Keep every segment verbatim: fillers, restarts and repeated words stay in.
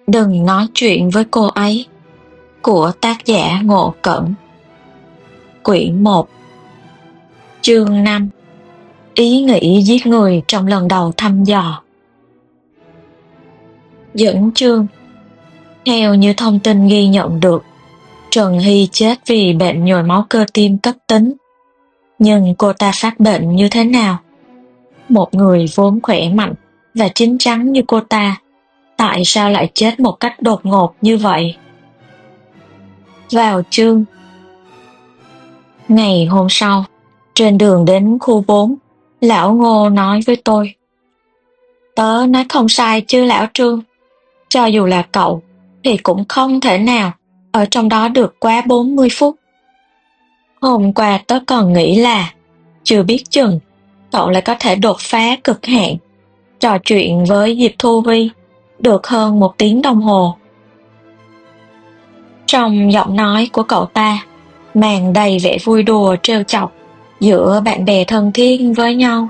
Đừng nói chuyện với cô ấy, của tác giả Ngộ Cẩn. Quyển một. Chương năm. Ý nghĩ giết người trong lần đầu thăm dò. Dẫn chương. Theo như thông tin ghi nhận được, Trần Hy chết vì bệnh nhồi máu cơ tim cấp tính. Nhưng cô ta phát bệnh như thế nào? Một người vốn khỏe mạnh và chín chắn như cô ta, tại sao lại chết một cách đột ngột như vậy? Vào chương. Ngày hôm sau, trên đường đến khu bốn, lão Ngô nói với tôi: Tớ nói không sai chứ lão Trương? Cho dù là cậu, thì cũng không thể nào ở trong đó được quá bốn mươi phút. Hôm qua tớ còn nghĩ là, chưa biết chừng, cậu lại có thể đột phá cực hạn, trò chuyện với Diệp Thu Vi được hơn một tiếng đồng hồ. Trong giọng nói của cậu ta, màn đầy vẻ vui đùa trêu chọc giữa bạn bè thân thiết với nhau.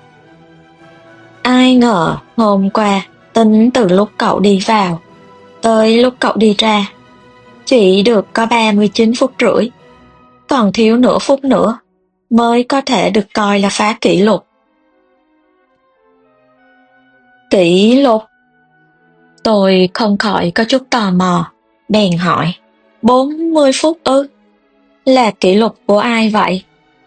Ai ngờ hôm qua, tính từ lúc cậu đi vào tới lúc cậu đi ra, chỉ được có ba mươi chín phút rưỡi, còn thiếu nửa phút nữa mới có thể được coi là phá kỷ lục. Kỷ lục? Tôi không khỏi có chút tò mò, bèn hỏi: bốn mươi phút ư? Là kỷ lục của ai vậy?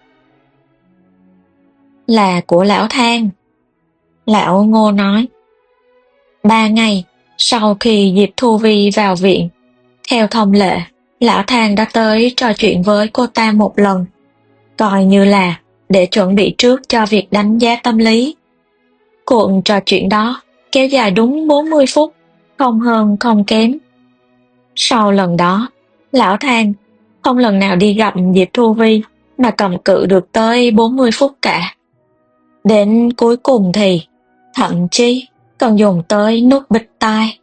Là của lão Thang. Lão Ngô nói. Ba ngày sau khi Diệp Thu Vi vào viện, theo thông lệ, lão Thang đã tới trò chuyện với cô ta một lần, coi như là để chuẩn bị trước cho việc đánh giá tâm lý. Cuộc trò chuyện đó kéo dài đúng bốn mươi phút, không hơn không kém. Sau lần đó, lão Thang không lần nào đi gặp Diệp Thu Vi mà cầm cự được tới bốn mươi phút cả. Đến cuối cùng thì thậm chí còn dùng tới nút bịt tai.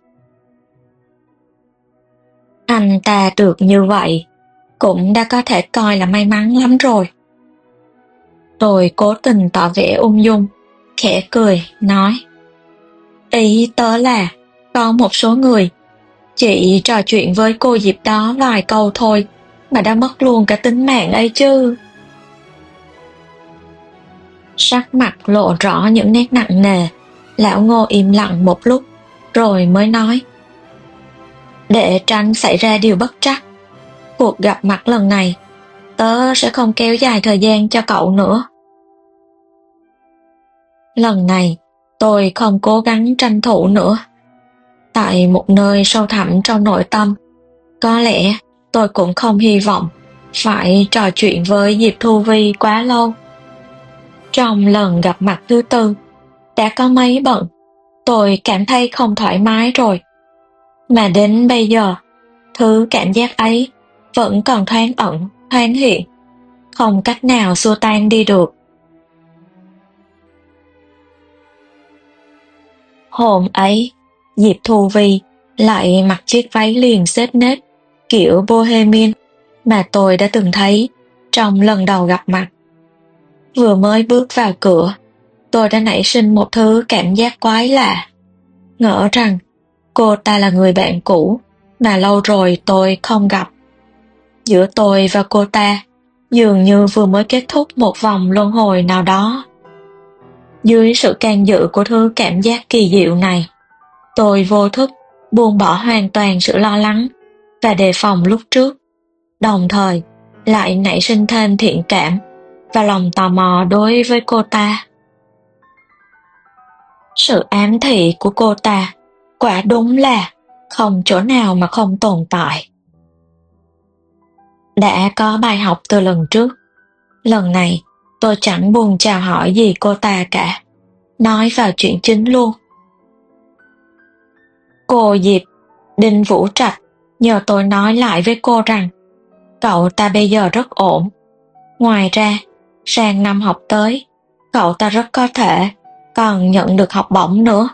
Anh ta được như vậy cũng đã có thể coi là may mắn lắm rồi. Tôi cố tình tỏ vẻ ung dung, khẽ cười, nói: Ý tớ là có một số người chỉ trò chuyện với cô Diệp đó vài câu thôi mà đã mất luôn cả tính mạng ấy chứ. Sắc mặt lộ rõ những nét nặng nề, lão Ngô im lặng một lúc rồi mới nói: Để tránh xảy ra điều bất trắc, cuộc gặp mặt lần này tớ sẽ không kéo dài thời gian cho cậu nữa. Lần này tôi không cố gắng tranh thủ nữa. Tại một nơi sâu thẳm trong nội tâm, có lẽ tôi cũng không hy vọng phải trò chuyện với Diệp Thu Vi quá lâu. Trong lần gặp mặt thứ tư, đã có mấy bận, tôi cảm thấy không thoải mái rồi. Mà đến bây giờ, thứ cảm giác ấy vẫn còn thoáng ẩn, thoáng hiện, không cách nào xua tan đi được. Hôm ấy, Diệp Thu Vi lại mặc chiếc váy liền xếp nếp kiểu bohemian mà tôi đã từng thấy trong lần đầu gặp mặt. Vừa mới bước vào cửa, tôi đã nảy sinh một thứ cảm giác quái lạ, ngỡ rằng cô ta là người bạn cũ mà lâu rồi tôi không gặp. Giữa tôi và cô ta dường như vừa mới kết thúc một vòng luân hồi nào đó. Dưới sự can dự của thứ cảm giác kỳ diệu này, tôi vô thức buông bỏ hoàn toàn sự lo lắng và đề phòng lúc trước, đồng thời lại nảy sinh thêm thiện cảm và lòng tò mò đối với cô ta. Sự ám thị của cô ta quả đúng là không chỗ nào mà không tồn tại. Đã có bài học từ lần trước, lần này tôi chẳng buồn chào hỏi gì cô ta cả, nói vào chuyện chính luôn. Cô Diệp, Đinh Vũ Trạch nhờ tôi nói lại với cô rằng cậu ta bây giờ rất ổn. Ngoài ra, sang năm học tới, cậu ta rất có thể còn nhận được học bổng nữa.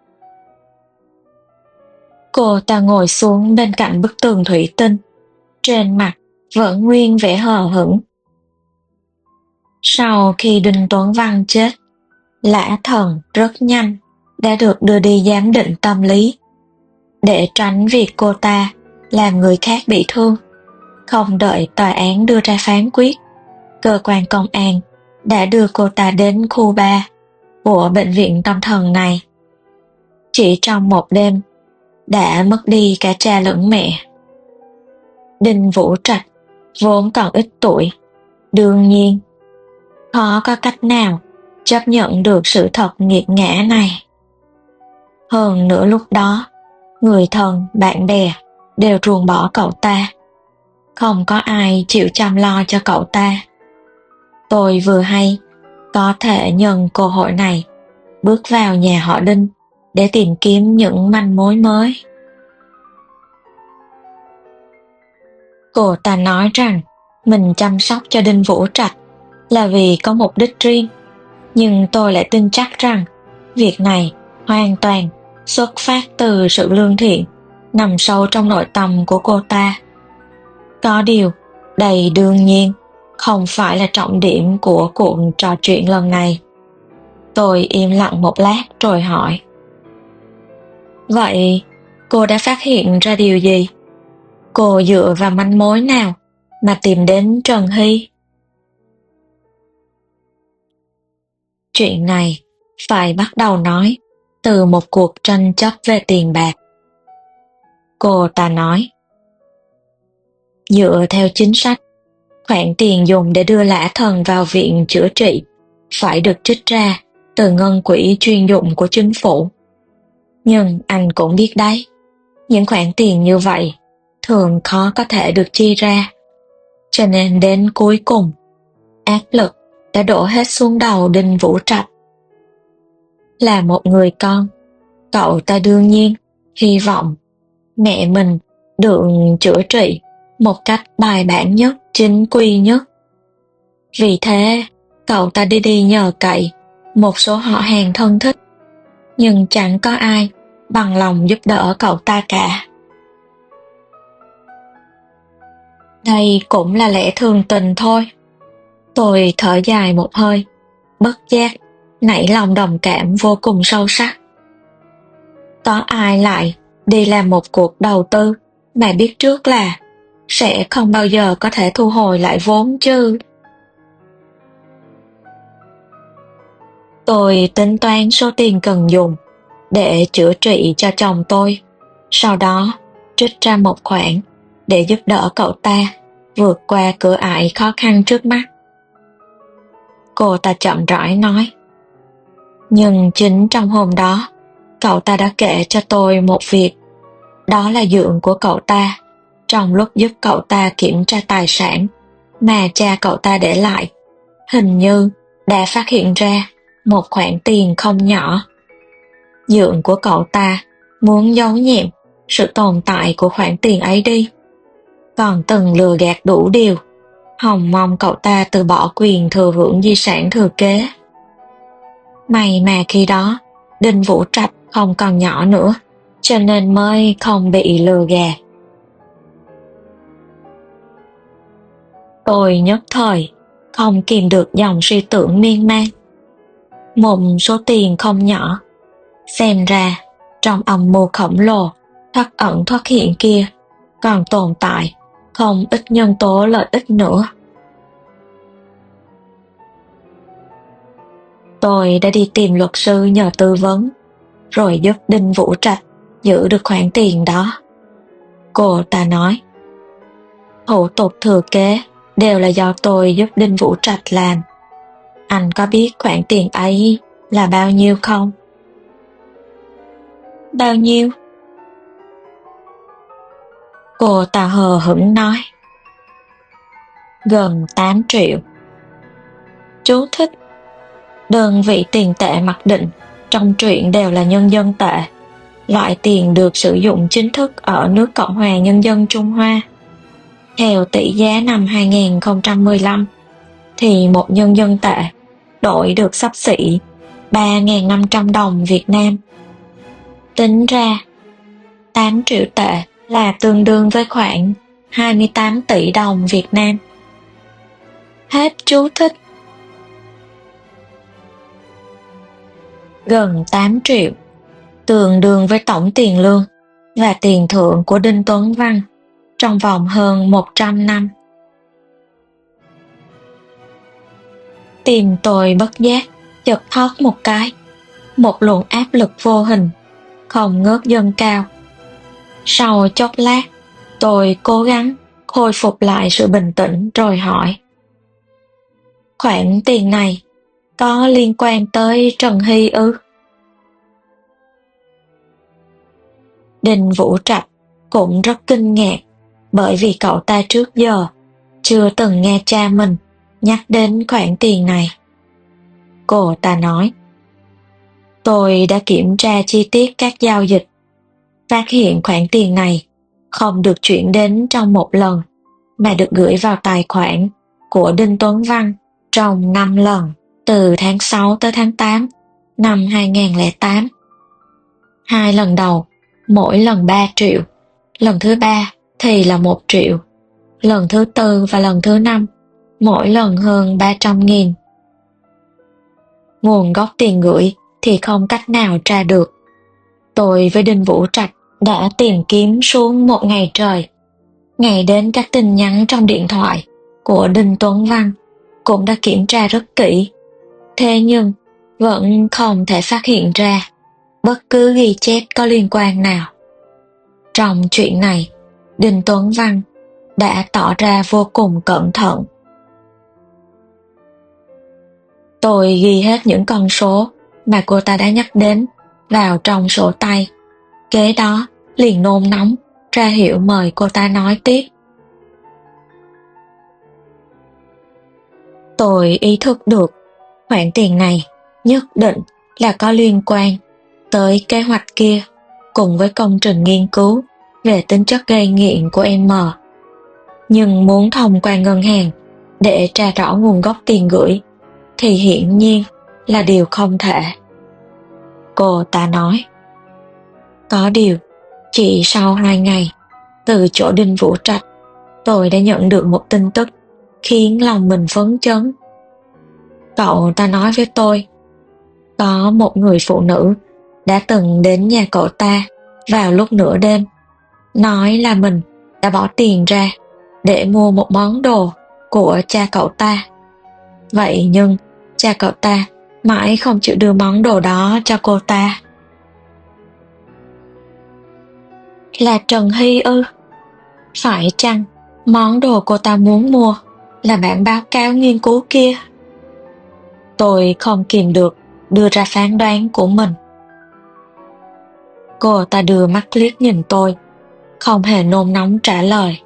Cô ta ngồi xuống bên cạnh bức tường thủy tinh, trên mặt vẫn nguyên vẻ hờ hững. Sau khi Đinh Tuấn Văn chết, Lã Thần rất nhanh đã được đưa đi giám định tâm lý. Để tránh việc cô ta làm người khác bị thương, không đợi tòa án đưa ra phán quyết, cơ quan công an đã đưa cô ta đến khu ba của bệnh viện tâm thần này. Chỉ trong một đêm, đã mất đi cả cha lẫn mẹ. Đinh Vũ Trạch vốn còn ít tuổi, đương nhiên khó có cách nào chấp nhận được sự thật nghiệt ngã này. Hơn nữa lúc đó, người thân, bạn bè đều ruồng bỏ cậu ta. Không có ai chịu chăm lo cho cậu ta. Tôi vừa hay có thể nhân cơ hội này bước vào nhà họ Đinh để tìm kiếm những manh mối mới. Cô ta nói rằng mình chăm sóc cho Đinh Vũ Trạch là vì có mục đích riêng, nhưng tôi lại tin chắc rằng việc này hoàn toàn xuất phát từ sự lương thiện nằm sâu trong nội tâm của cô ta. Có điều, đây đương nhiên không phải là trọng điểm của cuộc trò chuyện lần này. Tôi im lặng một lát rồi hỏi. Vậy, cô đã phát hiện ra điều gì? Cô dựa vào manh mối nào mà tìm đến Trần Hy? Chuyện này phải bắt đầu nói từ một cuộc tranh chấp về tiền bạc. Cô ta nói. Dựa theo chính sách, khoản tiền dùng để đưa lã thần vào viện chữa trị phải được trích ra từ ngân quỹ chuyên dụng của chính phủ. Nhưng anh cũng biết đấy, những khoản tiền như vậy thường khó có thể được chi ra. Cho nên đến cuối cùng, áp lực đã đổ hết xuống đầu Đinh Vũ Trạch. Là một người con, cậu ta đương nhiên hy vọng mẹ mình được chữa trị một cách bài bản nhất, chính quy nhất. Vì thế, cậu ta đi đi nhờ cậy một số họ hàng thân thích, nhưng chẳng có ai bằng lòng giúp đỡ cậu ta cả. Đây cũng là lẽ thường tình thôi. Tôi thở dài một hơi, bất giác nảy lòng đồng cảm vô cùng sâu sắc. Có ai lại đi làm một cuộc đầu tư mà biết trước là sẽ không bao giờ có thể thu hồi lại vốn chứ? Tôi tính toán số tiền cần dùng để chữa trị cho chồng tôi, sau đó trích ra một khoản để giúp đỡ cậu ta vượt qua cửa ải khó khăn trước mắt. Cô ta chậm rãi nói. Nhưng chính trong hôm đó, cậu ta đã kể cho tôi một việc. Đó là dượng của cậu ta, trong lúc giúp cậu ta kiểm tra tài sản mà cha cậu ta để lại, hình như đã phát hiện ra một khoản tiền không nhỏ. Dượng của cậu ta muốn giấu nhẹm sự tồn tại của khoản tiền ấy đi, còn từng lừa gạt đủ điều, hòng mong cậu ta từ bỏ quyền thừa hưởng di sản thừa kế. May mà khi đó, Đinh Vũ Trạch không còn nhỏ nữa, cho nên mới không bị lừa gạt. Tôi nhất thời không kìm được dòng suy tưởng miên man. Một số tiền không nhỏ, xem ra trong âm mưu khổng lồ thoát ẩn thoát hiện kia còn tồn tại không ít nhân tố lợi ích nữa. Tôi đã đi tìm luật sư nhờ tư vấn, rồi giúp Đinh Vũ Trạch giữ được khoản tiền đó. Cô ta nói, thủ tục thừa kế đều là do tôi giúp Đinh Vũ Trạch làm. Anh có biết khoản tiền ấy là bao nhiêu không? Bao nhiêu? Cô ta hờ hững nói. Gần tám triệu. Chú thích: đơn vị tiền tệ mặc định trong truyện đều là nhân dân tệ, loại tiền được sử dụng chính thức ở nước Cộng hòa Nhân dân Trung Hoa. Theo tỷ giá năm hai nghìn không trăm mười lăm, thì một nhân dân tệ đổi được xấp xỉ ba nghìn năm trăm đồng Việt Nam. Tính ra, tám triệu tệ là tương đương với khoảng hai mươi tám tỷ đồng Việt Nam. Hết chú thích. Gần tám triệu, tương đương với tổng tiền lương và tiền thưởng của Đinh Tuấn Văn trong vòng hơn một trăm năm. Tim tôi bất giác chợt thót một cái, một luồng áp lực vô hình không ngớt dâng cao. Sau chốc lát, tôi cố gắng khôi phục lại sự bình tĩnh rồi hỏi: khoản tiền này có liên quan tới Trần Hy ư? Đinh Vũ Trạch cũng rất kinh ngạc, bởi vì cậu ta trước giờ chưa từng nghe cha mình nhắc đến khoản tiền này. Cô ta nói: tôi đã kiểm tra chi tiết các giao dịch, phát hiện khoản tiền này không được chuyển đến trong một lần, mà được gửi vào tài khoản của Đinh Tuấn Văn trong năm lần, từ tháng sáu tới tháng tám năm hai không không tám. Hai lần đầu, mỗi lần ba triệu, lần thứ ba thì là một triệu, lần thứ tư và lần thứ năm, mỗi lần hơn ba trăm nghìn. Nguồn gốc tiền gửi thì không cách nào tra được. Tôi với Đinh Vũ Trạch đã tìm kiếm suốt một ngày trời, ngày đến các tin nhắn trong điện thoại của Đinh Tuấn Văn cũng đã kiểm tra rất kỹ. Thế nhưng vẫn không thể phát hiện ra bất cứ ghi chép có liên quan nào. Trong chuyện này, Đinh Tuấn Văn đã tỏ ra vô cùng cẩn thận. Tôi ghi hết những con số mà cô ta đã nhắc đến vào trong sổ tay, kế đó liền nôn nóng ra hiệu mời cô ta nói tiếp. Tôi ý thức được khoản tiền này nhất định là có liên quan tới kế hoạch kia cùng với công trình nghiên cứu về tính chất gây nghiện của em M. Nhưng muốn thông qua ngân hàng để tra rõ nguồn gốc tiền gửi thì hiển nhiên là điều không thể. Cô ta nói. Có điều, chỉ sau hai ngày, từ chỗ Đinh Vũ Trạch, tôi đã nhận được một tin tức khiến lòng mình phấn chấn. Cậu ta nói với tôi, có một người phụ nữ đã từng đến nhà cậu ta vào lúc nửa đêm, nói là mình đã bỏ tiền ra để mua một món đồ của cha cậu ta. Vậy nhưng cha cậu ta mãi không chịu đưa món đồ đó cho cô ta. Là Trần Hy ư? Phải chăng món đồ cô ta muốn mua là bản báo cáo nghiên cứu kia? Tôi không kìm được đưa ra phán đoán của mình. Cô ta đưa mắt liếc nhìn tôi, không hề nôn nóng trả lời.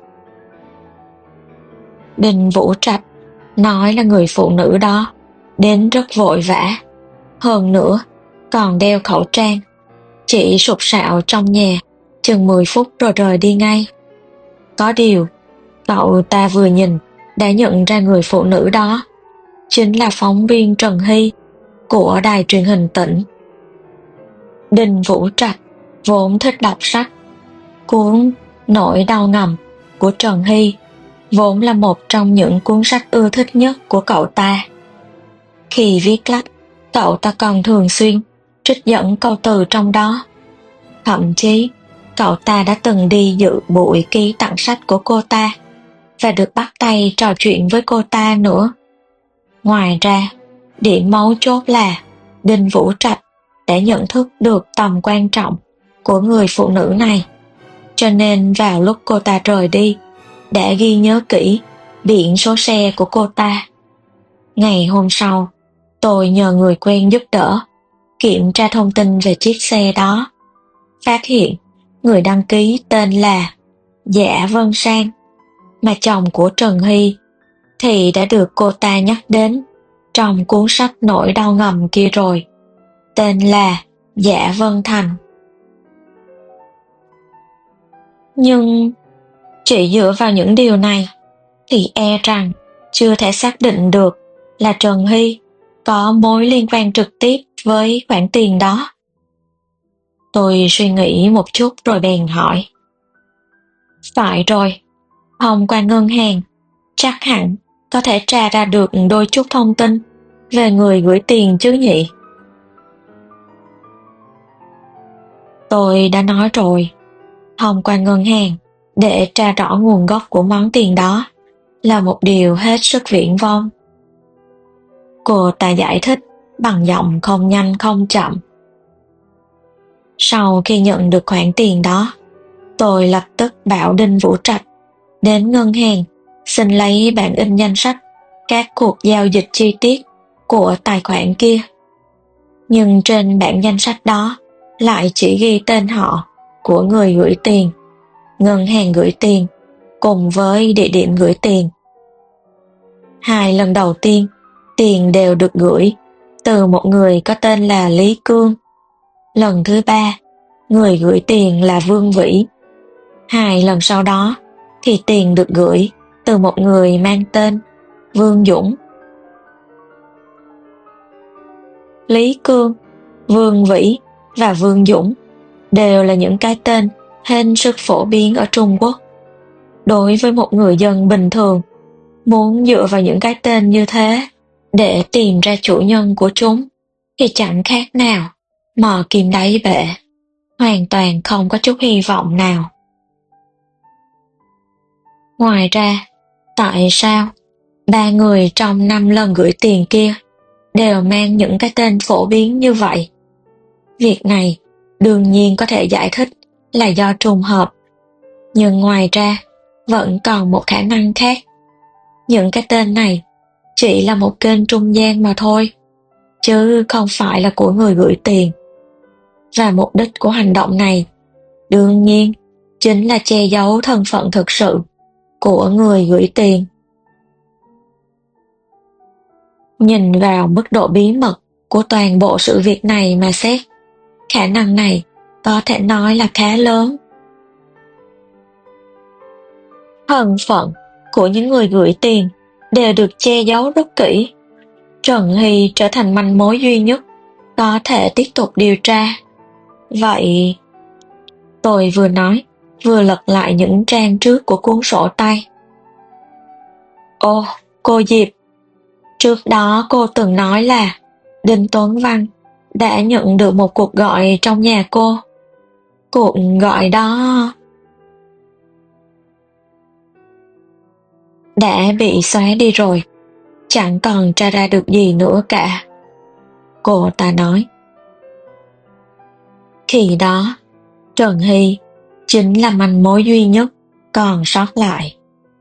Đinh Vũ Trạch nói là người phụ nữ đó đến rất vội vã, hơn nữa còn đeo khẩu trang, chỉ sụp sạo trong nhà chừng mười phút rồi rời đi ngay. Có điều, cậu ta vừa nhìn đã nhận ra người phụ nữ đó chính là phóng viên Trần Hy của đài truyền hình tỉnh. Đinh Vũ Trạch vốn thích đọc sách. Cuốn Nỗi đau ngầm của Trần Hy vốn là một trong những cuốn sách ưa thích nhất của cậu ta. Khi viết lách, cậu ta còn thường xuyên trích dẫn câu từ trong đó. Thậm chí, cậu ta đã từng đi dự buổi ký tặng sách của cô ta và được bắt tay trò chuyện với cô ta nữa. Ngoài ra, điểm mấu chốt là Đinh Vũ Trạch đã nhận thức được tầm quan trọng của người phụ nữ này, cho nên vào lúc cô ta rời đi, đã ghi nhớ kỹ biển số xe của cô ta. Ngày hôm sau, tôi nhờ người quen giúp đỡ kiểm tra thông tin về chiếc xe đó, phát hiện người đăng ký tên là Dạ Vân Sang, mà chồng của Trần Hy thì đã được cô ta nhắc đến trong cuốn sách Nỗi đau ngầm kia rồi, tên là Dạ Vân Thành. Nhưng chỉ dựa vào những điều này thì e rằng chưa thể xác định được là Trần Hy có mối liên quan trực tiếp với khoản tiền đó. Tôi suy nghĩ một chút rồi bèn hỏi. Phải rồi, thông qua ngân hàng, chắc hẳn có thể tra ra được đôi chút thông tin về người gửi tiền chứ nhỉ? Tôi đã nói rồi, thông qua ngân hàng để tra rõ nguồn gốc của món tiền đó là một điều hết sức viển vông. Cô ta giải thích bằng giọng không nhanh không chậm. Sau khi nhận được khoản tiền đó, tôi lập tức bảo Đinh Vũ Trạch đến ngân hàng xin lấy bản in danh sách các cuộc giao dịch chi tiết của tài khoản kia. Nhưng trên bản danh sách đó lại chỉ ghi tên họ của người gửi tiền, ngân hàng gửi tiền cùng với địa điểm gửi tiền. Hai lần đầu tiên, tiền đều được gửi từ một người có tên là Lý Cương. Lần thứ ba, người gửi tiền là Vương Vĩ. Hai lần sau đó thì tiền được gửi từ một người mang tên Vương Dũng. Lý Cương, Vương Vĩ và Vương Dũng đều là những cái tên hết sức phổ biến ở Trung Quốc. Đối với một người dân bình thường, muốn dựa vào những cái tên như thế để tìm ra chủ nhân của chúng thì chẳng khác nào mò kim đáy bể, hoàn toàn không có chút hy vọng nào. Ngoài ra, tại sao ba người trong năm lần gửi tiền kia đều mang những cái tên phổ biến như vậy? Việc này đương nhiên có thể giải thích là do trùng hợp, nhưng ngoài ra vẫn còn một khả năng khác. Những cái tên này chỉ là một kênh trung gian mà thôi, chứ không phải là của người gửi tiền. Và mục đích của hành động này đương nhiên chính là che giấu thân phận thực sự của người gửi tiền. Nhìn vào mức độ bí mật của toàn bộ sự việc này mà xét, khả năng này có thể nói là khá lớn. Thân phận của những người gửi tiền đều được che giấu rất kỹ. Trần Hy trở thành manh mối duy nhất có thể tiếp tục điều tra. Vậy, tôi vừa nói, vừa lật lại những trang trước của cuốn sổ tay. Ô, cô Diệp, trước đó cô từng nói là Đinh Tuấn Văn đã nhận được một cuộc gọi trong nhà cô. Cuộc gọi đó đã bị xóa đi rồi, chẳng còn tra ra được gì nữa cả, cô ta nói. Khi đó, Trần Hy chính là manh mối duy nhất còn sót lại.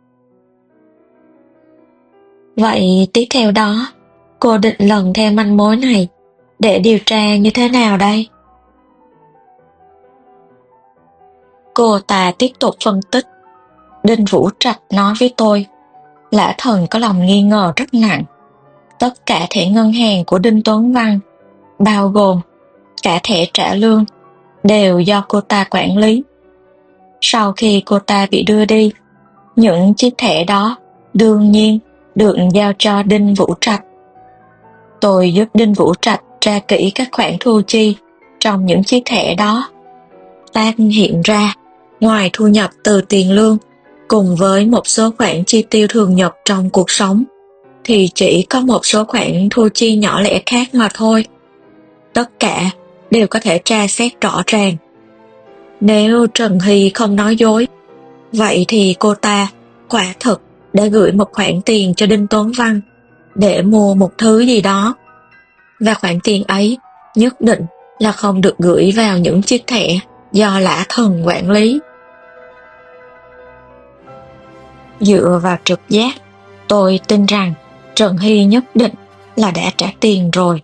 Vậy tiếp theo đó, cô định lần theo manh mối này để điều tra như thế nào đây? Cô ta tiếp tục phân tích. Đinh Vũ Trạch nói với tôi, Lã Thần có lòng nghi ngờ rất nặng. Tất cả thẻ ngân hàng của Đinh Tuấn Văn, bao gồm cả thẻ trả lương, đều do cô ta quản lý. Sau khi cô ta bị đưa đi, những chiếc thẻ đó đương nhiên được giao cho Đinh Vũ Trạch. Tôi giúp Đinh Vũ Trạch tra kỹ các khoản thu chi trong những chiếc thẻ đó. Phát hiện ra, ngoài thu nhập từ tiền lương cùng với một số khoản chi tiêu thường nhật trong cuộc sống, thì chỉ có một số khoản thu chi nhỏ lẻ khác mà thôi. Tất cả đều có thể tra xét rõ ràng. Nếu Trần Hy không nói dối, vậy thì cô ta quả thực đã gửi một khoản tiền cho Đinh Tuấn Văn để mua một thứ gì đó. Và khoản tiền ấy nhất định là không được gửi vào những chiếc thẻ do Lã Thần quản lý. Dựa vào trực giác, tôi tin rằng Trần Hy nhất định là đã trả tiền rồi.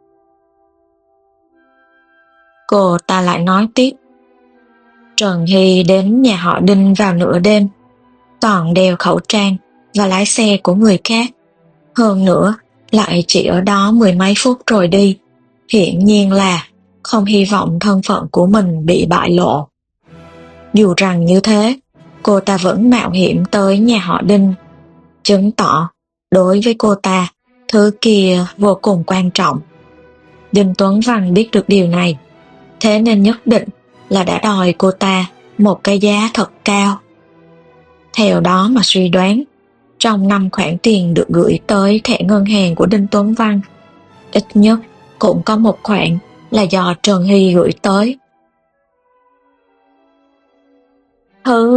Cô ta lại nói tiếp. Trần Hy đến nhà họ Đinh vào nửa đêm, toàn đeo khẩu trang và lái xe của người khác. Hơn nữa, lại chỉ ở đó mười mấy phút rồi đi. Hiển nhiên là không hy vọng thân phận của mình bị bại lộ. Dù rằng như thế, cô ta vẫn mạo hiểm tới nhà họ Đinh, chứng tỏ đối với cô ta, thứ kia vô cùng quan trọng. Đinh Tuấn Văn biết được điều này, thế nên nhất định là đã đòi cô ta một cái giá thật cao. Theo đó mà suy đoán, trong năm khoản tiền được gửi tới thẻ ngân hàng của Đinh Tuấn Văn, ít nhất cũng có một khoản là do Trần Hy gửi tới.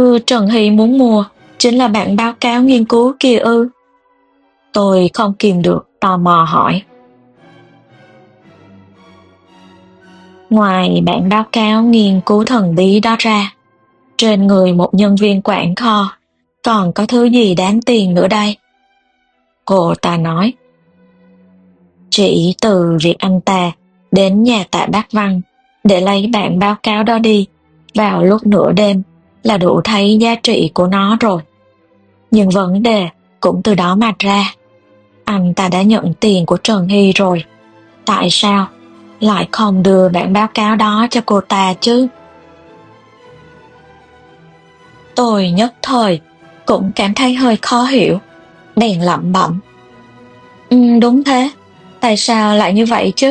Thứ Trần Hy muốn mua chính là bản báo cáo nghiên cứu kia ư? Tôi không kìm được tò mò hỏi. Ngoài bản báo cáo nghiên cứu thần bí đó ra, trên người một nhân viên quản kho còn có thứ gì đáng tiền nữa đây? Cô ta nói. Chỉ từ việc anh ta đến nhà Tạ Bác Văn để lấy bản báo cáo đó đi vào lúc nửa đêm là đủ thấy giá trị của nó rồi. Nhưng vấn đề cũng từ đó mà ra. Anh ta đã nhận tiền của Trần Hy rồi. Tại sao lại không đưa bản báo cáo đó cho cô ta chứ? Tôi nhất thời cũng cảm thấy hơi khó hiểu, bèn lẩm bẩm. Ừ, đúng thế. Tại sao lại như vậy chứ?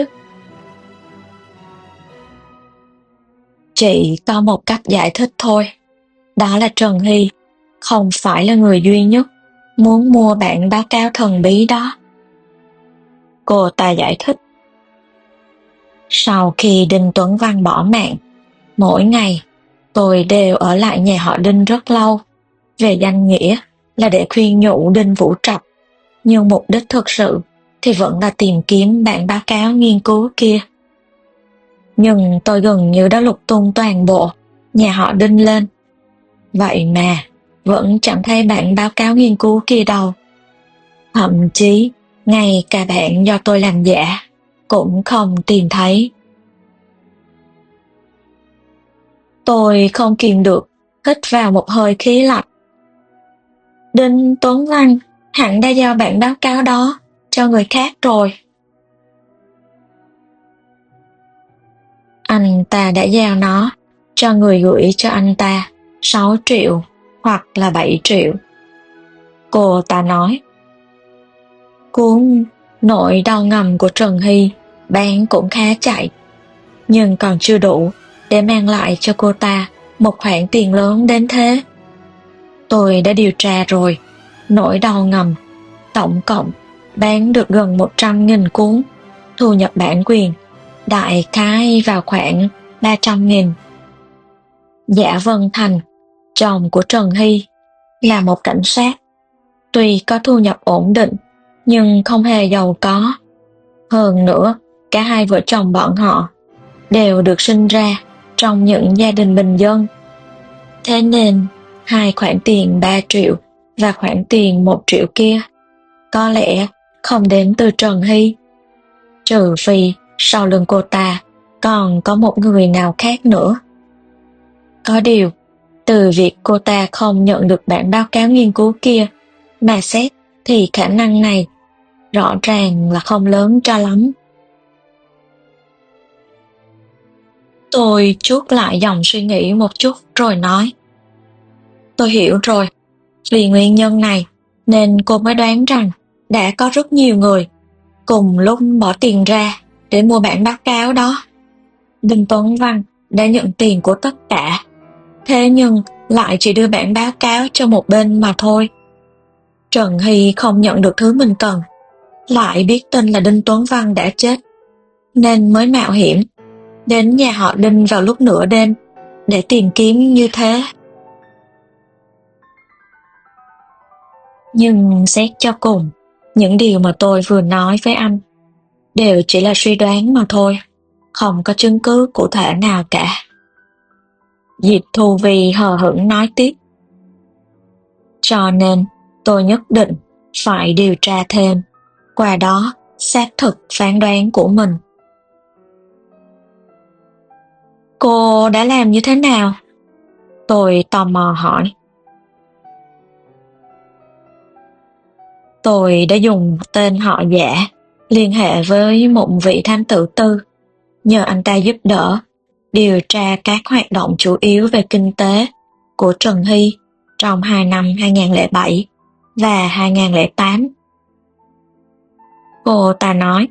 Chỉ có một cách giải thích thôi. Đó là Trần Hy không phải là người duy nhất muốn mua bản báo cáo thần bí đó. Cô ta giải thích. Sau khi Đinh Tuấn Văn bỏ mạng, mỗi ngày tôi đều ở lại nhà họ Đinh rất lâu, về danh nghĩa là để khuyên nhủ Đinh Vũ Trạch, nhưng mục đích thực sự thì vẫn là tìm kiếm bản báo cáo nghiên cứu kia. Nhưng tôi gần như đã lục tung toàn bộ nhà họ Đinh lên. Vậy mà vẫn chẳng thấy bản báo cáo nghiên cứu kia đâu. Thậm chí ngay cả bản do tôi làm giả cũng không tìm thấy. Tôi không kìm được hít vào một hơi khí lạnh. Đinh Tuấn Văn hẳn đã giao bản báo cáo đó cho người khác rồi. Anh ta đã giao nó cho người gửi cho anh ta sáu triệu hoặc là bảy triệu. Cô ta nói. Cuốn Nỗi đau ngầm của Trần Hy bán cũng khá chạy, nhưng còn chưa đủ để mang lại cho cô ta một khoản tiền lớn đến thế. Tôi đã điều tra rồi, Nỗi đau ngầm tổng cộng bán được gần một trăm nghìn cuốn, thu nhập bản quyền đại khái vào khoảng ba trăm nghìn. Giả Vân Thành, chồng của Trần Hy, là một cảnh sát. Tuy có thu nhập ổn định, nhưng không hề giàu có. Hơn nữa, cả hai vợ chồng bọn họ đều được sinh ra trong những gia đình bình dân. Thế nên, hai khoản tiền ba triệu và khoản tiền một triệu kia có lẽ không đến từ Trần Hy. Trừ phi sau lưng cô ta còn có một người nào khác nữa. Có điều, từ việc cô ta không nhận được bản báo cáo nghiên cứu kia mà xét thì khả năng này rõ ràng là không lớn cho lắm. Tôi chuốt lại dòng suy nghĩ một chút rồi nói. Tôi hiểu rồi, vì nguyên nhân này nên cô mới đoán rằng đã có rất nhiều người cùng lúc bỏ tiền ra để mua bản báo cáo đó. Đinh Tuấn Văn đã nhận tiền của tất cả, thế nhưng lại chỉ đưa bản báo cáo cho một bên mà thôi. Trần Hy không nhận được thứ mình cần, lại biết tin là Đinh Tuấn Văn đã chết, nên mới mạo hiểm đến nhà họ Đinh vào lúc nửa đêm để tìm kiếm như thế. Nhưng xét cho cùng, những điều mà tôi vừa nói với anh đều chỉ là suy đoán mà thôi, không có chứng cứ cụ thể nào cả. Diệp Thu Vi hờ hững nói tiếp. Cho nên tôi nhất định phải điều tra thêm, qua đó xác thực phán đoán của mình. Cô đã làm như thế nào? Tôi tò mò hỏi. Tôi đã dùng tên họ giả liên hệ với một vị thám tử tư, nhờ anh ta giúp đỡ điều tra các hoạt động chủ yếu về kinh tế của Trần Hy trong hai năm hai không không bảy và hai không không tám. Cô ta nói,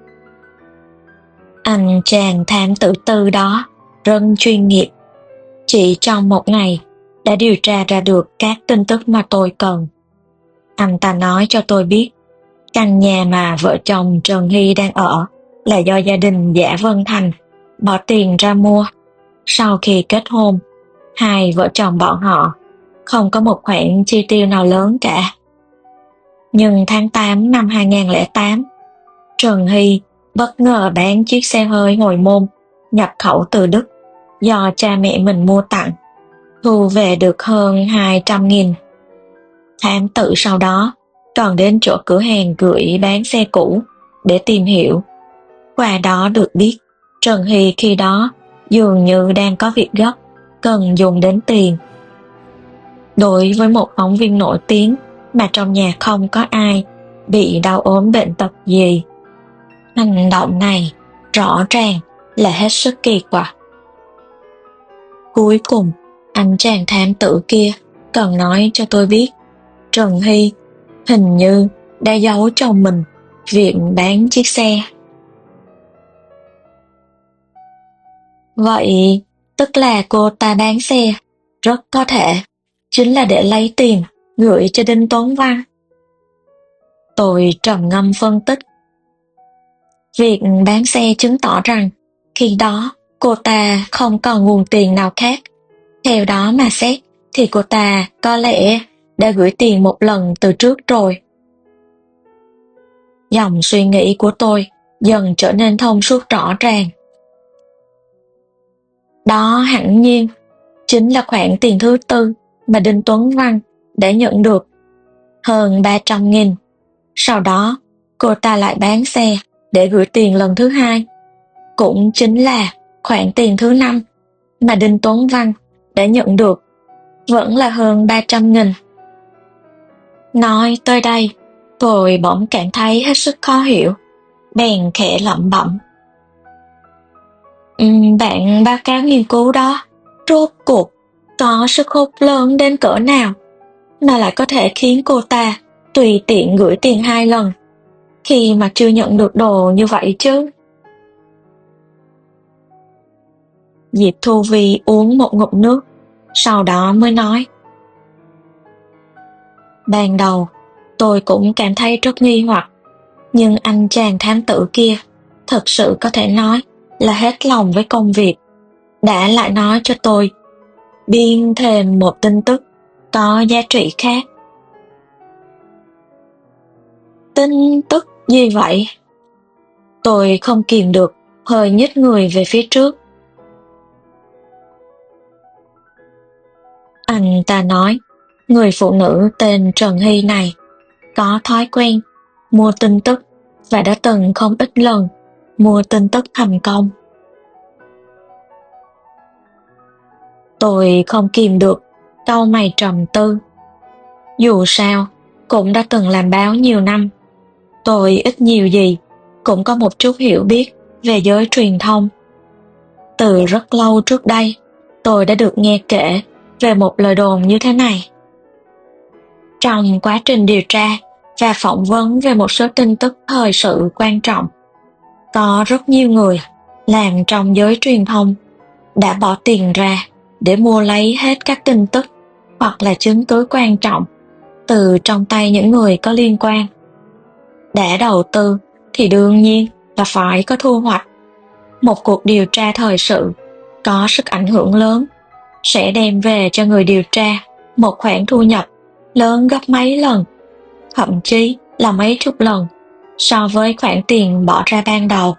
anh chàng thám tử tư đó rất chuyên nghiệp, chỉ trong một ngày đã điều tra ra được các tin tức mà tôi cần. Anh ta nói cho tôi biết căn nhà mà vợ chồng Trần Hy đang ở là do gia đình Giả Vân Thành bỏ tiền ra mua. Sau khi kết hôn, hai vợ chồng bọn họ không có một khoản chi tiêu nào lớn cả. Nhưng tháng tám năm hai không không tám, Trần Hy bất ngờ bán chiếc xe hơi hồi môn nhập khẩu từ Đức do cha mẹ mình mua tặng, thu về được hơn hai trăm nghìn. Thám tử sau đó còn đến chỗ cửa hàng gửi bán xe cũ để tìm hiểu. Qua đó được biết Trần Hy khi đó dường như đang có việc gấp, cần dùng đến tiền. Đối với một phóng viên nổi tiếng mà trong nhà không có ai bị đau ốm bệnh tật gì, hành động này rõ ràng là hết sức kỳ quặc. Cuối cùng, anh chàng thám tử kia còn nói cho tôi biết Trần Hy hình như đã giấu chồng mình việc bán chiếc xe. Vậy tức là cô ta bán xe, rất có thể chính là để lấy tiền gửi cho Đinh Tuấn Văn. Tôi trầm ngâm phân tích. Việc bán xe chứng tỏ rằng khi đó cô ta không còn nguồn tiền nào khác. Theo đó mà xét thì cô ta có lẽ đã gửi tiền một lần từ trước rồi. Dòng suy nghĩ của tôi dần trở nên thông suốt rõ ràng. Đó hẳn nhiên chính là khoản tiền thứ tư mà Đinh Tuấn Văn đã nhận được, hơn ba trăm nghìn. Sau đó, cô ta lại bán xe để gửi tiền lần thứ hai, cũng chính là khoản tiền thứ năm mà Đinh Tuấn Văn đã nhận được, vẫn là hơn ba trăm nghìn. Nói tới đây, tôi bỗng cảm thấy hết sức khó hiểu, bèn khẽ lẩm bẩm. Uhm, bạn báo cáo nghiên cứu đó, rốt cuộc có sức hút lớn đến cỡ nào mà lại có thể khiến cô ta tùy tiện gửi tiền hai lần khi mà chưa nhận được đồ như vậy chứ? Diệp Thu Vi uống một ngụm nước, sau đó mới nói. Ban đầu, tôi cũng cảm thấy rất nghi hoặc, nhưng anh chàng thám tử kia thật sự có thể nói là hết lòng với công việc, đã lại nói cho tôi biên thêm một tin tức có giá trị khác. Tin tức gì vậy? Tôi không kìm được, hơi nhích người về phía trước. Anh ta nói, người phụ nữ tên Trần Hy này có thói quen mua tin tức và đã từng không ít lần mua tin tức thành công. Tôi không kìm được, cau mày trầm tư. Dù sao, cũng đã từng làm báo nhiều năm. Tôi ít nhiều gì cũng có một chút hiểu biết về giới truyền thông. Từ rất lâu trước đây, tôi đã được nghe kể về một lời đồn như thế này. Trong quá trình điều tra và phỏng vấn về một số tin tức thời sự quan trọng, có rất nhiều người làm trong giới truyền thông đã bỏ tiền ra để mua lấy hết các tin tức hoặc là chứng cứ quan trọng từ trong tay những người có liên quan. Đã đầu tư thì đương nhiên là phải có thu hoạch. Một cuộc điều tra thời sự có sức ảnh hưởng lớn sẽ đem về cho người điều tra một khoản thu nhập lớn gấp mấy lần, thậm chí là mấy chục lần so với khoản tiền bỏ ra ban đầu.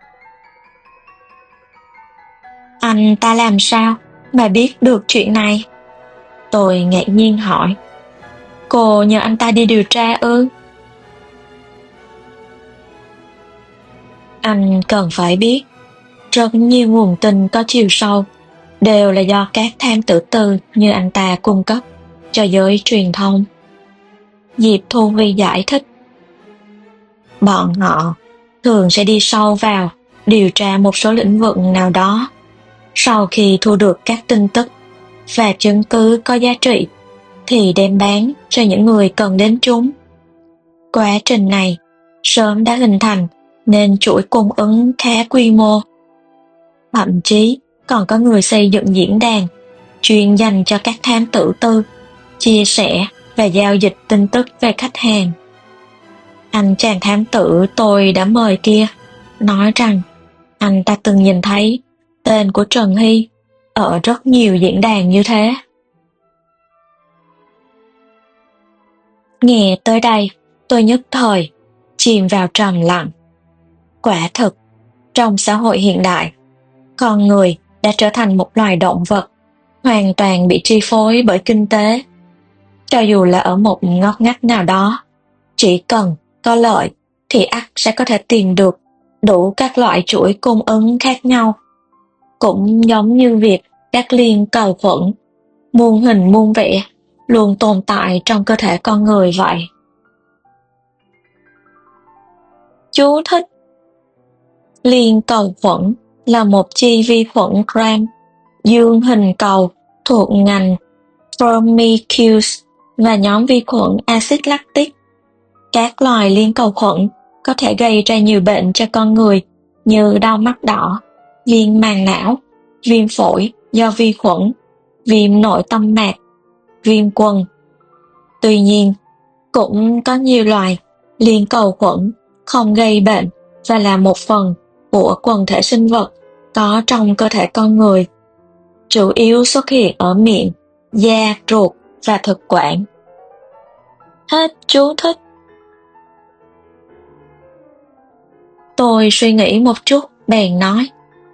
Anh ta làm sao mà biết được chuyện này? Tôi ngạc nhiên hỏi. Cô nhờ anh ta đi điều tra ư? Anh cần phải biết, rất nhiều nguồn tin có chiều sâu đều là do các thám tử tư như anh ta cung cấp cho giới truyền thông. Diệp Thu Vi giải thích. Bọn họ thường sẽ đi sâu vào điều tra một số lĩnh vực nào đó. Sau khi thu được các tin tức và chứng cứ có giá trị thì đem bán cho những người cần đến chúng. Quá trình này sớm đã hình thành nên chuỗi cung ứng khá quy mô. Thậm chí còn có người xây dựng diễn đàn chuyên dành cho các thám tử tư chia sẻ và giao dịch tin tức về khách hàng. Anh chàng thám tử tôi đã mời kia nói rằng anh ta từng nhìn thấy tên của Trần Hy ở rất nhiều diễn đàn như thế. Nghe tới đây, tôi nhất thời chìm vào trầm lặng. Quả thực, trong xã hội hiện đại, con người đã trở thành một loài động vật hoàn toàn bị chi phối bởi kinh tế. Cho dù là ở một ngóc ngách nào đó, chỉ cần có lợi thì ắt sẽ có thể tìm được đủ các loại chuỗi cung ứng khác nhau. Cũng giống như việc các liên cầu khuẩn, muôn hình muôn vẻ, luôn tồn tại trong cơ thể con người vậy. Chú thích: liên cầu khuẩn là một chi vi khuẩn gram dương hình cầu thuộc ngành Firmicutes và nhóm vi khuẩn axit lactic. Các loài liên cầu khuẩn có thể gây ra nhiều bệnh cho con người như đau mắt đỏ, viêm màng não, viêm phổi do vi khuẩn, viêm nội tâm mạc, viêm quần. Tuy nhiên, cũng có nhiều loài liên cầu khuẩn không gây bệnh và là một phần của quần thể sinh vật có trong cơ thể con người, chủ yếu xuất hiện ở miệng, da, ruột và thực quản. Hết chú thích. Tôi suy nghĩ một chút, bèn nói.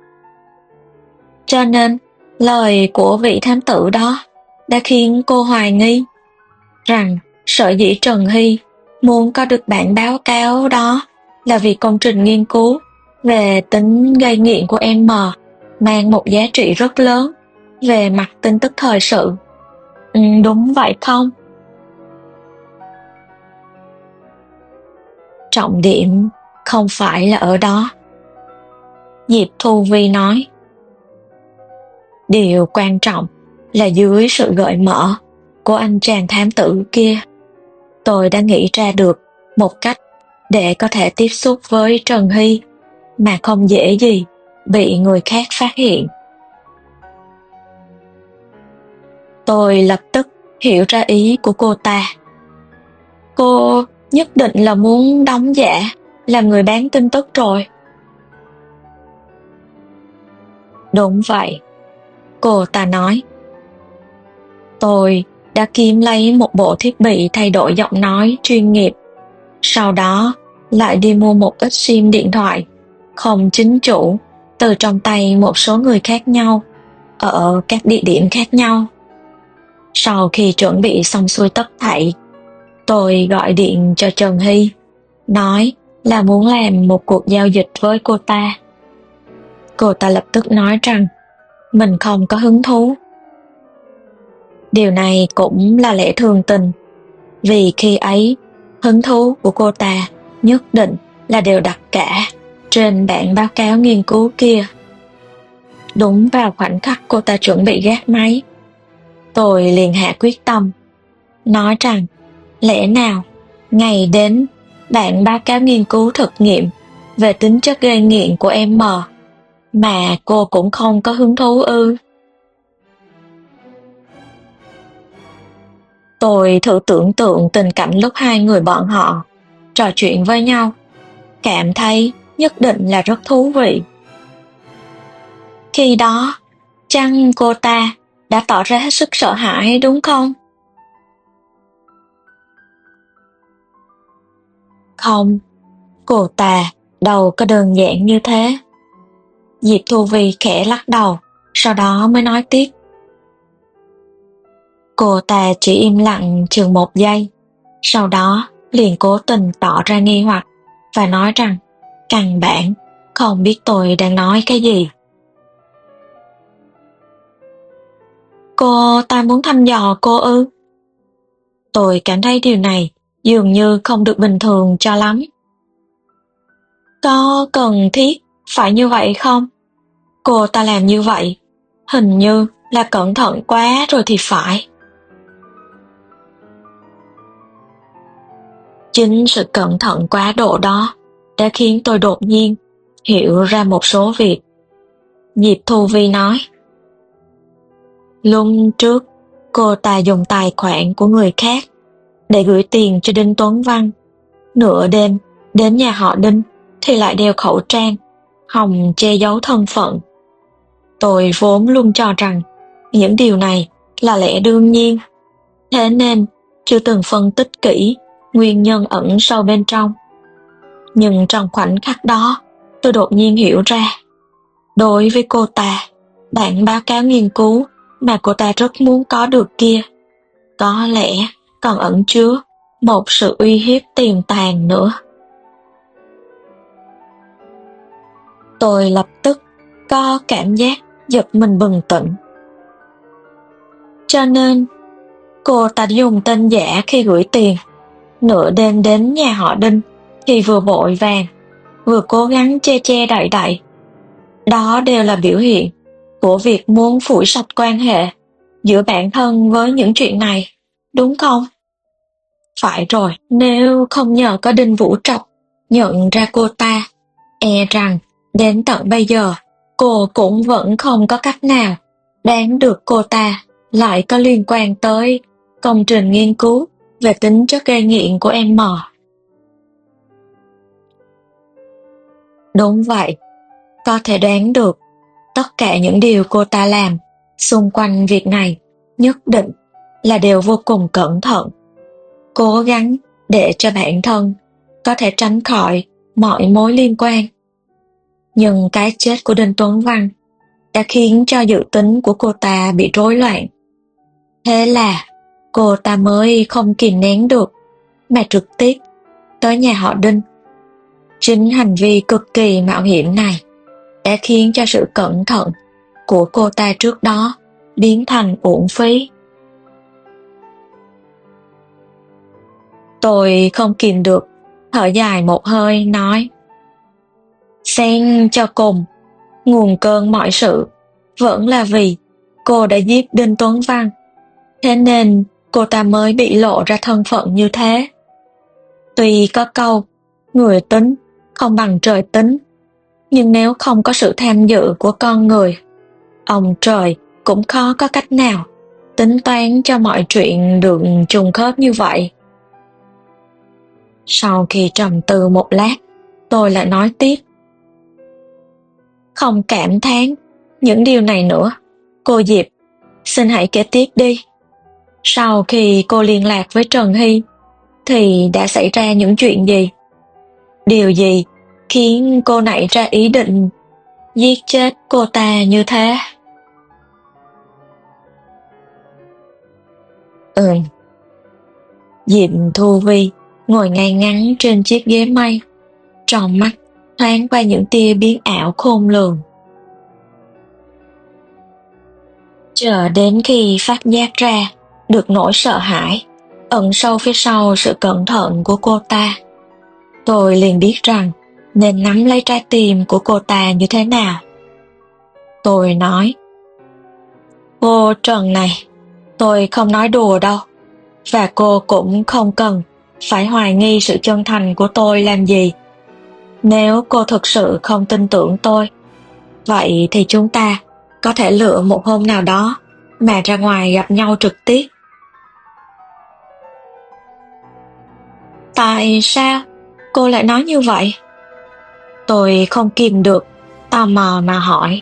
Cho nên, lời của vị thám tử đó đã khiến cô hoài nghi rằng sở dĩ Trần Hy muốn có được bản báo cáo đó là vì công trình nghiên cứu về tính gây nghiện của em M mang một giá trị rất lớn về mặt tin tức thời sự. Ừ, đúng vậy không? Trọng điểm không phải là ở đó, Diệp Thu Vi nói. Điều quan trọng là dưới sự gợi mở của anh chàng thám tử kia, tôi đã nghĩ ra được một cách để có thể tiếp xúc với Trần Hy mà không dễ gì bị người khác phát hiện. Tôi lập tức hiểu ra ý của cô ta. Cô nhất định là muốn đóng giả làm người bán tin tức rồi. Đúng vậy, cô ta nói. Tôi đã kiếm lấy một bộ thiết bị thay đổi giọng nói chuyên nghiệp, sau đó lại đi mua một ít sim điện thoại không chính chủ từ trong tay một số người khác nhau ở các địa điểm khác nhau. Sau khi chuẩn bị xong xuôi tất thảy, tôi gọi điện cho Trần Hy, nói là muốn làm một cuộc giao dịch với cô ta. Cô ta lập tức nói rằng mình không có hứng thú. Điều này cũng là lẽ thường tình, vì khi ấy hứng thú của cô ta nhất định là đều đặt cả trên bản báo cáo nghiên cứu kia. Đúng vào khoảnh khắc cô ta chuẩn bị gác máy, tôi liền hạ quyết tâm, nói rằng lẽ nào ngày đến bản báo cáo nghiên cứu thực nghiệm về tính chất gây nghiện của em M mà cô cũng không có hứng thú ư? Tôi thử tưởng tượng tình cảnh lúc hai người bọn họ trò chuyện với nhau, cảm thấy nhất định là rất thú vị. Khi đó, chăng cô ta đã tỏ ra hết sức sợ hãi đúng không? Không, cô ta đâu có đơn giản như thế. Diệp Thu Vi khẽ lắc đầu, sau đó mới nói tiếp. Cô ta chỉ im lặng chừng một giây, sau đó liền cố tình tỏ ra nghi hoặc và nói rằng căn bản không biết tôi đang nói cái gì. Cô ta muốn thăm dò cô ư? Tôi cảm thấy điều này dường như không được bình thường cho lắm. Có cần thiết phải như vậy không? Cô ta làm như vậy, hình như là cẩn thận quá rồi thì phải. Chính sự cẩn thận quá độ đó đã khiến tôi đột nhiên hiểu ra một số việc. Diệp Thu Vi nói. Lúc trước, cô ta dùng tài khoản của người khác để gửi tiền cho Đinh Tuấn Văn. Nửa đêm, đến nhà họ Đinh thì lại đeo khẩu trang, hòng che giấu thân phận. Tôi vốn luôn cho rằng những điều này là lẽ đương nhiên. Thế nên, chưa từng phân tích kỹ nguyên nhân ẩn sâu bên trong. Nhưng trong khoảnh khắc đó, tôi đột nhiên hiểu ra. Đối với cô ta, bản báo cáo nghiên cứu mà cô ta rất muốn có được kia, có lẽ còn ẩn chứa một sự uy hiếp tiềm tàng nữa. Tôi lập tức có cảm giác giật mình bừng tỉnh. Cho nên, cô ta dùng tên giả khi gửi tiền, nửa đêm đến nhà họ Đinh thì vừa vội vàng, vừa cố gắng che che đậy đậy. Đó đều là biểu hiện của việc muốn phủi sạch quan hệ giữa bản thân với những chuyện này, đúng không? Phải rồi, nếu không nhờ có Đinh Vũ Trọc nhận ra cô ta, e rằng đến tận bây giờ cô cũng vẫn không có cách nào đoán được cô ta lại có liên quan tới công trình nghiên cứu về tính chất gây nghiện của em M. Đúng vậy, có thể đoán được tất cả những điều cô ta làm xung quanh việc này nhất định là đều vô cùng cẩn thận, cố gắng để cho bản thân có thể tránh khỏi mọi mối liên quan. Nhưng cái chết của Đinh Tuấn Văn đã khiến cho dự tính của cô ta bị rối loạn. Thế là cô ta mới không kìm nén được mà trực tiếp tới nhà họ Đinh. Chính hành vi cực kỳ mạo hiểm này đã khiến cho sự cẩn thận của cô ta trước đó biến thành uổng phí. Tôi không kìm được, thở dài một hơi nói: Xét cho cùng, nguồn cơn mọi sự vẫn là vì cô đã giết Đinh Tuấn Văn, thế nên cô ta mới bị lộ ra thân phận như thế. Tuy có câu người tính không bằng trời tính, nhưng nếu không có sự tham dự của con người, ông trời cũng khó có cách nào tính toán cho mọi chuyện được trùng khớp như vậy. Sau khi trầm tư một lát, tôi lại nói tiếp: Không cảm thán những điều này nữa, cô Diệp, xin hãy kể tiếp đi. Sau khi cô liên lạc với Trần Hy, thì đã xảy ra những chuyện gì? Điều gì khiến cô nảy ra ý định giết chết cô ta như thế? Ừm. Diệp Thu Vi ngồi ngay ngắn trên chiếc ghế mây, trong mắt thoáng qua những tia biến ảo khôn lường. Chờ đến khi phát giác ra được nỗi sợ hãi ẩn sâu phía sau sự cẩn thận của cô ta, tôi liền biết rằng nên nắm lấy trái tim của cô ta như thế nào. Tôi nói: Cô Trần này, tôi không nói đùa đâu, và cô cũng không cần phải hoài nghi sự chân thành của tôi làm gì. Nếu cô thực sự không tin tưởng tôi, vậy thì chúng ta có thể lựa một hôm nào đó mà ra ngoài gặp nhau trực tiếp. Tại sao cô lại nói như vậy? Tôi không kìm được, tò mò mà hỏi.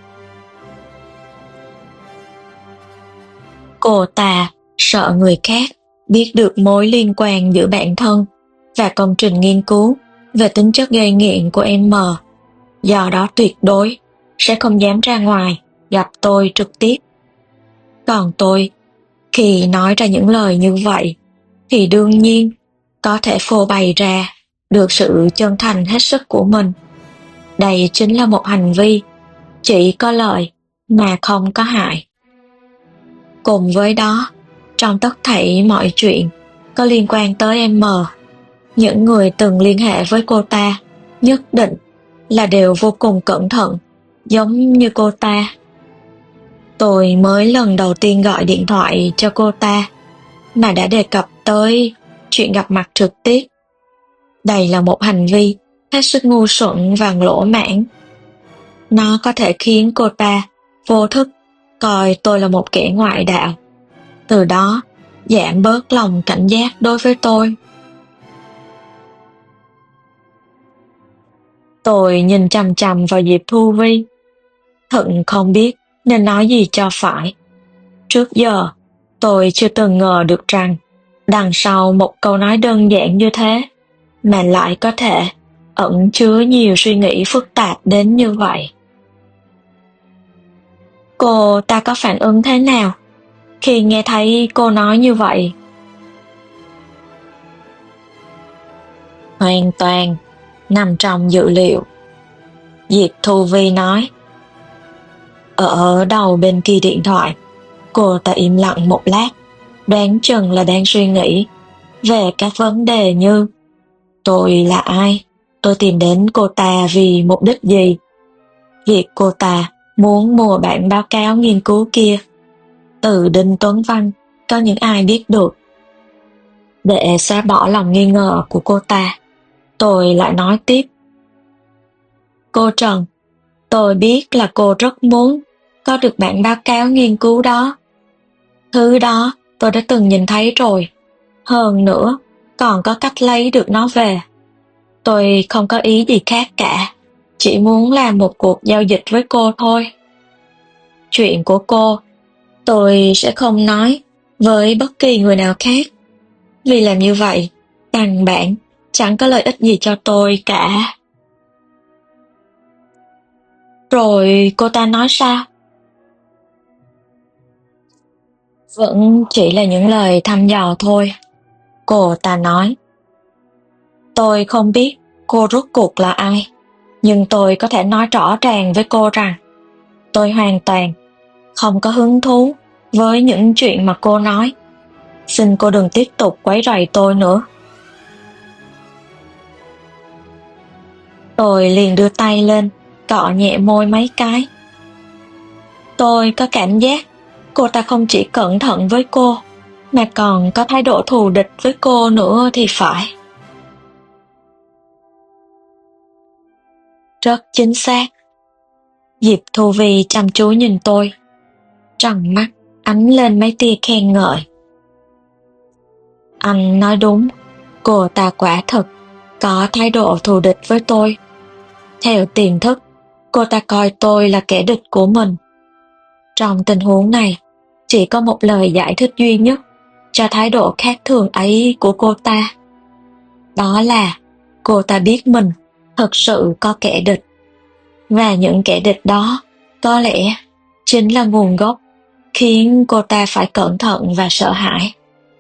Cô ta sợ người khác biết được mối liên quan giữa bản thân và công trình nghiên cứu về tính chất gây nghiện của em M, do đó tuyệt đối sẽ không dám ra ngoài gặp tôi trực tiếp. Còn tôi, khi nói ra những lời như vậy, thì đương nhiên có thể phô bày ra được sự chân thành hết sức của mình. Đây chính là một hành vi chỉ có lợi mà không có hại. Cùng với đó, trong tất thảy mọi chuyện có liên quan tới em M, những người từng liên hệ với cô ta nhất định là đều vô cùng cẩn thận, giống như cô ta. Tôi mới lần đầu tiên gọi điện thoại cho cô ta mà đã đề cập tới chuyện gặp mặt trực tiếp. Đây là một hành vi hết sức ngu xuẩn và lỗ mãng. Nó có thể khiến cô ta vô thức coi tôi là một kẻ ngoại đạo, từ đó giảm bớt lòng cảnh giác đối với tôi. Tôi nhìn chằm chằm vào Diệp Thu Vi, thận không biết nên nói gì cho phải. Trước giờ, tôi chưa từng ngờ được rằng Đằng sau một câu nói đơn giản như thế mà lại có thể ẩn chứa nhiều suy nghĩ phức tạp đến như vậy. Cô ta có phản ứng thế nào khi nghe thấy cô nói như vậy? Hoàn toàn nằm trong dự liệu, Diệp Thu Vi nói. Ở đầu bên kia điện thoại, cô ta im lặng một lát, đoán chừng là đang suy nghĩ về các vấn đề như: tôi là ai? Tôi tìm đến cô ta vì mục đích gì? Việc cô ta muốn mua bản báo cáo nghiên cứu kia từ Đinh Tuấn Văn có những ai biết được? Để xóa bỏ lòng nghi ngờ của cô ta, tôi lại nói tiếp. Cô Trần, tôi biết là cô rất muốn có được bản báo cáo nghiên cứu đó. Thứ đó tôi đã từng nhìn thấy rồi. Hơn nữa, còn có cách lấy được nó về. Tôi không có ý gì khác cả, chỉ muốn làm một cuộc giao dịch với cô thôi. Chuyện của cô, tôi sẽ không nói với bất kỳ người nào khác, vì làm như vậy, căn bản chẳng có lợi ích gì cho tôi cả. Rồi cô ta nói sao? Vẫn chỉ là những lời thăm dò thôi. Cô ta nói. Tôi không biết cô rốt cuộc là ai, nhưng tôi có thể nói rõ ràng với cô rằng tôi hoàn toàn không có hứng thú với những chuyện mà cô nói. Xin cô đừng tiếp tục quấy rầy tôi nữa. Tôi liền đưa tay lên, cọ nhẹ môi mấy cái. Tôi có cảm giác cô ta không chỉ cẩn thận với cô, mà còn có thái độ thù địch với cô nữa thì phải. Rất chính xác. Diệp Thu Vi chăm chú nhìn tôi, trong mắt ánh lên mấy tia khen ngợi. Anh nói đúng, cô ta quả thực có thái độ thù địch với tôi. Theo tiềm thức, cô ta coi tôi là kẻ địch của mình. Trong tình huống này, chỉ có một lời giải thích duy nhất cho thái độ khác thường ấy của cô ta. Đó là cô ta biết mình thực sự có kẻ địch. Và những kẻ địch đó có lẽ chính là nguồn gốc khiến cô ta phải cẩn thận và sợ hãi.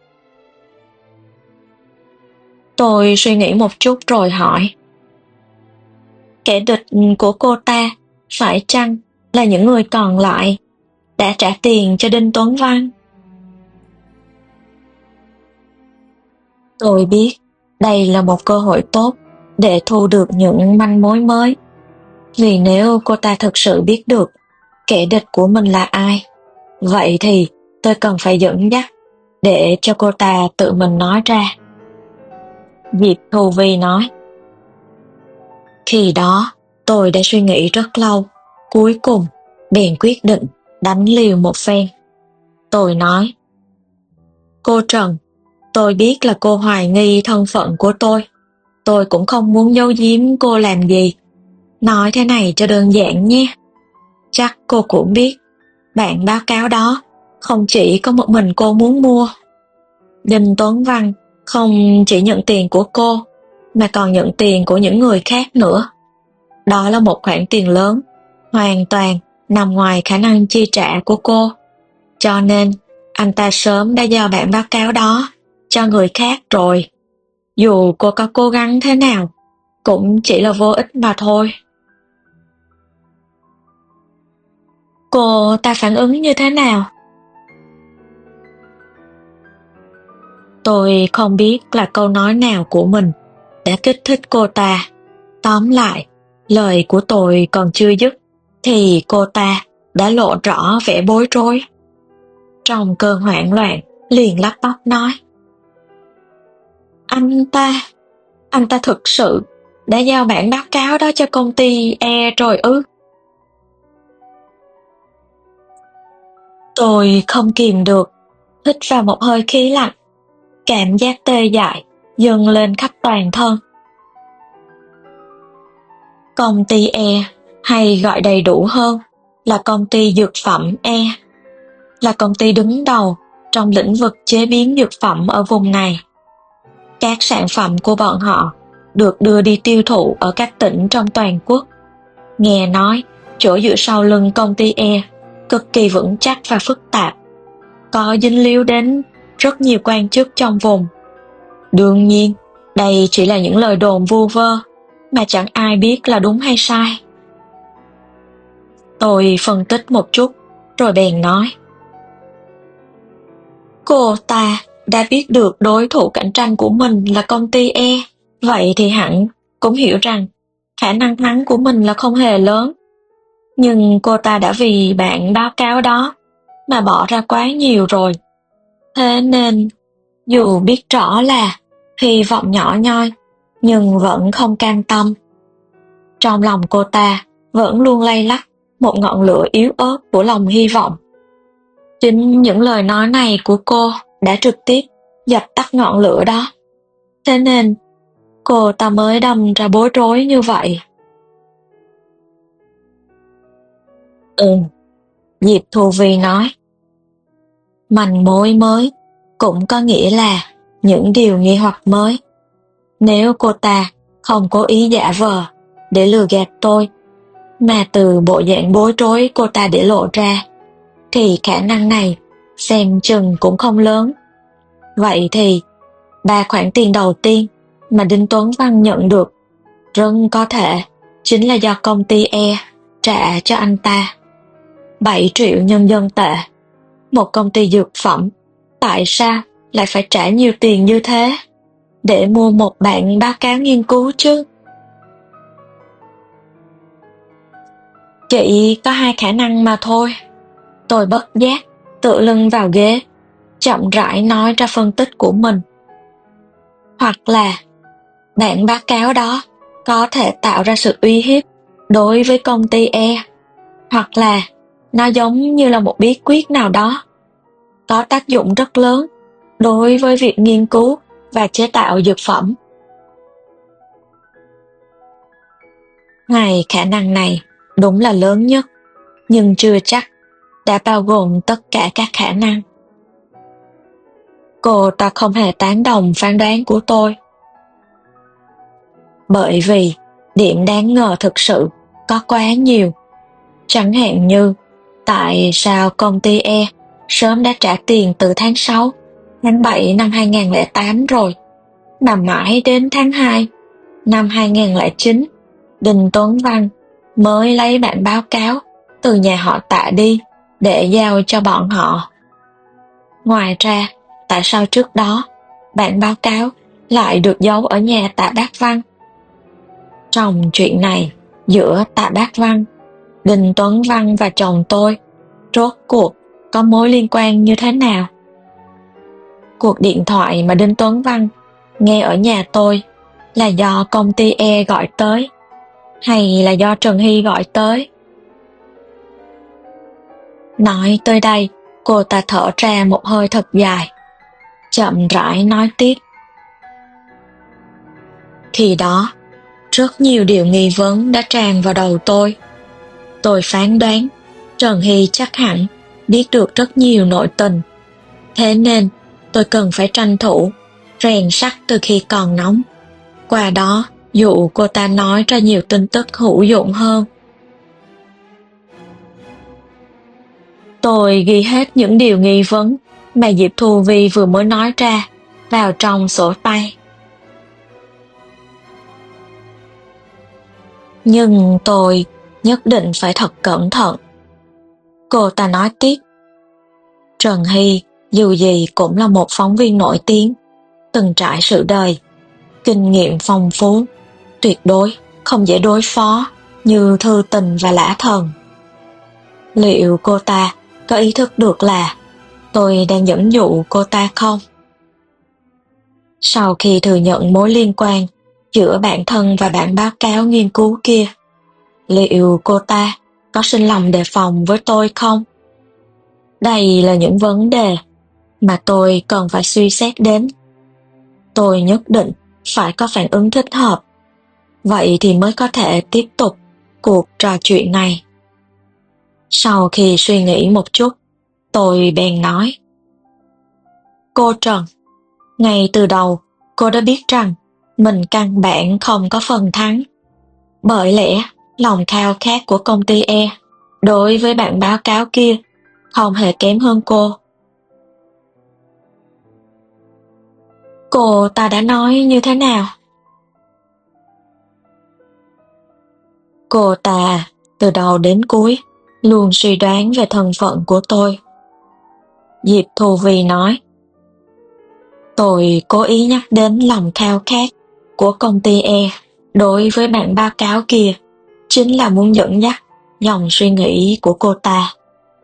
Tôi suy nghĩ một chút rồi hỏi. Kẻ địch của cô ta phải chăng là những người còn lại đã trả tiền cho Đinh Tuấn Văn? Tôi biết đây là một cơ hội tốt để thu được những manh mối mới. Vì nếu cô ta thực sự biết được kẻ địch của mình là ai, vậy thì tôi cần phải dẫn dắt để cho cô ta tự mình nói ra. Diệp Thu Vi nói. Khi đó, tôi đã suy nghĩ rất lâu, cuối cùng bèn quyết định đánh liều một phen. Tôi nói. Cô Trần, tôi biết là cô hoài nghi thân phận của tôi. Tôi cũng không muốn giấu giếm cô làm gì. Nói thế này cho đơn giản nhé. Chắc cô cũng biết, bản báo cáo đó không chỉ có một mình cô muốn mua. Đinh Tuấn Văn không chỉ nhận tiền của cô, mà còn nhận tiền của những người khác nữa. Đó là một khoản tiền lớn, hoàn toàn nằm ngoài khả năng chi trả của cô. Cho nên, anh ta sớm đã giao bản báo cáo đó cho người khác rồi. Dù cô có cố gắng thế nào, cũng chỉ là vô ích mà thôi. Cô ta phản ứng như thế nào? Tôi không biết là câu nói nào của mình đã kích thích cô ta. Tóm lại, lời của tôi còn chưa dứt, thì cô ta đã lộ rõ vẻ bối rối. Trong cơn hoảng loạn, liền lắp bắp nói. Anh ta, anh ta thực sự đã giao bản báo cáo đó cho công ty E rồi ư? Tôi không kìm được, hít vào một hơi khí lạnh. Cảm giác tê dại dâng lên khắp toàn thân. Công ty E, hay gọi đầy đủ hơn là công ty dược phẩm E, là công ty đứng đầu trong lĩnh vực chế biến dược phẩm ở vùng này. Các sản phẩm của bọn họ được đưa đi tiêu thụ ở các tỉnh trong toàn quốc. Nghe nói, chỗ dựa sau lưng công ty E cực kỳ vững chắc và phức tạp, có dính líu đến rất nhiều quan chức trong vùng. Đương nhiên, đây chỉ là những lời đồn vu vơ, mà chẳng ai biết là đúng hay sai. Tôi phân tích một chút, rồi bèn nói. Cô ta đã biết được đối thủ cạnh tranh của mình là công ty E, vậy thì hẳn cũng hiểu rằng khả năng thắng của mình là không hề lớn. Nhưng cô ta đã vì bản báo cáo đó mà bỏ ra quá nhiều rồi. Thế nên, dù biết rõ là hy vọng nhỏ nhoi, nhưng vẫn không cam tâm. Trong lòng cô ta vẫn luôn lay lắc một ngọn lửa yếu ớt của lòng hy vọng. Chính những lời nói này của cô đã trực tiếp dập tắt ngọn lửa đó. Thế nên, cô ta mới đâm ra bối rối như vậy. Ừ, Diệp Thu Vi nói. Manh mối mới cũng có nghĩa là những điều nghi hoặc mới. Nếu cô ta không cố ý giả vờ để lừa gạt tôi, mà từ bộ dạng bối rối cô ta để lộ ra, thì khả năng này xem chừng cũng không lớn. Vậy thì, ba khoản tiền đầu tiên mà Đinh Tuấn Văn nhận được rất có thể chính là do công ty E trả cho anh ta. bảy triệu nhân dân tệ. Một công ty dược phẩm, tại sao lại phải trả nhiều tiền như thế để mua một bản báo cáo nghiên cứu chứ? Chỉ có hai khả năng mà thôi. Tôi bất giác tựa lưng vào ghế, chậm rãi nói ra phân tích của mình. Hoặc là bản báo cáo đó có thể tạo ra sự uy hiếp đối với công ty E, hoặc là nó giống như là một bí quyết nào đó, có tác dụng rất lớn đối với việc nghiên cứu và chế tạo dược phẩm. Hai khả năng này đúng là lớn nhất, nhưng chưa chắc đã bao gồm tất cả các khả năng. Cô ta không hề tán đồng phán đoán của tôi. Bởi vì điểm đáng ngờ thực sự có quá nhiều. Chẳng hạn như, tại sao công ty E sớm đã trả tiền từ tháng sáu, tháng bảy năm hai không không tám rồi, mà mãi đến tháng hai năm hai không không chín, Đinh Tuấn Văn mới lấy bản báo cáo từ nhà họ Tạ đi để giao cho bọn họ. Ngoài ra, tại sao trước đó bản báo cáo lại được giấu ở nhà Tạ Bác Văn? Trong chuyện này, giữa Tạ Bác Văn, Đinh Tuấn Văn và chồng tôi, rốt cuộc có mối liên quan như thế nào? Cuộc điện thoại mà Đinh Tuấn Văn nghe ở nhà tôi là do công ty E gọi tới, hay là do Trần Hy gọi tới? Nói tới đây, cô ta thở ra một hơi thật dài, chậm rãi nói tiếp. Khi đó, rất nhiều điều nghi vấn đã tràn vào đầu tôi. Tôi phán đoán Trần Hy chắc hẳn biết được rất nhiều nội tình. Thế nên tôi cần phải tranh thủ, rèn sắt từ khi còn nóng. Qua đó, dụ cô ta nói ra nhiều tin tức hữu dụng hơn. Tôi ghi hết những điều nghi vấn mà Diệp Thu Vi vừa mới nói ra vào trong sổ tay. Nhưng tôi nhất định phải thật cẩn thận. Cô ta nói tiếp. Trần Hy dù gì cũng là một phóng viên nổi tiếng, từng trải sự đời, kinh nghiệm phong phú, tuyệt đối không dễ đối phó như Thư Tình và Lã Thần. Liệu cô ta có ý thức được là tôi đang dẫn dụ cô ta không? Sau khi thừa nhận mối liên quan giữa bản thân và bản báo cáo nghiên cứu kia, liệu cô ta có sinh lòng đề phòng với tôi không? Đây là những vấn đề mà tôi cần phải suy xét đến. Tôi nhất định phải có phản ứng thích hợp, vậy thì mới có thể tiếp tục cuộc trò chuyện này. Sau khi suy nghĩ một chút, tôi bèn nói. cô Trần. Ngay từ đầu, cô đã biết rằng mình căn bản không có phần thắng. Bởi lẽ, lòng khao khát của công ty E đối với bản báo cáo kia không hề kém hơn cô. Cô ta đã nói như thế nào? Cô ta, từ đầu đến cuối, luôn suy đoán về thân phận của tôi. Diệp Thu Vi nói. Tôi cố ý nhắc đến lòng khao khát của công ty E đối với bản báo cáo kia, chính là muốn dẫn dắt dòng suy nghĩ của cô ta.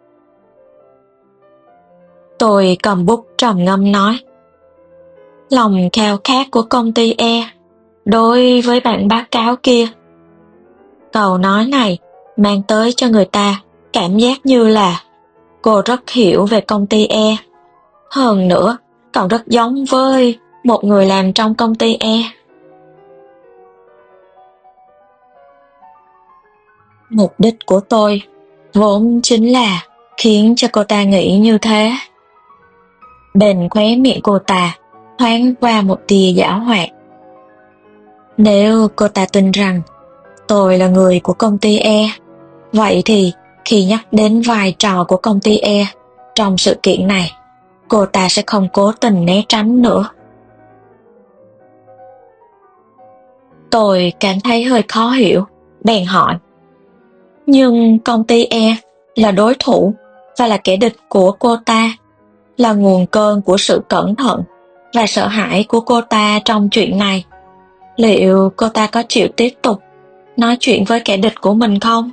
Tôi cầm bút trầm ngâm nói. Lòng khao khát của công ty E đối với bản báo cáo kia. Câu nói này mang tới cho người ta cảm giác như là cô rất hiểu về công ty E. Hơn nữa, còn rất giống với một người làm trong công ty E. Mục đích của tôi vốn chính là khiến cho cô ta nghĩ như thế. Bên khóe miệng cô ta thoáng qua một tia giảo hoạt. Nếu cô ta tin rằng tôi là người của công ty E, vậy thì khi nhắc đến vai trò của công ty E trong sự kiện này, cô ta sẽ không cố tình né tránh nữa. Tôi cảm thấy hơi khó hiểu, bèn hỏi. Nhưng công ty E là đối thủ và là kẻ địch của cô ta, là nguồn cơn của sự cẩn thận và sợ hãi của cô ta trong chuyện này. Liệu cô ta có chịu tiếp tục nói chuyện với kẻ địch của mình không?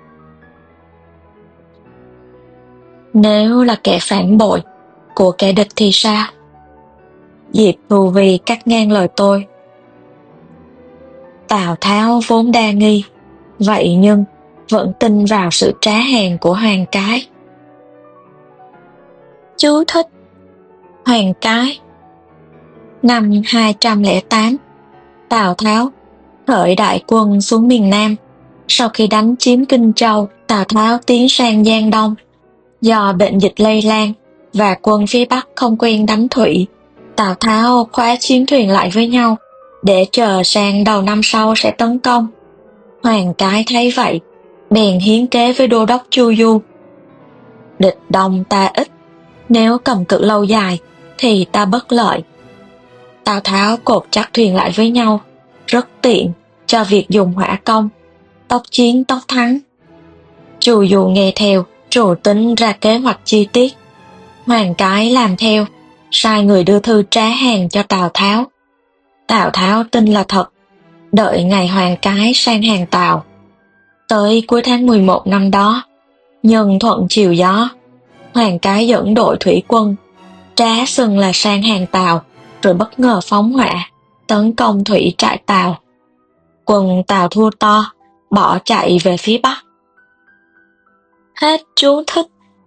Nếu là kẻ phản bội của kẻ địch thì sao? Diệp Thu Vi cắt ngang lời tôi. Tào Tháo vốn đa nghi, vậy nhưng vẫn tin vào sự trá hèn của Hoàng Cái. Chú thích: Hoàng Cái. Năm hai trăm lẻ tám, Tào Tháo khởi đại quân xuống miền Nam. Sau khi đánh chiếm Kinh Châu, Tào Tháo tiến sang Giang Đông. Do bệnh dịch lây lan và quân phía Bắc không quen đánh thủy, Tào Tháo khóa chiến thuyền lại với nhau để chờ sang đầu năm sau sẽ tấn công. Hoàng Cái thấy vậy, bèn hiến kế với đô đốc Chu Du. Địch đông ta ít, nếu cầm cự lâu dài thì ta bất lợi. Tào Tháo cột chặt thuyền lại với nhau, rất tiện cho việc dùng hỏa công, tốc chiến tốc thắng. Chu Du nghe theo, rồi tính ra kế hoạch chi tiết. Hoàng Cái làm theo, sai người đưa thư trá hàng cho Tào Tháo. Tào Tháo tin là thật, đợi ngày Hoàng Cái sang hàng Tào. Tới cuối tháng mười một năm đó, nhân thuận chiều gió, Hoàng Cái dẫn đội thủy quân, trá xưng là sang hàng Tào, rồi bất ngờ phóng hỏa, tấn công thủy trại Tào. Quân Tào thua to, bỏ chạy về phía Bắc. Hết chú thích.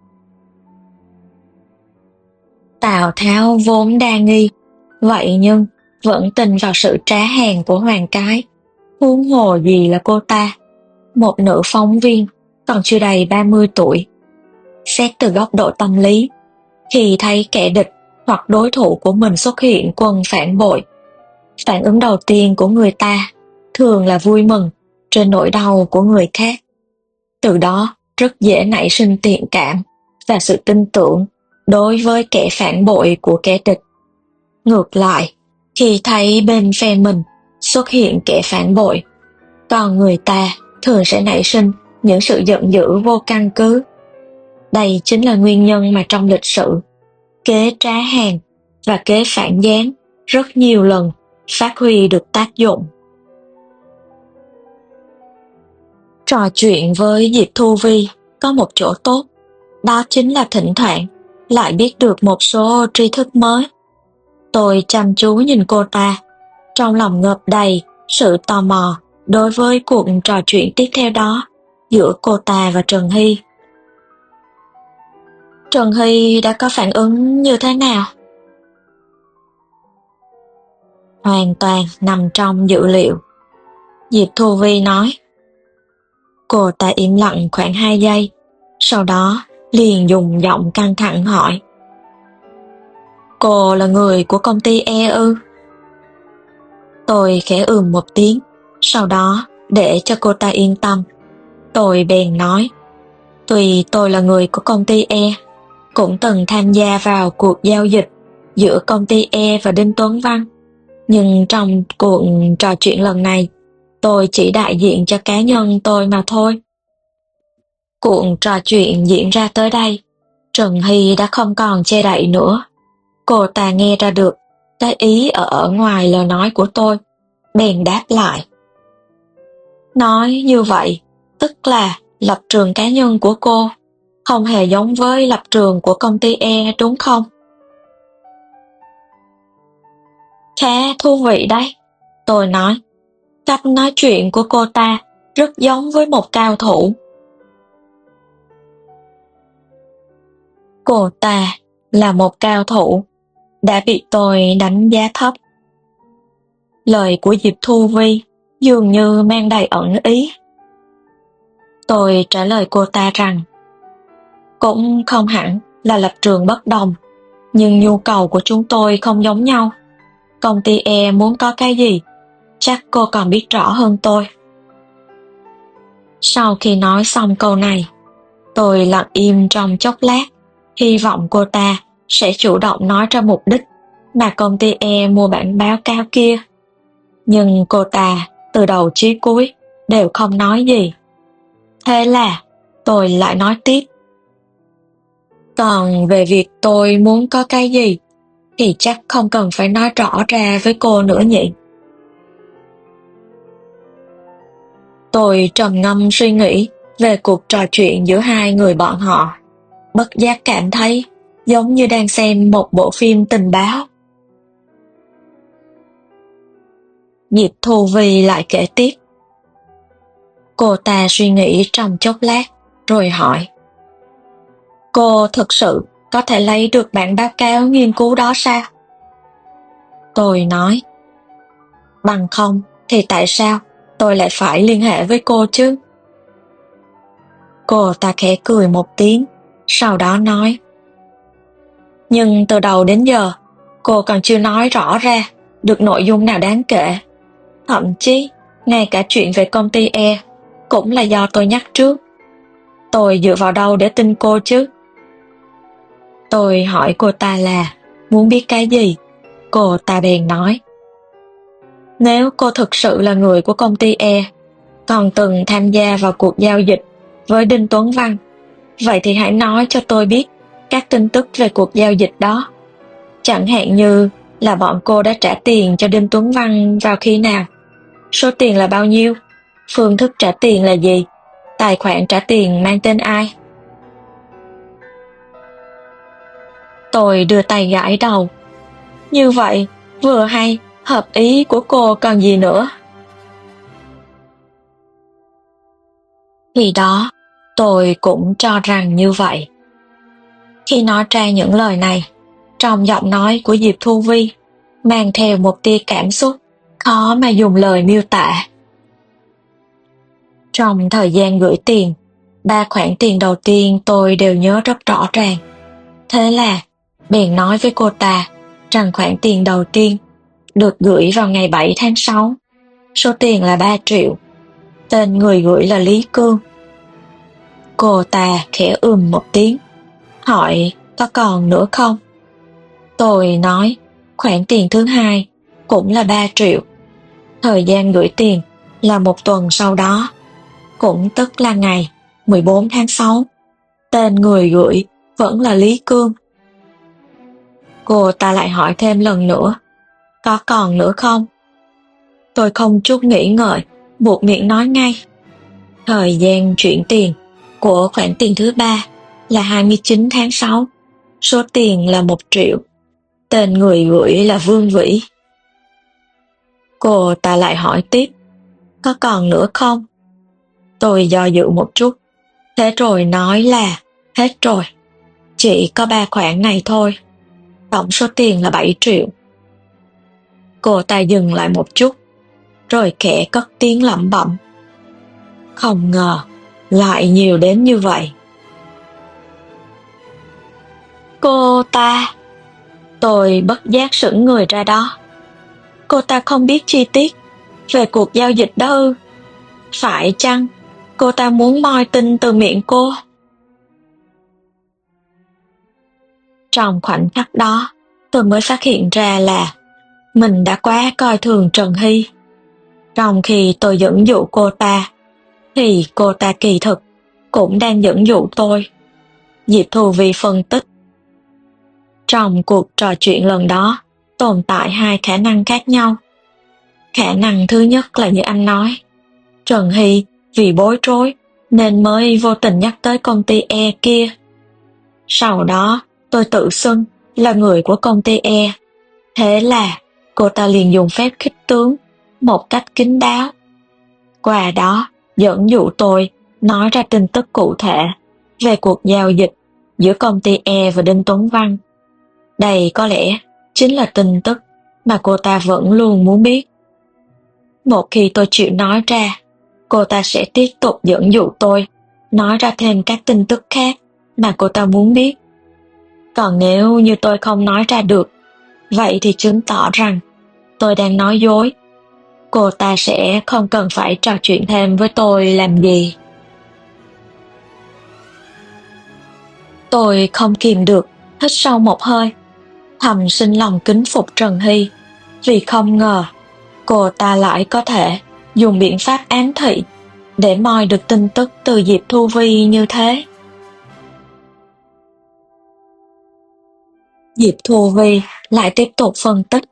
Tào Tháo vốn đa nghi, vậy nhưng vẫn tin vào sự trá hèn của Hoàng Cái. Huống hồ gì là cô ta, một nữ phóng viên, còn chưa đầy ba mươi tuổi. Xét từ góc độ tâm lý, khi thấy kẻ địch hoặc đối thủ của mình xuất hiện quân phản bội, phản ứng đầu tiên của người ta thường là vui mừng trên nỗi đau của người khác. Từ đó rất dễ nảy sinh thiện cảm và sự tin tưởng đối với kẻ phản bội của kẻ địch. Ngược lại, khi thấy bên phe mình xuất hiện kẻ phản bội, còn người ta thường sẽ nảy sinh những sự giận dữ vô căn cứ. Đây chính là nguyên nhân mà trong lịch sử, kế trá hàng và kế phản gián rất nhiều lần phát huy được tác dụng. Trò chuyện với Diệp Thu Vi có một chỗ tốt, đó chính là thỉnh thoảng lại biết được một số tri thức mới. Tôi chăm chú nhìn cô ta, trong lòng ngập đầy sự tò mò đối với cuộc trò chuyện tiếp theo đó giữa cô ta và Trần Hy. Trần Hy đã có phản ứng như thế nào? Hoàn toàn nằm trong dự liệu, Diệp Thu Vi nói. Cô ta im lặng khoảng hai giây, sau đó liền dùng giọng căng thẳng hỏi. Cô là người của công ty E ư? Tôi khẽ ừm một tiếng, sau đó để cho cô ta yên tâm, tôi bèn nói, tuy tôi là người của công ty E, cũng từng tham gia vào cuộc giao dịch giữa công ty E và Đinh Tuấn Văn, nhưng trong cuộc trò chuyện lần này, tôi chỉ đại diện cho cá nhân tôi mà thôi. Cuộc trò chuyện diễn ra tới đây, Trần Hy đã không còn che đậy nữa. Cô ta nghe ra được cái ý ở ở ngoài lời nói của tôi, bèn đáp lại. Nói như vậy, tức là lập trường cá nhân của cô không hề giống với lập trường của công ty E đúng không? Khá thú vị đấy, tôi nói. Cách nói chuyện của cô ta rất giống với một cao thủ. Cô ta là một cao thủ, đã bị tôi đánh giá thấp. Lời của Diệp Thu Vi dường như mang đầy ẩn ý. Tôi trả lời cô ta rằng, cũng không hẳn là lập trường bất đồng, nhưng nhu cầu của chúng tôi không giống nhau. Công ty E muốn có cái gì, chắc cô còn biết rõ hơn tôi. Sau khi nói xong câu này, tôi lặng im trong chốc lát, hy vọng cô ta sẽ chủ động nói ra mục đích mà công ty E mua bản báo cáo kia. Nhưng cô ta từ đầu chí cuối đều không nói gì. Thế là tôi lại nói tiếp. Còn về việc tôi muốn có cái gì thì chắc không cần phải nói rõ ra với cô nữa nhỉ. Tôi trầm ngâm suy nghĩ về cuộc trò chuyện giữa hai người bọn họ, bất giác cảm thấy giống như đang xem một bộ phim tình báo. Diệp Thu Vi lại kể tiếp. Cô ta suy nghĩ trong chốc lát, rồi hỏi. Cô thực sự có thể lấy được bản báo cáo nghiên cứu đó sao? Tôi nói. Bằng không, thì tại sao tôi lại phải liên hệ với cô chứ? Cô ta khẽ cười một tiếng, sau đó nói. Nhưng từ đầu đến giờ, cô còn chưa nói rõ ra được nội dung nào đáng kể. Thậm chí, ngay cả chuyện về công ty E cũng là do tôi nhắc trước. Tôi dựa vào đâu để tin cô chứ? Tôi hỏi cô ta là muốn biết cái gì? Cô ta bèn nói. Nếu cô thực sự là người của công ty E, còn từng tham gia vào cuộc giao dịch với Đinh Tuấn Văn, vậy thì hãy nói cho tôi biết các tin tức về cuộc giao dịch đó. Chẳng hạn như là bọn cô đã trả tiền cho Đinh Tuấn Văn vào khi nào, số tiền là bao nhiêu, phương thức trả tiền là gì, tài khoản trả tiền mang tên ai. Tôi đưa tay gãi đầu. Như vậy, vừa hay, hợp ý của cô còn gì nữa. Khi đó, tôi cũng cho rằng như vậy. Khi nói ra những lời này, trong giọng nói của Diệp Thu Vi mang theo một tia cảm xúc khó mà dùng lời miêu tả. Trong thời gian gửi tiền, ba khoản tiền đầu tiên tôi đều nhớ rất rõ ràng. Thế là, bèn nói với cô ta rằng khoản tiền đầu tiên được gửi vào ngày bảy tháng sáu. Số tiền là ba triệu. Tên người gửi là Lý Cương. Cô ta khẽ ừm một tiếng, hỏi có còn nữa không? Tôi nói khoản tiền thứ hai cũng là ba triệu. Thời gian gửi tiền là một tuần sau đó, cũng tức là ngày mười bốn tháng sáu. Tên người gửi vẫn là Lý Cương. Cô ta lại hỏi thêm lần nữa, có còn nữa không? Tôi không chút nghĩ ngợi, buộc miệng nói ngay. Thời gian chuyển tiền của khoản tiền thứ ba là hai mươi chín tháng sáu. Số tiền là một triệu. Tên người gửi là Vương Vĩ. Cô ta lại hỏi tiếp, có còn nữa không? Tôi do dự một chút, thế rồi nói là hết rồi. Chỉ có ba khoản này thôi. Tổng số tiền là bảy triệu. Cô ta dừng lại một chút, rồi khẽ cất tiếng lẩm bẩm. Không ngờ, lại nhiều đến như vậy. Cô ta... Tôi bất giác sững người ra đó. Cô ta không biết chi tiết về cuộc giao dịch đó ư? Phải chăng cô ta muốn moi tin từ miệng cô? Trong khoảnh khắc đó, tôi mới phát hiện ra là mình đã quá coi thường Trần Hy. Trong khi tôi dẫn dụ cô ta, thì cô ta kỳ thực cũng đang dẫn dụ tôi. Diệp Thu Vi phân tích. Trong cuộc trò chuyện lần đó, tồn tại hai khả năng khác nhau. Khả năng thứ nhất là như anh nói. Trần Hy vì bối rối nên mới vô tình nhắc tới công ty E kia. Sau đó, tôi tự xưng là người của công ty E. Thế là cô ta liền dùng phép khích tướng một cách kín đáo. Qua đó, dẫn dụ tôi nói ra tin tức cụ thể về cuộc giao dịch giữa công ty E và Đinh Tuấn Văn. Đây có lẽ chính là tin tức mà cô ta vẫn luôn muốn biết. Một khi tôi chịu nói ra, cô ta sẽ tiếp tục dẫn dụ tôi nói ra thêm các tin tức khác mà cô ta muốn biết. Còn nếu như tôi không nói ra được, vậy thì chứng tỏ rằng tôi đang nói dối. Cô ta sẽ không cần phải trò chuyện thêm với tôi làm gì. Tôi không kìm được, hít sâu một hơi, thầm sinh lòng kính phục Trần Hy, vì không ngờ cô ta lại có thể dùng biện pháp ám thị để moi được tin tức từ Diệp Thu Vi như thế. Diệp Thu Vi lại tiếp tục phân tích.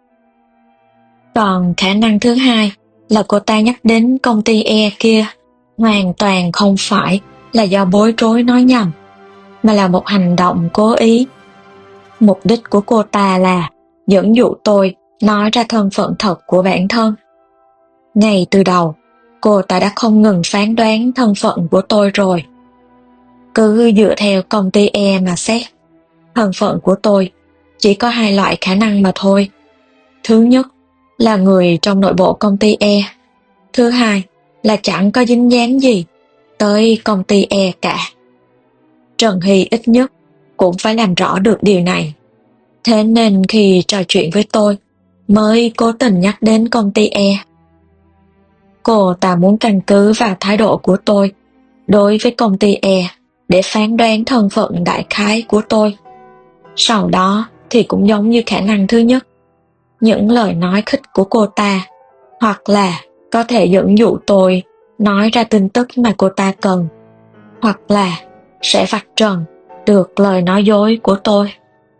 Còn khả năng thứ hai là cô ta nhắc đến công ty E kia hoàn toàn không phải là do bối rối nói nhầm, mà là một hành động cố ý. Mục đích của cô ta là dẫn dụ tôi nói ra thân phận thật của bản thân. Ngay từ đầu, cô ta đã không ngừng phán đoán thân phận của tôi rồi. Cứ dựa theo công ty E mà xét, thân phận của tôi chỉ có hai loại khả năng mà thôi. Thứ nhất là người trong nội bộ công ty E. Thứ hai là chẳng có dính dáng gì tới công ty E cả. Trần Hy ít nhất cũng phải làm rõ được điều này. Thế nên khi trò chuyện với tôi, mới cố tình nhắc đến công ty E. Cô ta muốn căn cứ vào thái độ của tôi đối với công ty E để phán đoán thân phận đại khái của tôi. Sau đó thì cũng giống như khả năng thứ nhất, những lời nói khích của cô ta hoặc là có thể dẫn dụ tôi nói ra tin tức mà cô ta cần, hoặc là sẽ vạch trần được lời nói dối của tôi.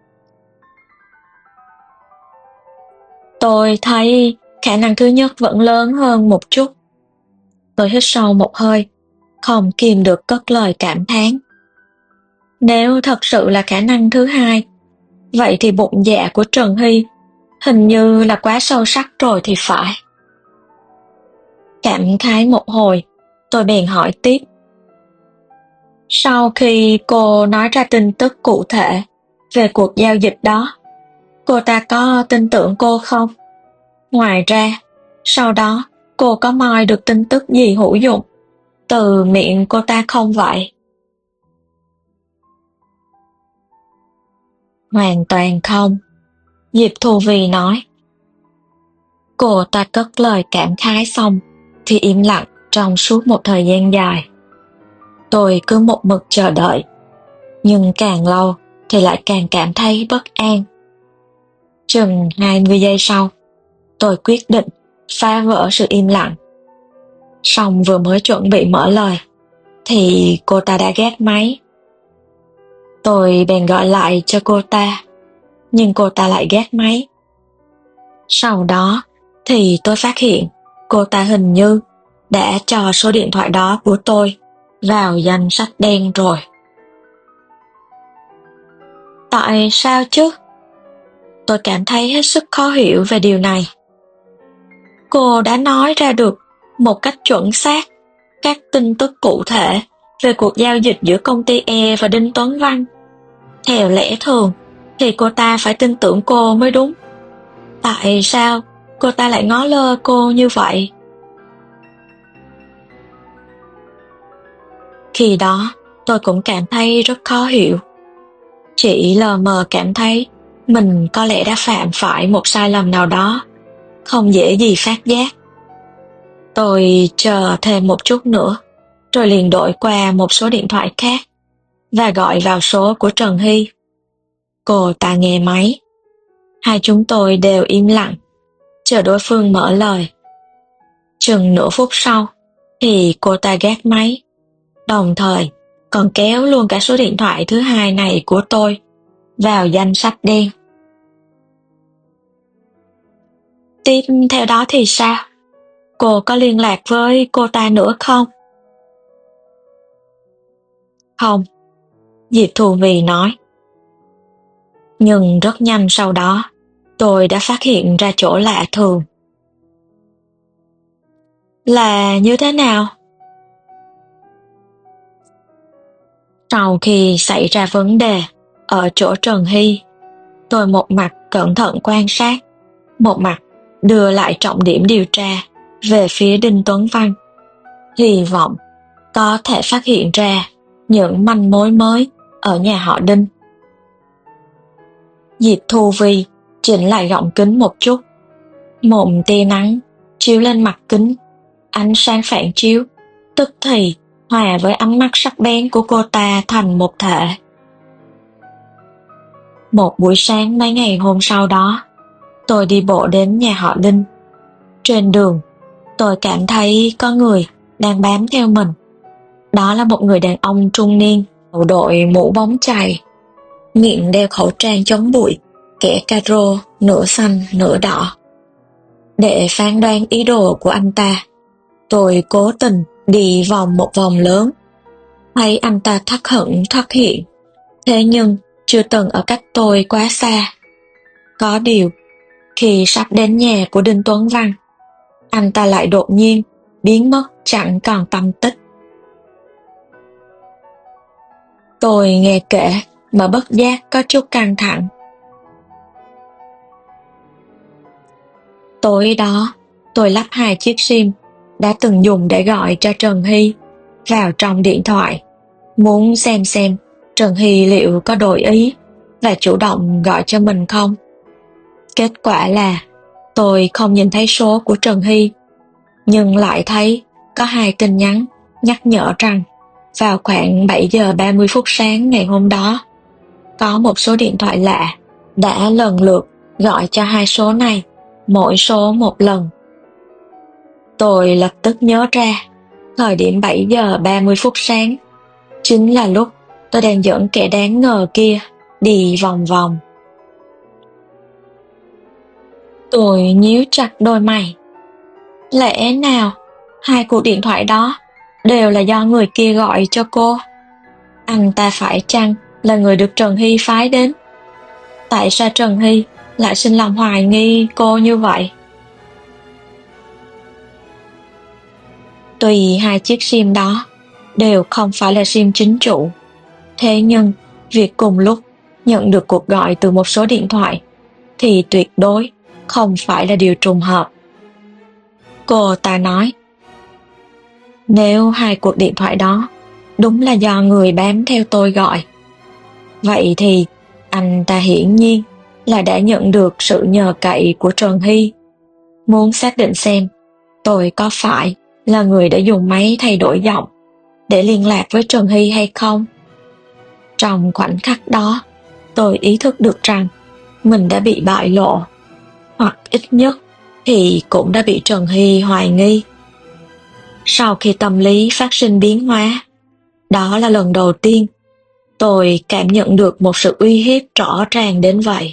Tôi thấy khả năng thứ nhất vẫn lớn hơn một chút. Tôi hít sâu một hơi, không kìm được cất lời cảm thán. Nếu thật sự là khả năng thứ hai, vậy thì bụng dạ của Trần Hy hình như là quá sâu sắc rồi thì phải. Cảm khái một hồi, tôi bèn hỏi tiếp. Sau khi cô nói ra tin tức cụ thể về cuộc giao dịch đó, cô ta có tin tưởng cô không? Ngoài ra, sau đó cô có moi được tin tức gì hữu dụng từ miệng cô ta không vậy? Hoàn toàn không, Diệp Thu Vi nói. Cô ta cất lời cảm khái xong thì im lặng trong suốt một thời gian dài. Tôi cứ một mực chờ đợi, nhưng càng lâu thì lại càng cảm thấy bất an. Chừng hai mươi giây sau, tôi quyết định phá vỡ sự im lặng. Xong vừa mới chuẩn bị mở lời, thì cô ta đã gác máy. Tôi bèn gọi lại cho cô ta, nhưng cô ta lại gác máy. Sau đó thì tôi phát hiện cô ta hình như đã cho số điện thoại đó của tôi vào danh sách đen rồi. Tại sao chứ? Tôi cảm thấy hết sức khó hiểu về điều này. Cô đã nói ra được một cách chuẩn xác các tin tức cụ thể về cuộc giao dịch giữa công ty E và Đinh Tuấn Văn. Theo lẽ thường thì cô ta phải tin tưởng cô mới đúng. Tại sao cô ta lại ngó lơ cô như vậy? Khi đó tôi cũng cảm thấy rất khó hiểu. Chỉ lờ mờ cảm thấy Mình có lẽ đã phạm phải một sai lầm nào đó, không dễ gì phát giác. Tôi chờ thêm một chút nữa, rồi liền đổi qua một số điện thoại khác và gọi vào số của Trần Hy. Cô ta nghe máy. Hai chúng tôi đều im lặng, chờ đối phương mở lời. Chừng nửa phút sau thì cô ta gác máy, đồng thời còn kéo luôn cả số điện thoại thứ hai này của tôi vào danh sách đen. Tiếp theo đó thì sao? Cô có liên lạc với cô ta nữa không? Không, Diệp Thù Vy nói. Nhưng rất nhanh sau đó, tôi đã phát hiện ra chỗ lạ thường. Là như thế nào? Sau khi xảy ra vấn đề ở chỗ Trần Hy, tôi một mặt cẩn thận quan sát, một mặt đưa lại trọng điểm điều tra về phía Đinh Tuấn Văn, hy vọng có thể phát hiện ra những manh mối mới ở nhà họ Đinh. Diệp Thù Vy chỉnh lại gọng kính một chút. Một tia nắng chiếu lên mặt kính, ánh sáng phản chiếu tức thì hòa với ánh mắt sắc bén của cô ta thành một thể. Một buổi sáng mấy ngày hôm sau đó, tôi đi bộ đến nhà họ Đinh. Trên đường, tôi cảm thấy có người đang bám theo mình. Đó là một người đàn ông trung niên, đội mũ bóng chày, miệng đeo khẩu trang chống bụi, kẻ caro nửa xanh nửa đỏ. Để phán đoán ý đồ của anh ta, tôi cố tình đi vòng một vòng lớn. Thấy anh ta thoắt hửng thoắt hiện, thế nhưng chưa từng ở cách tôi quá xa. Có điều, khi sắp đến nhà của Đinh Tuấn Văn, anh ta lại đột nhiên biến mất chẳng còn tăm tích. Tôi nghe kể mà bất giác có chút căng thẳng. Tối đó, tôi lắp hai chiếc sim đã từng dùng để gọi cho Trần Hy vào trong điện thoại, muốn xem xem Trần Hy liệu có đổi ý và chủ động gọi cho mình không. Kết quả là tôi không nhìn thấy số của Trần Hy, nhưng lại thấy có hai tin nhắn nhắc nhở rằng vào khoảng bảy giờ ba mươi phút sáng ngày hôm đó, có một số điện thoại lạ đã lần lượt gọi cho hai số này, mỗi số một lần. Tôi lập tức nhớ ra, thời điểm bảy giờ ba mươi phút sáng chính là lúc tôi đang dẫn kẻ đáng ngờ kia đi vòng vòng. Tôi nhíu chặt đôi mày. Lẽ nào hai cuộc điện thoại đó đều là do người kia gọi cho cô? Anh ta phải chăng là người được Trần Hy phái đến? Tại sao Trần Hy lại sinh lòng hoài nghi cô như vậy? Tuy hai chiếc sim đó đều không phải là sim chính chủ, thế nhưng việc cùng lúc nhận được cuộc gọi từ một số điện thoại thì tuyệt đối không phải là điều trùng hợp. Cô ta nói, nếu hai cuộc điện thoại đó đúng là do người bám theo tôi gọi, vậy thì anh ta hiển nhiên là đã nhận được sự nhờ cậy của Trần Hy, muốn xác định xem tôi có phải là người đã dùng máy thay đổi giọng để liên lạc với Trần Hy hay không. Trong khoảnh khắc đó, tôi ý thức được rằng mình đã bị bại lộ, hoặc ít nhất thì cũng đã bị Trần Hy hoài nghi. Sau khi tâm lý phát sinh biến hóa, đó là lần đầu tiên tôi cảm nhận được một sự uy hiếp rõ ràng đến vậy.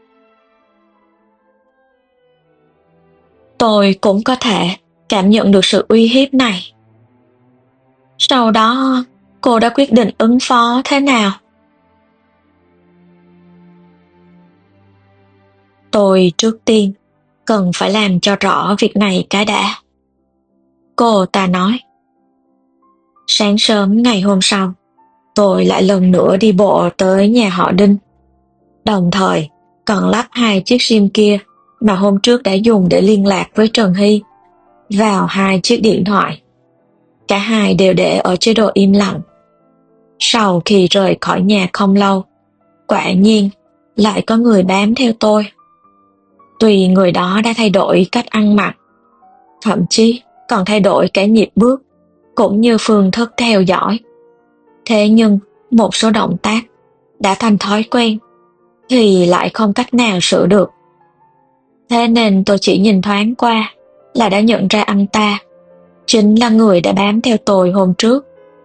Tôi cũng có thể cảm nhận được sự uy hiếp này. Sau đó, cô đã quyết định ứng phó thế nào? Tôi trước tiên cần phải làm cho rõ việc này cái đã. Cô ta nói. Sáng sớm ngày hôm sau, tôi lại lần nữa đi bộ tới nhà họ Đinh. Đồng thời, còn lắp hai chiếc sim kia mà hôm trước đã dùng để liên lạc với Trần Hy vào hai chiếc điện thoại. Cả hai đều để ở chế độ im lặng. Sau khi rời khỏi nhà không lâu, quả nhiên lại có người bám theo tôi. Tuy người đó đã thay đổi cách ăn mặc, thậm chí còn thay đổi cả nhịp bước, cũng như phương thức theo dõi. Thế nhưng, một số động tác đã thành thói quen thì lại không cách nào sửa được. Thế nên tôi chỉ nhìn thoáng qua là đã nhận ra anh ta chính là người đã bám theo tôi hôm trước.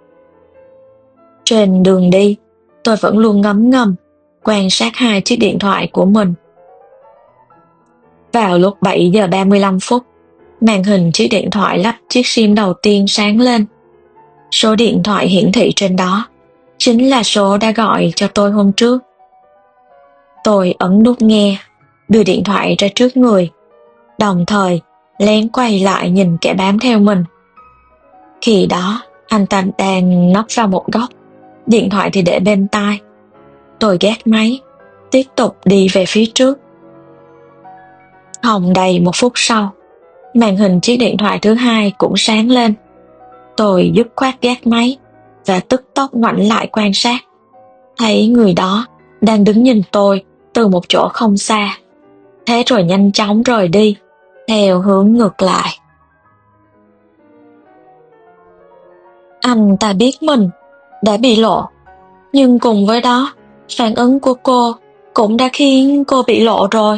Trên đường đi, tôi vẫn luôn ngấm ngầm quan sát hai chiếc điện thoại của mình. Vào lúc bảy giờ ba mươi lăm phút, màn hình chiếc điện thoại lắp chiếc sim đầu tiên sáng lên. Số điện thoại hiển thị trên đó chính là số đã gọi cho tôi hôm trước. Tôi ấn nút nghe, đưa điện thoại ra trước người, đồng thời lén quay lại nhìn kẻ bám theo mình. Khi đó, anh ta đang nấp vào một góc, điện thoại thì để bên tai. Tôi gác máy, tiếp tục đi về phía trước. Không đầy một phút sau, màn hình chiếc điện thoại thứ hai cũng sáng lên. Tôi dứt khoát gác máy và tức tốc ngoảnh lại quan sát. Thấy người đó đang đứng nhìn tôi từ một chỗ không xa. Thế rồi nhanh chóng rời đi, theo hướng ngược lại. Anh ta biết mình đã bị lộ, nhưng cùng với đó, phản ứng của cô cũng đã khiến cô bị lộ rồi.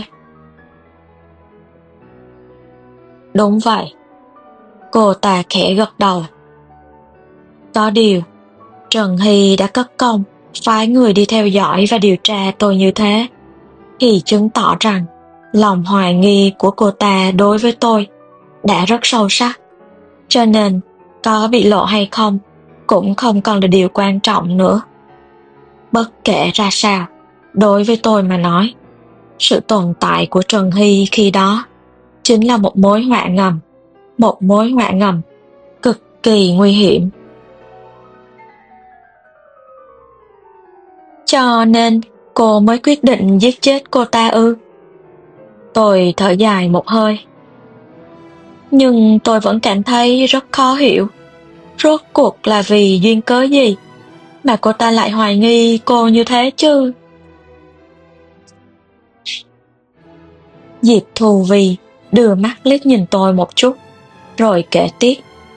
Đúng vậy, cô ta khẽ gật đầu. Có điều, Trần Hy đã cất công phái người đi theo dõi và điều tra tôi như thế, thì chứng tỏ rằng lòng hoài nghi của cô ta đối với tôi đã rất sâu sắc. Cho nên, có bị lộ hay không cũng không còn là điều quan trọng nữa. Bất kể ra sao, đối với tôi mà nói, sự tồn tại của Trần Hy khi đó chính là một mối họa ngầm, một mối họa ngầm cực kỳ nguy hiểm. Cho nên cô mới quyết định giết chết cô ta ư? Tôi thở dài một hơi. Nhưng tôi vẫn cảm thấy rất khó hiểu. Rốt cuộc là vì duyên cớ gì mà cô ta lại hoài nghi cô như thế chứ? Diệp Thù Vy đưa mắt liếc nhìn tôi một chút, rồi kể tiếp.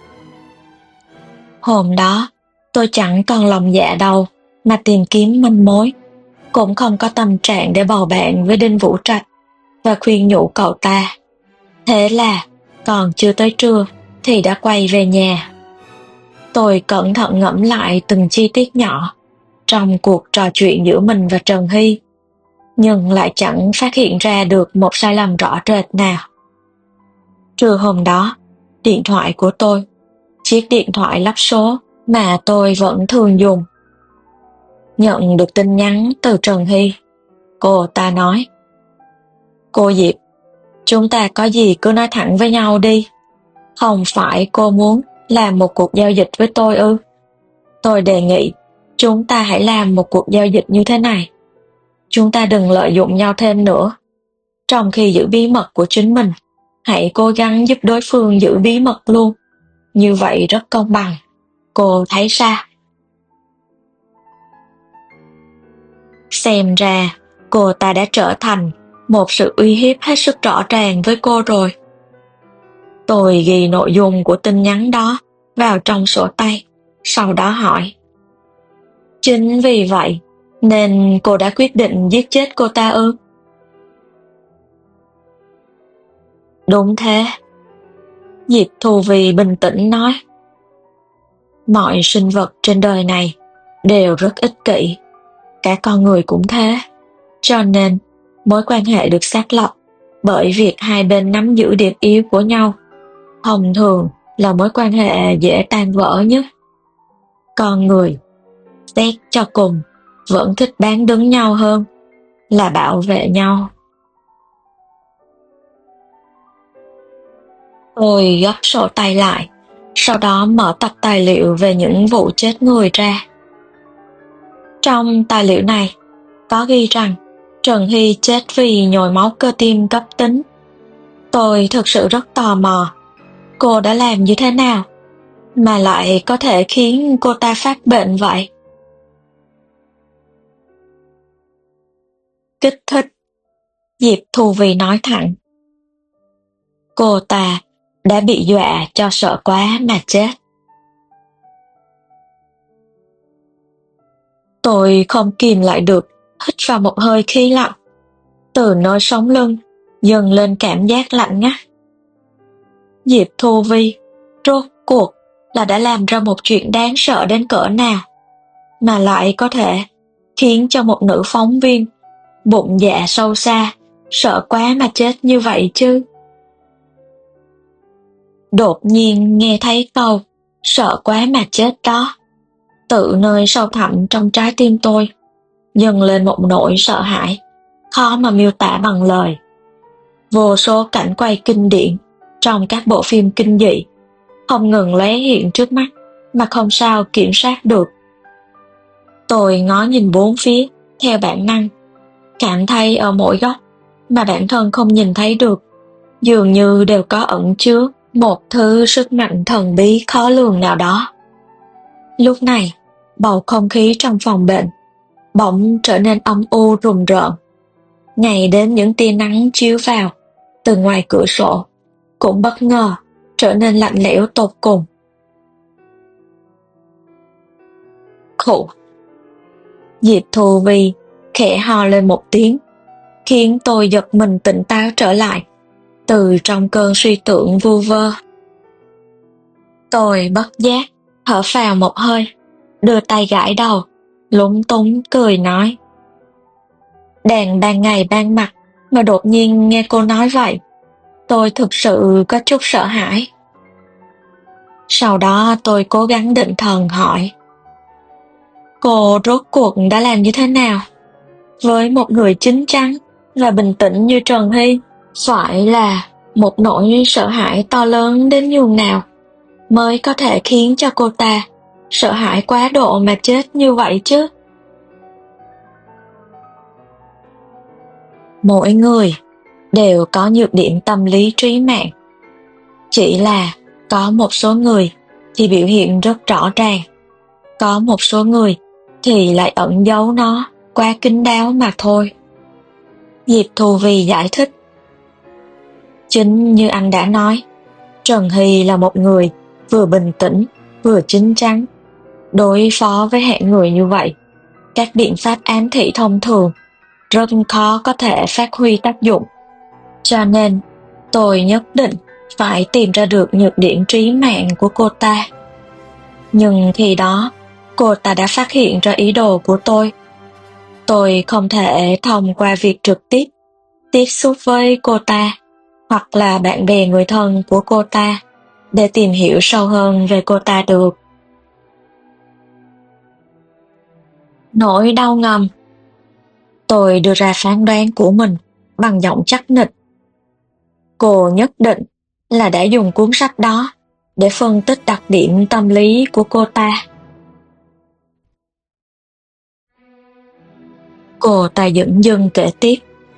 Hôm đó, tôi chẳng còn lòng dạ đâu mà tìm kiếm manh mối, cũng không có tâm trạng để bầu bạn với Đinh Vũ Trạch và khuyên nhủ cậu ta. Thế là, còn chưa tới trưa thì đã quay về nhà. Tôi cẩn thận ngẫm lại từng chi tiết nhỏ trong cuộc trò chuyện giữa mình và Trần Hy, nhưng lại chẳng phát hiện ra được một sai lầm rõ rệt nào. Trưa hôm đó, điện thoại của tôi, chiếc điện thoại lắp số mà tôi vẫn thường dùng, nhận được tin nhắn từ Trần Hy. Cô ta nói: Cô Diệp, chúng ta có gì cứ nói thẳng với nhau đi. Không phải cô muốn làm một cuộc giao dịch với tôi ư? Tôi đề nghị chúng ta hãy làm một cuộc giao dịch như thế này. Chúng ta đừng lợi dụng nhau thêm nữa. Trong khi giữ bí mật của chính mình, hãy cố gắng giúp đối phương giữ bí mật luôn. Như vậy rất công bằng. Cô thấy sao? Xem ra, cô ta đã trở thành một sự uy hiếp hết sức rõ ràng với cô rồi. Tôi ghi nội dung của tin nhắn đó vào trong sổ tay, sau đó hỏi: Chính vì vậy nên cô đã quyết định giết chết cô ta ư? Đúng thế. Diệp Thù Vy bình tĩnh nói. Mọi sinh vật trên đời này đều rất ích kỷ, cả con người cũng thế. Cho nên, mối quan hệ được xác lập bởi việc hai bên nắm giữ điểm yếu của nhau, thông thường là mối quan hệ dễ tan vỡ nhất. Con người, xét cho cùng, vẫn thích bán đứng nhau hơn là bảo vệ nhau. Tôi gấp sổ tay lại, sau đó mở tập tài liệu về những vụ chết người ra. Trong tài liệu này, có ghi rằng Trần Hy chết vì nhồi máu cơ tim cấp tính. Tôi thực sự rất tò mò, cô đã làm như thế nào mà lại có thể khiến cô ta phát bệnh vậy? kích thích. Diệp Thu Vi nói thẳng. Cô ta đã bị dọa cho sợ quá mà chết. Tôi không kìm lại được, hít vào một hơi khí lạnh. Từ nơi sống lưng, dâng lên cảm giác lạnh ngắt. Diệp Thu Vi, rốt cuộc là đã làm ra một chuyện đáng sợ đến cỡ nào, mà lại có thể khiến cho một nữ phóng viên bụng dạ sâu xa, sợ quá mà chết như vậy chứ. Đột nhiên nghe thấy câu sợ quá mà chết đó, tự nơi sâu thẳm trong trái tim tôi dâng lên một nỗi sợ hãi khó mà miêu tả bằng lời. Vô số cảnh quay kinh điển trong các bộ phim kinh dị không ngừng lóe hiện trước mắt mà không sao kiểm soát được. Tôi ngó nhìn bốn phía theo bản năng, cảm thấy ở mỗi góc mà bản thân không nhìn thấy được dường như đều có ẩn chứa một thứ sức mạnh thần bí khó lường nào đó. Lúc này, bầu không khí trong phòng bệnh bỗng trở nên âm u rùng rợn. Ngày đến những tia nắng chiếu vào từ ngoài cửa sổ cũng bất ngờ trở nên lạnh lẽo tột cùng. Khụ. Diệp Thu Vi khẽ ho lên một tiếng, khiến tôi giật mình tỉnh táo trở lại từ trong cơn suy tưởng vu vơ. Tôi bất giác thở phào một hơi, đưa tay gãi đầu, lúng túng cười nói. Đèn ban ngày ban mặt mà đột nhiên nghe cô nói vậy, tôi thực sự có chút sợ hãi. Sau đó tôi cố gắng định thần hỏi. Cô rốt cuộc đã làm như thế nào? Với một người chín chắn và bình tĩnh như Trần Hy, phải là một nỗi sợ hãi to lớn đến nhường nào mới có thể khiến cho cô ta sợ hãi quá độ mà chết như vậy chứ? Mỗi người đều có nhược điểm tâm lý trí mạng. Chỉ là có một số người thì biểu hiện rất rõ ràng, có một số người thì lại ẩn giấu nó quá kín đáo mà thôi. Diệp Thu Vi giải thích. Chính như anh đã nói, Trần Hy là một người vừa bình tĩnh vừa chín chắn. Đối phó với hạng người như vậy, các biện pháp ám thị thông thường rất khó có thể phát huy tác dụng. Cho nên, tôi nhất định phải tìm ra được nhược điểm trí mạng của cô ta. Nhưng khi đó, cô ta đã phát hiện ra ý đồ của tôi. Tôi không thể thông qua việc trực tiếp tiếp xúc với cô ta hoặc là bạn bè người thân của cô ta để tìm hiểu sâu hơn về cô ta được. Nỗi đau ngầm. Tôi đưa ra phán đoán của mình bằng giọng chắc nịch. Cô nhất định là đã dùng cuốn sách đó để phân tích đặc điểm tâm lý của cô ta. Cô ta dửng dưng kể tiếp.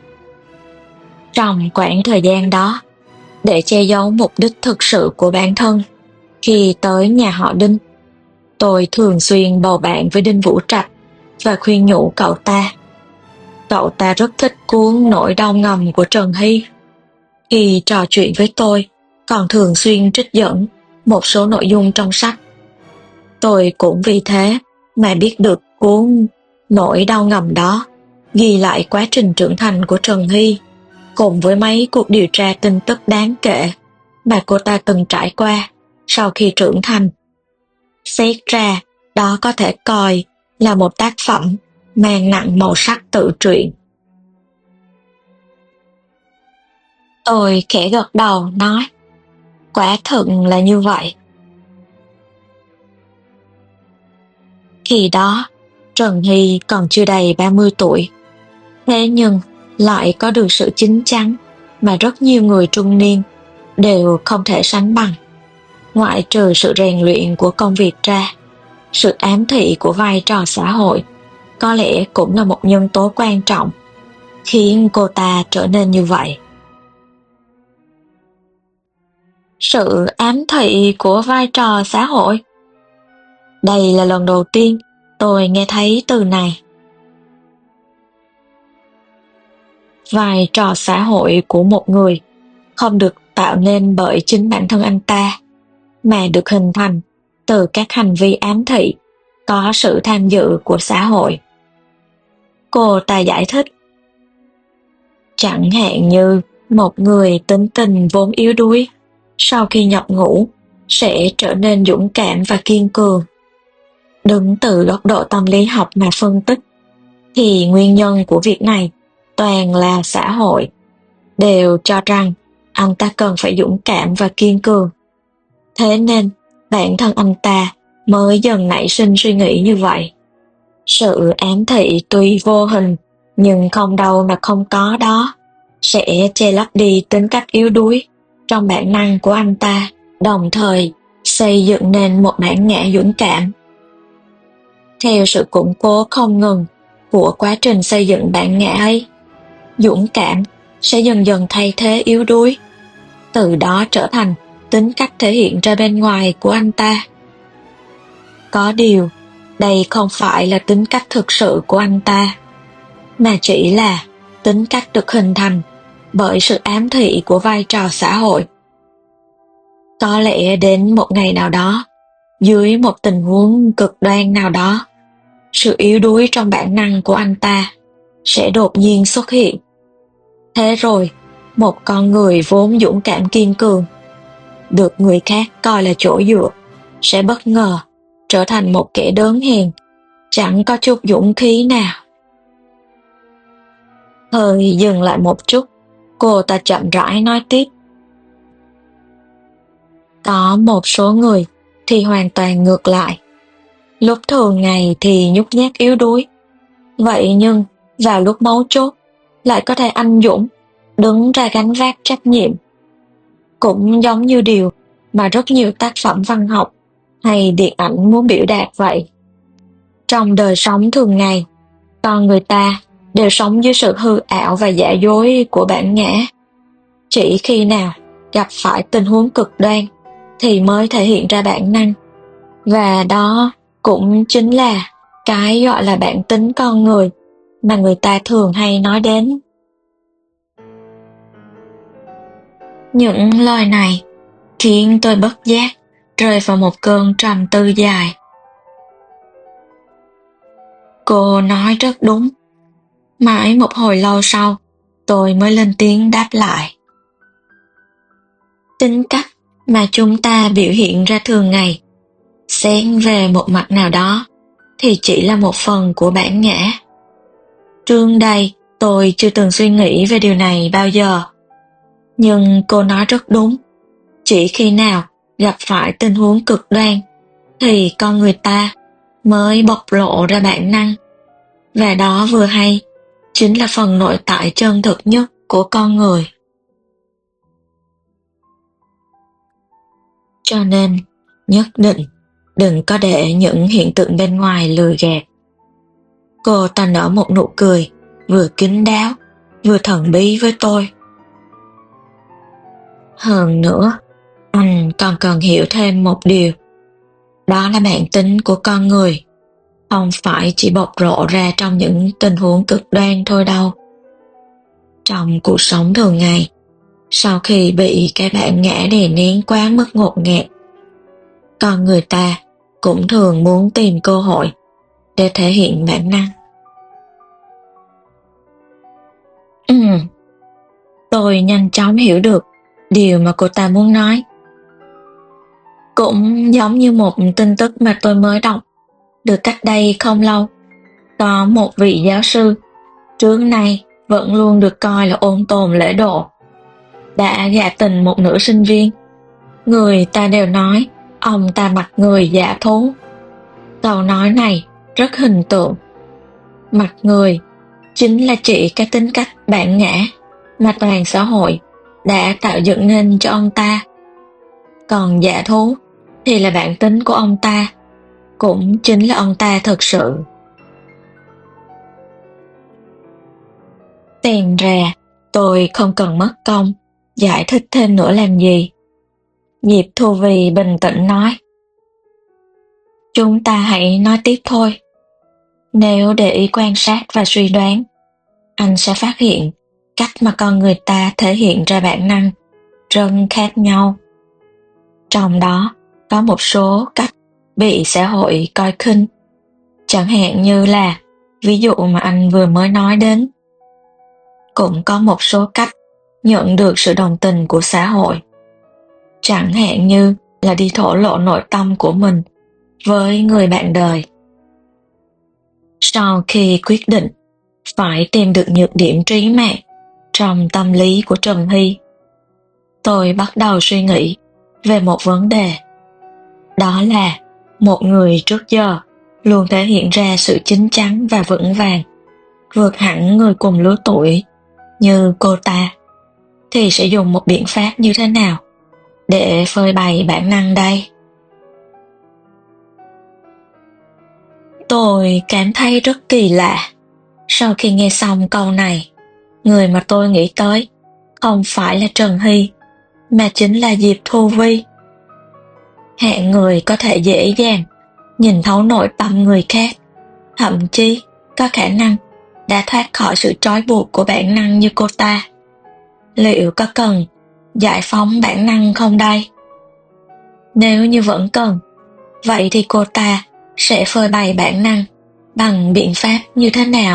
Trong khoảng thời gian đó, để che giấu mục đích thực sự của bản thân, khi tới nhà họ Đinh, tôi thường xuyên bầu bạn với Đinh Vũ Trạch và khuyên nhủ cậu ta. Cậu ta rất thích cuốn Nỗi đau ngầm của Trần Hy. Khi trò chuyện với tôi, còn thường xuyên trích dẫn một số nội dung trong sách. Tôi cũng vì thế mà biết được cuốn Nỗi đau ngầm đó ghi lại quá trình trưởng thành của Trần Hy, cùng với mấy cuộc điều tra tin tức đáng kể mà cô ta từng trải qua sau khi trưởng thành. Xét ra, đó có thể coi là một tác phẩm mang nặng màu sắc tự truyện. Tôi khẽ gật đầu nói, quả thực là như vậy. Khi đó, Trần Hy còn chưa đầy ba mươi tuổi, thế nhưng lại có được sự chín chắn mà rất nhiều người trung niên đều không thể sánh bằng. Ngoại trừ sự rèn luyện của công việc ra, sự ám thị của vai trò xã hội có lẽ cũng là một nhân tố quan trọng khiến cô ta trở nên như vậy. Sự ám thị của vai trò xã hội? Đây là lần đầu tiên tôi nghe thấy từ này. vai trò xã hội của một người không được tạo nên bởi chính bản thân anh ta, mà được hình thành từ các hành vi ám thị, có sự tham dự của xã hội. Cô ta giải thích, chẳng hạn như một người tính tình vốn yếu đuối, sau khi nhập ngũ sẽ trở nên dũng cảm và kiên cường. Đứng từ góc độ tâm lý học mà phân tích, thì nguyên nhân của việc này toàn là xã hội, đều cho rằng anh ta cần phải dũng cảm và kiên cường. Thế nên, bản thân anh ta mới dần nảy sinh suy nghĩ như vậy. Sự ám thị tuy vô hình, nhưng không đâu mà không có đó, sẽ che lấp đi tính cách yếu đuối trong bản năng của anh ta, đồng thời xây dựng nên một bản ngã dũng cảm. Theo sự củng cố không ngừng của quá trình xây dựng bản ngã ấy, dũng cảm sẽ dần dần thay thế yếu đuối, từ đó trở thành tính cách thể hiện ra bên ngoài của anh ta. Có điều, đây không phải là tính cách thực sự của anh ta, mà chỉ là tính cách được hình thành bởi sự ám thị của vai trò xã hội. Có lẽ đến một ngày nào đó, dưới một tình huống cực đoan nào đó, sự yếu đuối trong bản năng của anh ta sẽ đột nhiên xuất hiện. Thế rồi, một con người vốn dũng cảm kiên cường, được người khác coi là chỗ dựa, sẽ bất ngờ trở thành một kẻ đớn hèn, chẳng có chút dũng khí nào. Hơi dừng lại một chút, cô ta chậm rãi nói tiếp. Có một số người thì hoàn toàn ngược lại. Lúc thường ngày thì nhút nhát yếu đuối. Vậy nhưng vào lúc mấu chốt lại có thể anh dũng, đứng ra gánh vác trách nhiệm. Cũng giống như điều mà rất nhiều tác phẩm văn học hay điện ảnh muốn biểu đạt vậy. Trong đời sống thường ngày, con người ta đều sống dưới sự hư ảo và giả dối của bản ngã. Chỉ khi nào gặp phải tình huống cực đoan thì mới thể hiện ra bản năng. Và đó cũng chính là cái gọi là bản tính con người mà người ta thường hay nói đến. Những lời này khiến tôi bất giác rơi vào một cơn trầm tư dài. Cô nói rất đúng. Mãi một hồi lâu sau, tôi mới lên tiếng đáp lại. Tính cách mà chúng ta biểu hiện ra thường ngày, xét về một mặt nào đó, thì chỉ là một phần của bản ngã. Trước đây, tôi chưa từng suy nghĩ về điều này bao giờ. Nhưng cô nói rất đúng. Chỉ khi nào gặp phải tình huống cực đoan, thì con người ta mới bộc lộ ra bản năng. Và đó vừa hay, chính là phần nội tại chân thực nhất của con người. Cho nên, nhất định đừng có để những hiện tượng bên ngoài lừa gạt. Cô ta nở một nụ cười, vừa kín đáo, vừa thần bí với tôi. Hơn nữa, anh còn cần hiểu thêm một điều. Đó là bản tính của con người, không phải chỉ bộc lộ ra trong những tình huống cực đoan thôi đâu. Trong cuộc sống thường ngày, sau khi bị cái bản ngã đè nén quá mức ngột ngạt, con người ta cũng thường muốn tìm cơ hội để thể hiện bản năng. Ừ, tôi nhanh chóng hiểu được điều mà cô ta muốn nói. Cũng giống như một tin tức mà tôi mới đọc được cách đây không lâu. Có một vị giáo sư trước nay vẫn luôn được coi là ôn tồn lễ độ, đã gạ tình một nữ sinh viên. Người ta đều nói ông ta mặt người dạ thú. Câu nói này rất hình tượng. Mặt người chính là chỉ cái tính cách bản ngã mà toàn xã hội đã tạo dựng nên cho ông ta. Còn dạ thú thì là bản tính của ông ta, cũng chính là ông ta thực sự. Tìm ra tôi không cần mất công giải thích thêm nữa làm gì. Diệp Thu Vy bình tĩnh nói. Chúng ta hãy nói tiếp thôi. Nếu để ý quan sát và suy đoán, anh sẽ phát hiện cách mà con người ta thể hiện ra bản năng rất khác nhau. Trong đó có một số cách bị xã hội coi khinh, chẳng hạn như là ví dụ mà anh vừa mới nói đến. Cũng có một số cách nhận được sự đồng tình của xã hội, chẳng hạn như là đi thổ lộ nội tâm của mình với người bạn đời. Sau khi quyết định phải tìm được nhược điểm trí mạng trong tâm lý của Trần Hy, tôi bắt đầu suy nghĩ về một vấn đề. Đó là một người trước giờ luôn thể hiện ra sự chín chắn và vững vàng, vượt hẳn người cùng lứa tuổi như cô ta, thì sẽ dùng một biện pháp như thế nào để phơi bày bản năng đây? Tôi cảm thấy rất kỳ lạ. Sau khi nghe xong câu này, người mà tôi nghĩ tới không phải là Trần Hy, mà chính là Diệp Thu Vi. Hạng người có thể dễ dàng nhìn thấu nội tâm người khác, thậm chí có khả năng đã thoát khỏi sự trói buộc của bản năng như cô ta. Liệu có cần giải phóng bản năng không đây? Nếu như vẫn cần, vậy thì cô ta sẽ phơi bày bản năng bằng biện pháp như thế nào?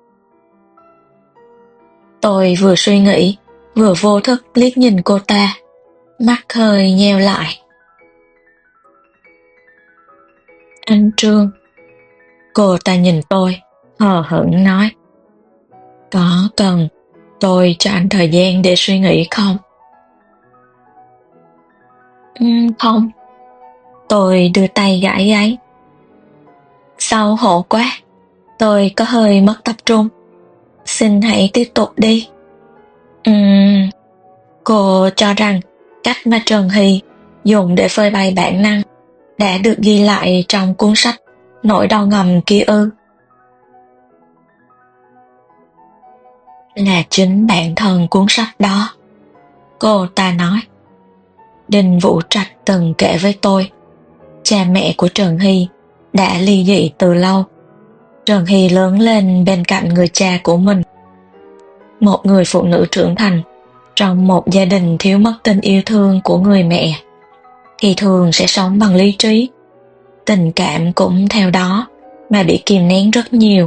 Tôi vừa suy nghĩ, vừa vô thức liếc nhìn cô ta, mắt hơi nheo lại. Anh Trương, cô ta nhìn tôi, hờ hững nói. Có cần tôi cho anh thời gian để suy nghĩ không? Uhm, không. Tôi đưa tay gãi gáy. Xấu hổ quá, tôi có hơi mất tập trung. Xin hãy tiếp tục đi. Uhm, cô cho rằng cách mà Trần Hy dùng để phơi bày bản năng đã được ghi lại trong cuốn sách Nỗi đau ngầm kia ư? Là chính bản thân cuốn sách đó, cô ta nói. Đinh Vũ Trạch từng kể với tôi, cha mẹ của Trần Hy đã ly dị từ lâu. Trần Hy lớn lên bên cạnh người cha của mình. Một người phụ nữ trưởng thành trong một gia đình thiếu mất tình yêu thương của người mẹ thì thường sẽ sống bằng lý trí. Tình cảm cũng theo đó mà bị kìm nén rất nhiều.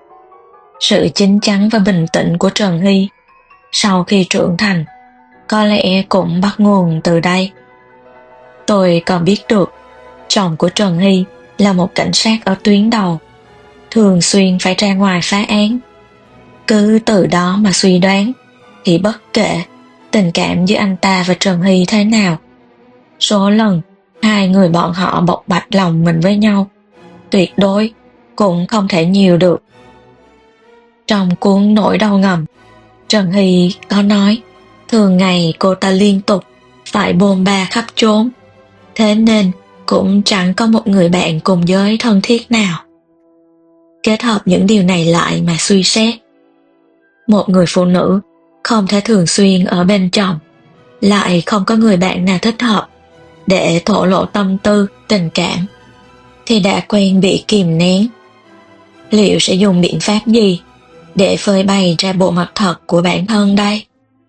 Sự chín chắn và bình tĩnh của Trần Hy sau khi trưởng thành có lẽ cũng bắt nguồn từ đây. Tôi còn biết được chồng của Trần Hy là một cảnh sát ở tuyến đầu, thường xuyên phải ra ngoài phá án. Cứ từ đó mà suy đoán thì bất kể tình cảm giữa anh ta và Trần Hy thế nào, số lần hai người bọn họ bộc bạch lòng mình với nhau tuyệt đối cũng không thể nhiều được. Trong cuốn Nỗi đau ngầm, Trần Hy có nói thường ngày cô ta liên tục phải bôn ba khắp chốn, thế nên cũng chẳng có một người bạn cùng giới thân thiết nào. Kết hợp những điều này lại mà suy xét, một người phụ nữ không thể thường xuyên ở bên chồng, lại không có người bạn nào thích hợp để thổ lộ tâm tư, tình cảm, thì đã quen bị kìm nén. Liệu sẽ dùng biện pháp gì để phơi bày ra bộ mặt thật của bản thân đây?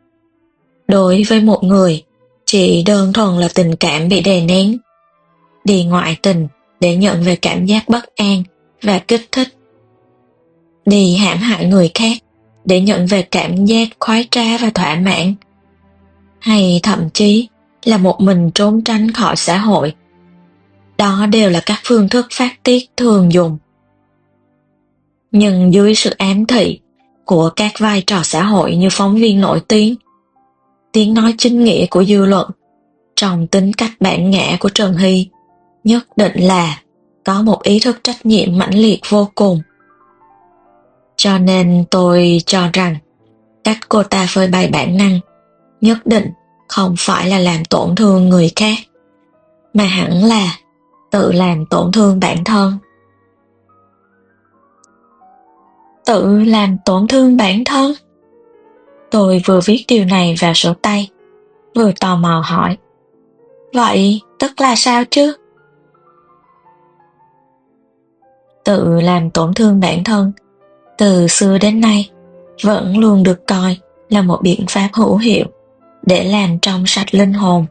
Đối với một người chỉ đơn thuần là tình cảm bị đè nén, đi ngoại tình để nhận về cảm giác bất an và kích thích, đi hãm hại người khác để nhận về cảm giác khoái trá và thỏa mãn, hay thậm chí là một mình trốn tránh khỏi xã hội, đó đều là các phương thức phát tiết thường dùng. Nhưng dưới sự ám thị của các vai trò xã hội như phóng viên nổi tiếng, tiếng nói chính nghĩa của dư luận, trong tính cách bản ngã của Trần Hy nhất định là có một ý thức trách nhiệm mãnh liệt vô cùng. Cho nên tôi cho rằng cách cô ta phơi bày bản năng nhất định không phải là làm tổn thương người khác, mà hẳn là tự làm tổn thương bản thân. Tự làm tổn thương bản thân? Tôi vừa viết điều này vào sổ tay, vừa tò mò hỏi. Vậy tức là sao chứ? Tự làm tổn thương bản thân từ xưa đến nay vẫn luôn được coi là một biện pháp hữu hiệu để làm trong sạch linh hồn.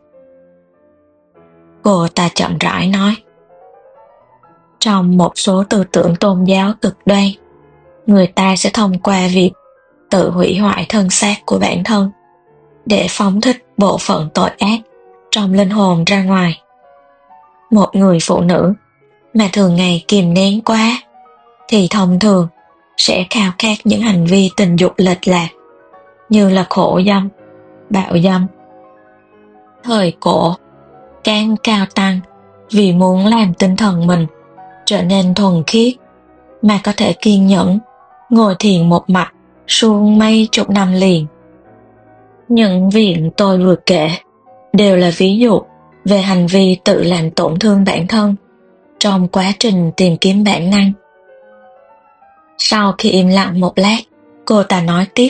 Cô ta chậm rãi nói. Trong một số tư tưởng tôn giáo cực đoan, người ta sẽ thông qua việc tự hủy hoại thân xác của bản thân để phóng thích bộ phận tội ác trong linh hồn ra ngoài. Một người phụ nữ mà thường ngày kìm nén quá thì thông thường sẽ khao khát những hành vi tình dục lệch lạc như là khổ dâm, bạo dâm. Thời cổ, càng cao tăng vì muốn làm tinh thần mình trở nên thuần khiết mà có thể kiên nhẫn ngồi thiền một mạch suốt mấy chục năm liền. Những việc tôi vừa kể đều là ví dụ về hành vi tự làm tổn thương bản thân trong quá trình tìm kiếm bản năng. Sau khi im lặng một lát, cô ta nói tiếp.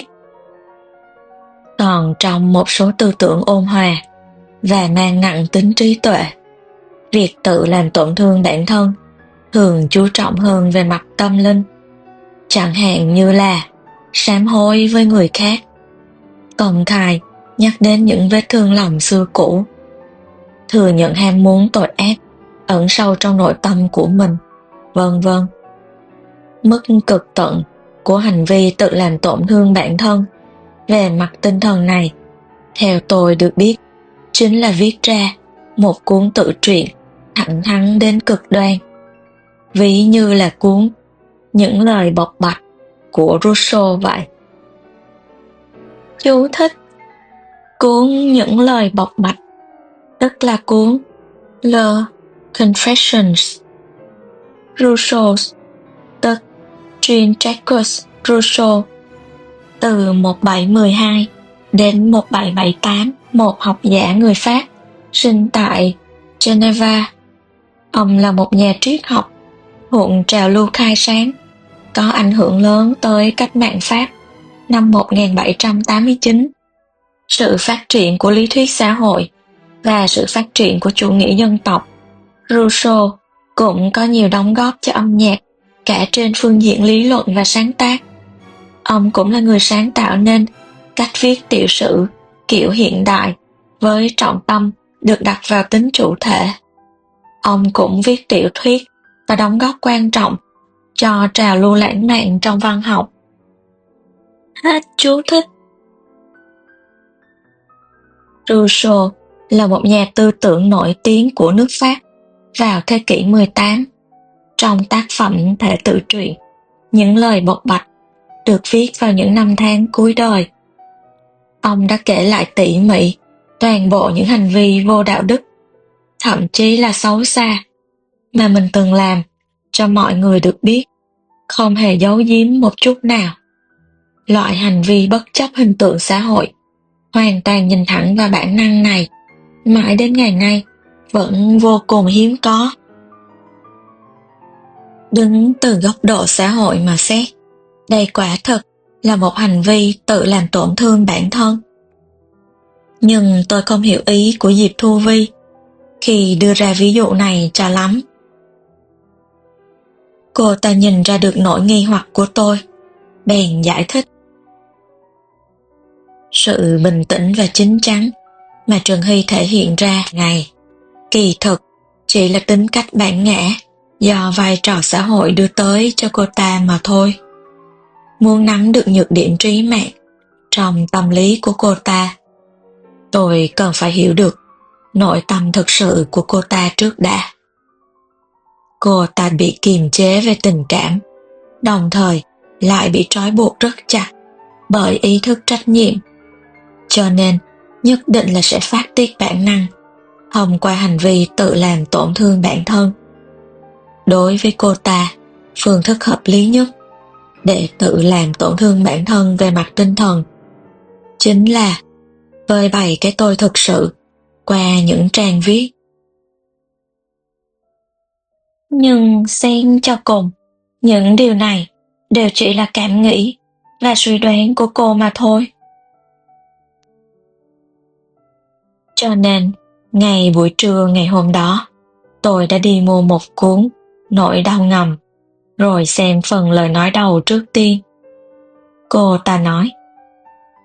Còn trong một số tư tưởng ôn hòa và mang nặng tính trí tuệ, việc tự làm tổn thương bản thân thường chú trọng hơn về mặt tâm linh, chẳng hạn như là sám hối với người khác, công khai nhắc đến những vết thương lòng xưa cũ, thừa nhận ham muốn tội ác ẩn sâu trong nội tâm của mình, vân vân. Mức cực tận của hành vi tự làm tổn thương bản thân về mặt tinh thần này, theo tôi được biết, chính là viết ra một cuốn tự truyện thẳng thắn đến cực đoan, ví như là cuốn Những lời bộc bạch của Rousseau vậy. Chú thích: cuốn Những lời bộc bạch, tức là cuốn Le Confessions. Rousseau, tức Jean-Jacques Rousseau, từ một nghìn bảy trăm mười hai đến một nghìn bảy trăm bảy mươi tám, một học giả người Pháp, sinh tại Geneva. Ông là một nhà triết học thuộc trào lưu khai sáng, có ảnh hưởng lớn tới cách mạng Pháp năm một nghìn bảy trăm tám mươi chín. Sự phát triển của lý thuyết xã hội và sự phát triển của chủ nghĩa dân tộc, Rousseau cũng có nhiều đóng góp cho âm nhạc cả trên phương diện lý luận và sáng tác. Ông cũng là người sáng tạo nên cách viết tiểu sử kiểu hiện đại với trọng tâm được đặt vào tính chủ thể. Ông cũng viết tiểu thuyết và đóng góp quan trọng cho trào lưu lãng mạn trong văn học. Hết chú thích. Rousseau là một nhà tư tưởng nổi tiếng của nước Pháp vào thế kỷ mười tám. Trong tác phẩm thể tự truyện Những lời bộc bạch, được viết vào những năm tháng cuối đời, ông đã kể lại tỉ mỉ toàn bộ những hành vi vô đạo đức, thậm chí là xấu xa, mà mình từng làm cho mọi người được biết, không hề giấu giếm một chút nào. Loại hành vi bất chấp hình tượng xã hội, hoàn toàn nhìn thẳng vào bản năng này, mãi đến ngày nay vẫn vô cùng hiếm có. Đứng từ góc độ xã hội mà xét, đây quả thực là một hành vi tự làm tổn thương bản thân. Nhưng tôi không hiểu ý của Diệp Thu Vi khi đưa ra ví dụ này cho lắm. Cô ta nhìn ra được nỗi nghi hoặc của tôi, bèn giải thích. Sự bình tĩnh và chín chắn mà Trần Hy thể hiện ra ngày, kỳ thực chỉ là tính cách bản ngã do vai trò xã hội đưa tới cho cô ta mà thôi. Muốn nắm được nhược điểm trí mạng trong tâm lý của cô ta, tôi cần phải hiểu được nội tâm thực sự của cô ta trước đã. Cô ta bị kiềm chế về tình cảm, đồng thời lại bị trói buộc rất chặt bởi ý thức trách nhiệm, cho nên nhất định là sẽ phát tiết bản năng thông qua hành vi tự làm tổn thương bản thân. Đối với cô ta, phương thức hợp lý nhất để tự làm tổn thương bản thân về mặt tinh thần chính là phơi bày cái tôi thực sự qua những trang viết. Nhưng xem cho cùng, những điều này đều chỉ là cảm nghĩ và suy đoán của cô mà thôi. Cho nên, ngày buổi trưa ngày hôm đó, tôi đã đi mua một cuốn Nỗi đau ngầm, rồi xem phần lời nói đầu trước tiên. Cô ta nói,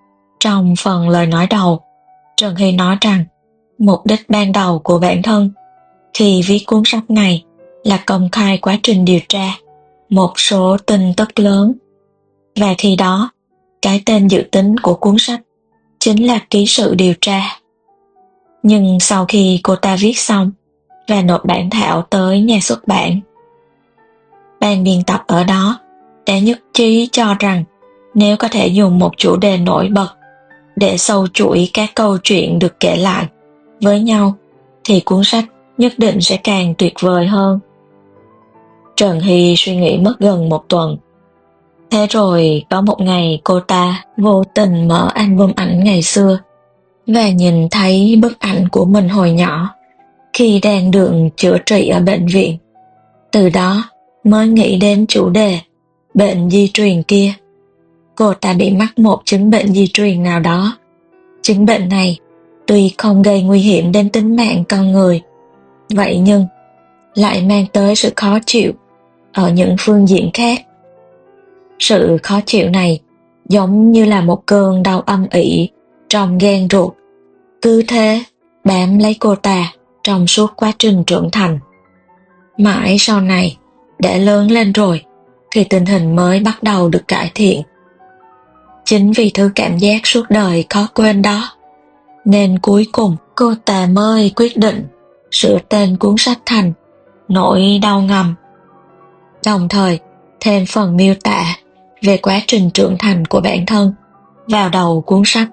Trong phần lời nói đầu, Trần Hy nói rằng mục đích ban đầu của bản thân khi viết cuốn sách này là công khai quá trình điều tra một số tin tức lớn, và khi đó cái tên dự tính của cuốn sách chính là ký sự điều tra. Nhưng sau khi cô ta viết xong và nộp bản thảo tới nhà xuất bản, ban biên tập ở đó đã nhất trí cho rằng nếu có thể dùng một chủ đề nổi bật để sâu chuỗi các câu chuyện được kể lại với nhau thì cuốn sách nhất định sẽ càng tuyệt vời hơn. Trần Hy suy nghĩ mất gần một tuần. Thế rồi có một ngày cô ta vô tình mở album ảnh ngày xưa và nhìn thấy bức ảnh của mình hồi nhỏ khi đang được chữa trị ở bệnh viện. Từ đó mới nghĩ đến chủ đề bệnh di truyền kia. Cô ta bị mắc một chứng bệnh di truyền nào đó. Chứng bệnh này tuy không gây nguy hiểm đến tính mạng con người, vậy nhưng lại mang tới sự khó chịu ở những phương diện khác. Sự khó chịu này giống như là một cơn đau âm ỉ trong gan ruột, cứ thế bám lấy cô ta trong suốt quá trình trưởng thành. Mãi sau này, đã lớn lên rồi, thì tình hình mới bắt đầu được cải thiện. Chính vì thứ cảm giác suốt đời khó quên đó, nên cuối cùng cô ta mới quyết định sửa tên cuốn sách thành Nỗi đau ngầm, đồng thời thêm phần miêu tả về quá trình trưởng thành của bản thân vào đầu cuốn sách.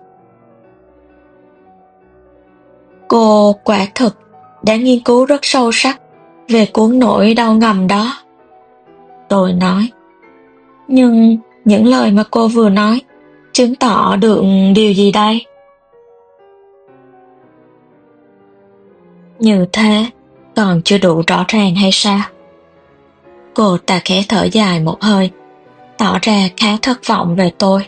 Cô quả thực đã nghiên cứu rất sâu sắc về cuốn Nỗi đau ngầm đó, tôi nói. Nhưng những lời mà cô vừa nói chứng tỏ được điều gì đây? Như thế còn chưa đủ rõ ràng hay sao? Cô ta khẽ thở dài một hơi, tỏ ra khá thất vọng về tôi.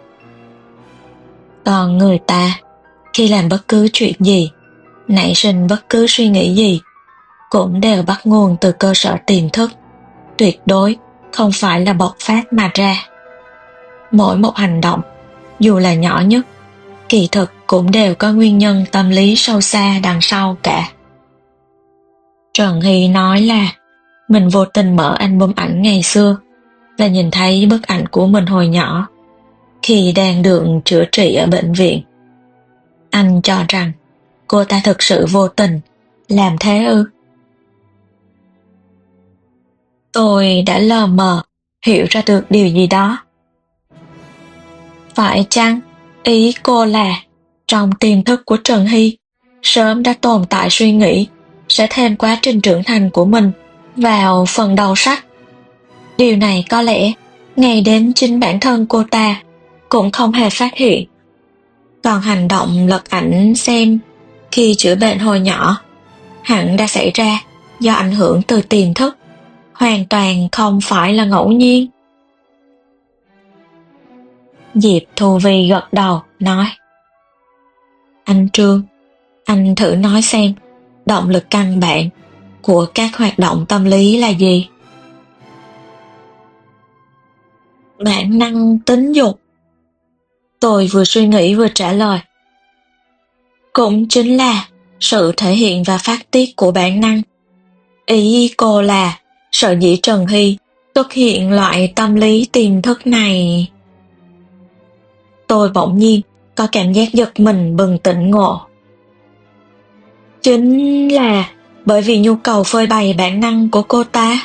Còn người ta, khi làm bất cứ chuyện gì, nảy sinh bất cứ suy nghĩ gì, cũng đều bắt nguồn từ cơ sở tiềm thức, tuyệt đối không phải là bộc phát mà ra. Mỗi một hành động, dù là nhỏ nhất, kỳ thực cũng đều có nguyên nhân tâm lý sâu xa đằng sau cả. Trần Hy nói là mình vô tình mở album ảnh ngày xưa và nhìn thấy bức ảnh của mình hồi nhỏ khi đang được chữa trị ở bệnh viện. Anh cho rằng cô ta thực sự vô tình làm thế ư? Tôi đã lờ mờ hiểu ra được điều gì đó. Phải chăng ý cô là trong tiềm thức của Trần Hy sớm đã tồn tại suy nghĩ sẽ thêm quá trình trưởng thành của mình vào phần đầu sách? Điều này có lẽ ngay đến chính bản thân cô ta cũng không hề phát hiện. Còn hành động lật ảnh xem khi chữa bệnh hồi nhỏ hẳn đã xảy ra do ảnh hưởng từ tiềm thức, hoàn toàn không phải là ngẫu nhiên. Diệp Thu Vi gật đầu nói: Anh Trương, anh thử nói xem động lực căn bản của các hoạt động tâm lý là gì? Bản năng tính dục. Tôi vừa suy nghĩ vừa trả lời. Cũng chính là sự thể hiện và phát tiết của bản năng. Ý cô là sở dĩ Trần Hy xuất hiện loại tâm lý tiềm thức này. Tôi bỗng nhiên có cảm giác giật mình bừng tỉnh ngộ. Chính là bởi vì nhu cầu phơi bày bản năng của cô ta.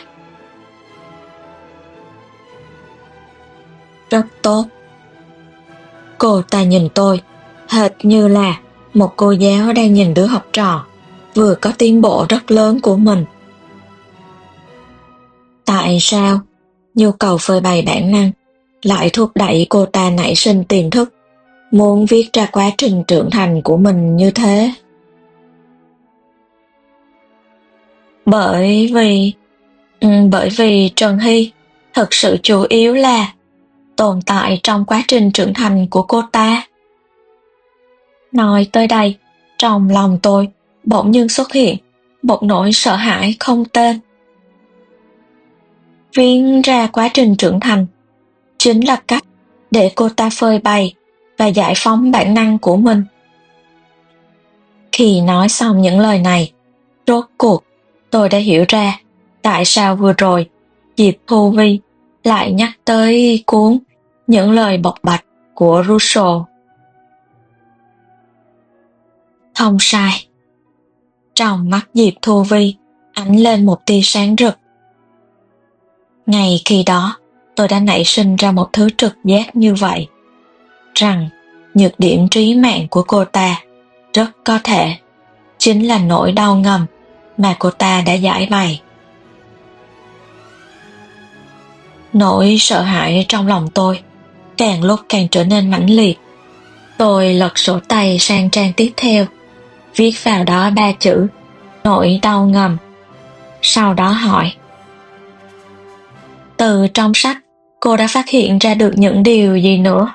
Rất tốt. Cô ta nhìn tôi hệt như là một cô giáo đang nhìn đứa học trò vừa có tiến bộ rất lớn của mình. Tại sao nhu cầu phơi bày bản năng lại thúc đẩy cô ta nảy sinh tiềm thức, muốn viết ra quá trình trưởng thành của mình như thế? Bởi vì... Ừ, bởi vì Trần Hy thực sự chủ yếu là tồn tại trong quá trình trưởng thành của cô ta. Nói tới đây, trong lòng tôi bỗng nhiên xuất hiện một nỗi sợ hãi không tên. Viết ra quá trình trưởng thành chính là cách để cô ta phơi bày và giải phóng bản năng của mình. Khi nói xong những lời này, rốt cuộc tôi đã hiểu ra tại sao vừa rồi Diệp Thu Vi lại nhắc tới cuốn Những lời bộc bạch của Rousseau. Không sai. Trong mắt Diệp Thu Vi ánh lên một tia sáng rực. Ngay khi đó, tôi đã nảy sinh ra một thứ trực giác như vậy, rằng nhược điểm trí mạng của cô ta rất có thể chính là nỗi đau ngầm mà cô ta đã giải bày. Nỗi sợ hãi trong lòng tôi càng lúc càng trở nên mãnh liệt. Tôi lật sổ tay sang trang tiếp theo, viết vào đó ba chữ nỗi đau ngầm. Sau đó hỏi: từ trong sách, cô đã phát hiện ra được những điều gì nữa?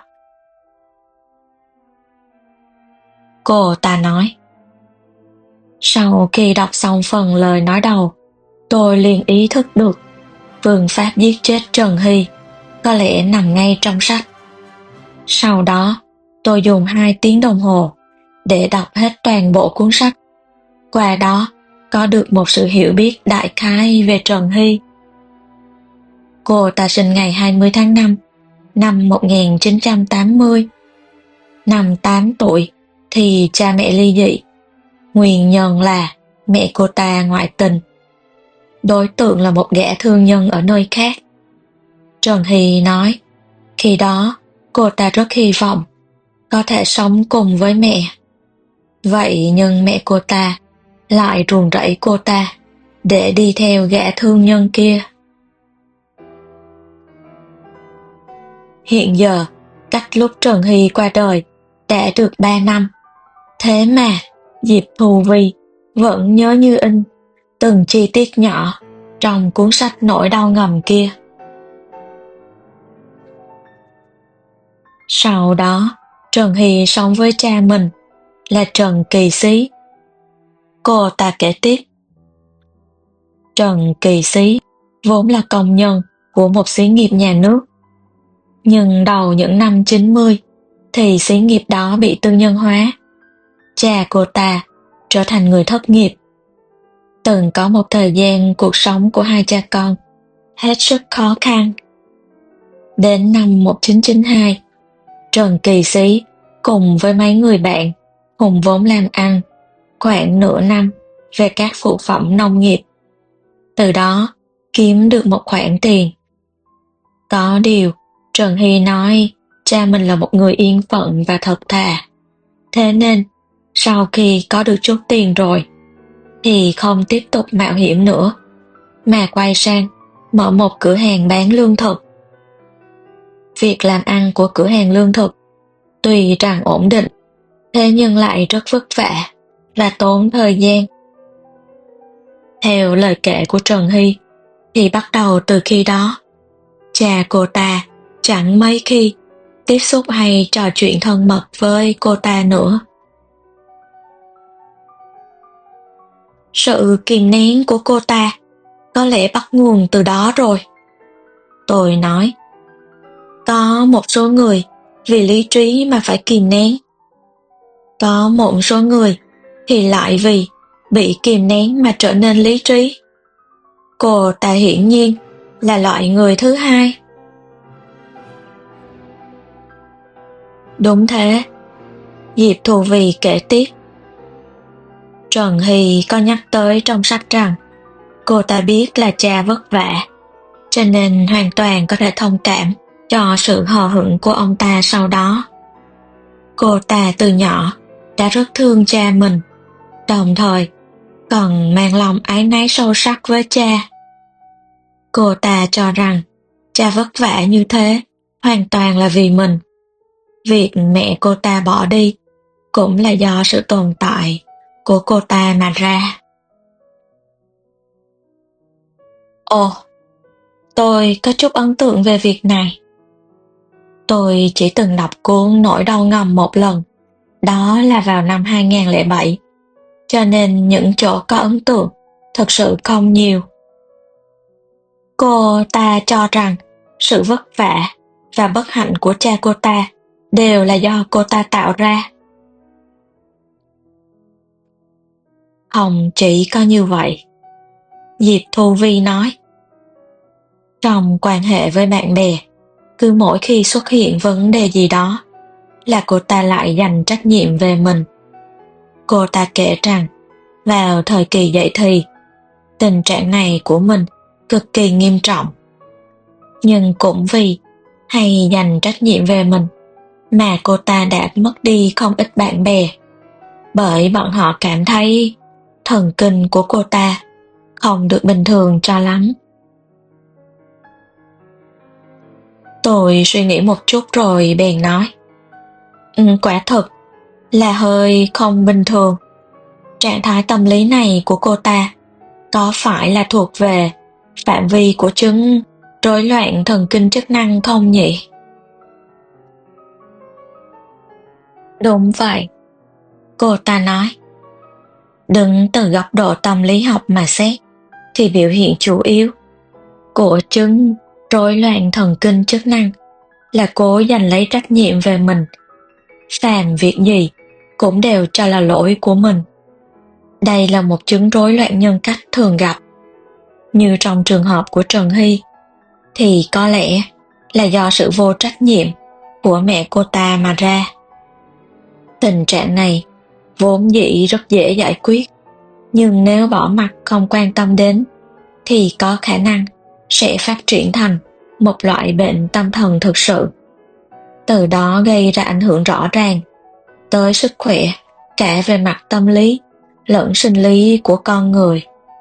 Cô ta nói: sau khi đọc xong phần lời nói đầu, tôi liền ý thức được phương pháp giết chết Trần Hy có lẽ nằm ngay trong sách. Sau đó, tôi dùng hai tiếng đồng hồ để đọc hết toàn bộ cuốn sách. Qua đó, có được một sự hiểu biết đại khái về Trần Hy. Cô ta sinh ngày hai mươi tháng năm năm một nghìn chín trăm tám mươi. Năm tám tuổi thì cha mẹ ly dị. Nguyên nhân là mẹ cô ta ngoại tình. Đối tượng là một gã thương nhân ở nơi khác. Trần Hy nói, khi đó cô ta rất hy vọng có thể sống cùng với mẹ. Vậy nhưng mẹ cô ta lại ruồng rẫy cô ta để đi theo gã thương nhân kia. Hiện giờ, cách lúc Trần Hy qua đời đã được ba năm. Thế mà Diệp Thu Vi vẫn nhớ như in từng chi tiết nhỏ trong cuốn sách nỗi đau ngầm kia. Sau đó, Trần Hy sống với cha mình là Trần Kỳ Xí. Cô ta kể tiếp. Trần Kỳ Xí vốn là công nhân của một xí nghiệp nhà nước. Nhưng đầu những năm chín mươi thì xí nghiệp đó bị tư nhân hóa. Cha cô ta trở thành người thất nghiệp. Từng có một thời gian cuộc sống của hai cha con hết sức khó khăn. Đến năm một nghìn chín trăm chín mươi hai, Trần Kỳ Xí cùng với mấy người bạn hùng vốn làm ăn khoảng nửa năm về các phụ phẩm nông nghiệp. Từ đó kiếm được một khoản tiền. Có điều, Trần Hy nói cha mình là một người yên phận và thật thà. Thế nên, sau khi có được chút tiền rồi, thì không tiếp tục mạo hiểm nữa, mà quay sang mở một cửa hàng bán lương thực. Việc làm ăn của cửa hàng lương thực tuy rằng ổn định, thế nhưng lại rất vất vả và tốn thời gian. Theo lời kể của Trần Hy, thì bắt đầu từ khi đó, cha cô ta chẳng mấy khi tiếp xúc hay trò chuyện thân mật với cô ta nữa. Sự kìm nén của cô ta có lẽ bắt nguồn từ đó rồi. Tôi nói, có một số người vì lý trí mà phải kìm nén. Có một số người thì lại vì bị kìm nén mà trở nên lý trí. Cô ta hiển nhiên là loại người thứ hai. Đúng thế, Diệp Thu Vi kể tiếp. Trần Hy có nhắc tới trong sách rằng cô ta biết là cha vất vả, cho nên hoàn toàn có thể thông cảm cho sự hờ hững của ông ta sau đó. Cô ta từ nhỏ đã rất thương cha mình, đồng thời còn mang lòng áy náy sâu sắc với cha. Cô ta cho rằng cha vất vả như thế hoàn toàn là vì mình. Việc mẹ cô ta bỏ đi cũng là do sự tồn tại của cô ta mà ra. Ồ, tôi có chút ấn tượng về việc này. Tôi chỉ từng đọc cuốn Nỗi đau ngầm một lần, đó là vào năm hai nghìn không trăm lẻ bảy, cho nên những chỗ có ấn tượng thực sự không nhiều. Cô ta cho rằng sự vất vả và bất hạnh của cha cô ta đều là do cô ta tạo ra. Không chỉ có như vậy, Diệp Thu Vi nói. Trong quan hệ với bạn bè, cứ mỗi khi xuất hiện vấn đề gì đó là cô ta lại dành trách nhiệm về mình. Cô ta kể rằng vào thời kỳ dậy thì, tình trạng này của mình cực kỳ nghiêm trọng. Nhưng cũng vì hay dành trách nhiệm về mình mà cô ta đã mất đi không ít bạn bè, bởi bọn họ cảm thấy thần kinh của cô ta không được bình thường cho lắm. Tôi suy nghĩ một chút rồi bèn nói, ừ, quả thực là hơi không bình thường. Trạng thái tâm lý này của cô ta có phải là thuộc về phạm vi của chứng rối loạn thần kinh chức năng không nhỉ? Đúng vậy, cô ta nói. Đứng từ góc độ tâm lý học mà xét, thì biểu hiện chủ yếu của chứng rối loạn thần kinh chức năng là cố giành lấy trách nhiệm về mình. Phàm việc gì cũng đều cho là lỗi của mình. Đây là một chứng rối loạn nhân cách thường gặp. Như trong trường hợp của Trần Hy, thì có lẽ là do sự vô trách nhiệm của mẹ cô ta mà ra. Tình trạng này vốn dĩ rất dễ giải quyết, nhưng nếu bỏ mặc không quan tâm đến, thì có khả năng sẽ phát triển thành một loại bệnh tâm thần thực sự. Từ đó gây ra ảnh hưởng rõ ràng tới sức khỏe cả về mặt tâm lý lẫn sinh lý của con người.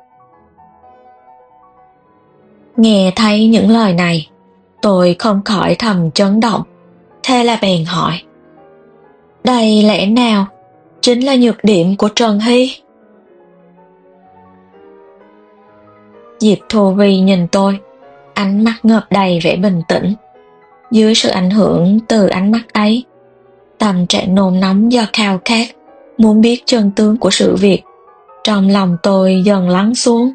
Nghe thấy những lời này, tôi không khỏi thầm chấn động, thế là bèn hỏi, đây lẽ nào chính là nhược điểm của Trần Hy? Diệp Thu Vi nhìn tôi, ánh mắt ngập đầy vẻ bình tĩnh. Dưới sự ảnh hưởng từ ánh mắt ấy, tâm trạng nôn nóng do khao khát muốn biết chân tướng của sự việc trong lòng tôi dần lắng xuống.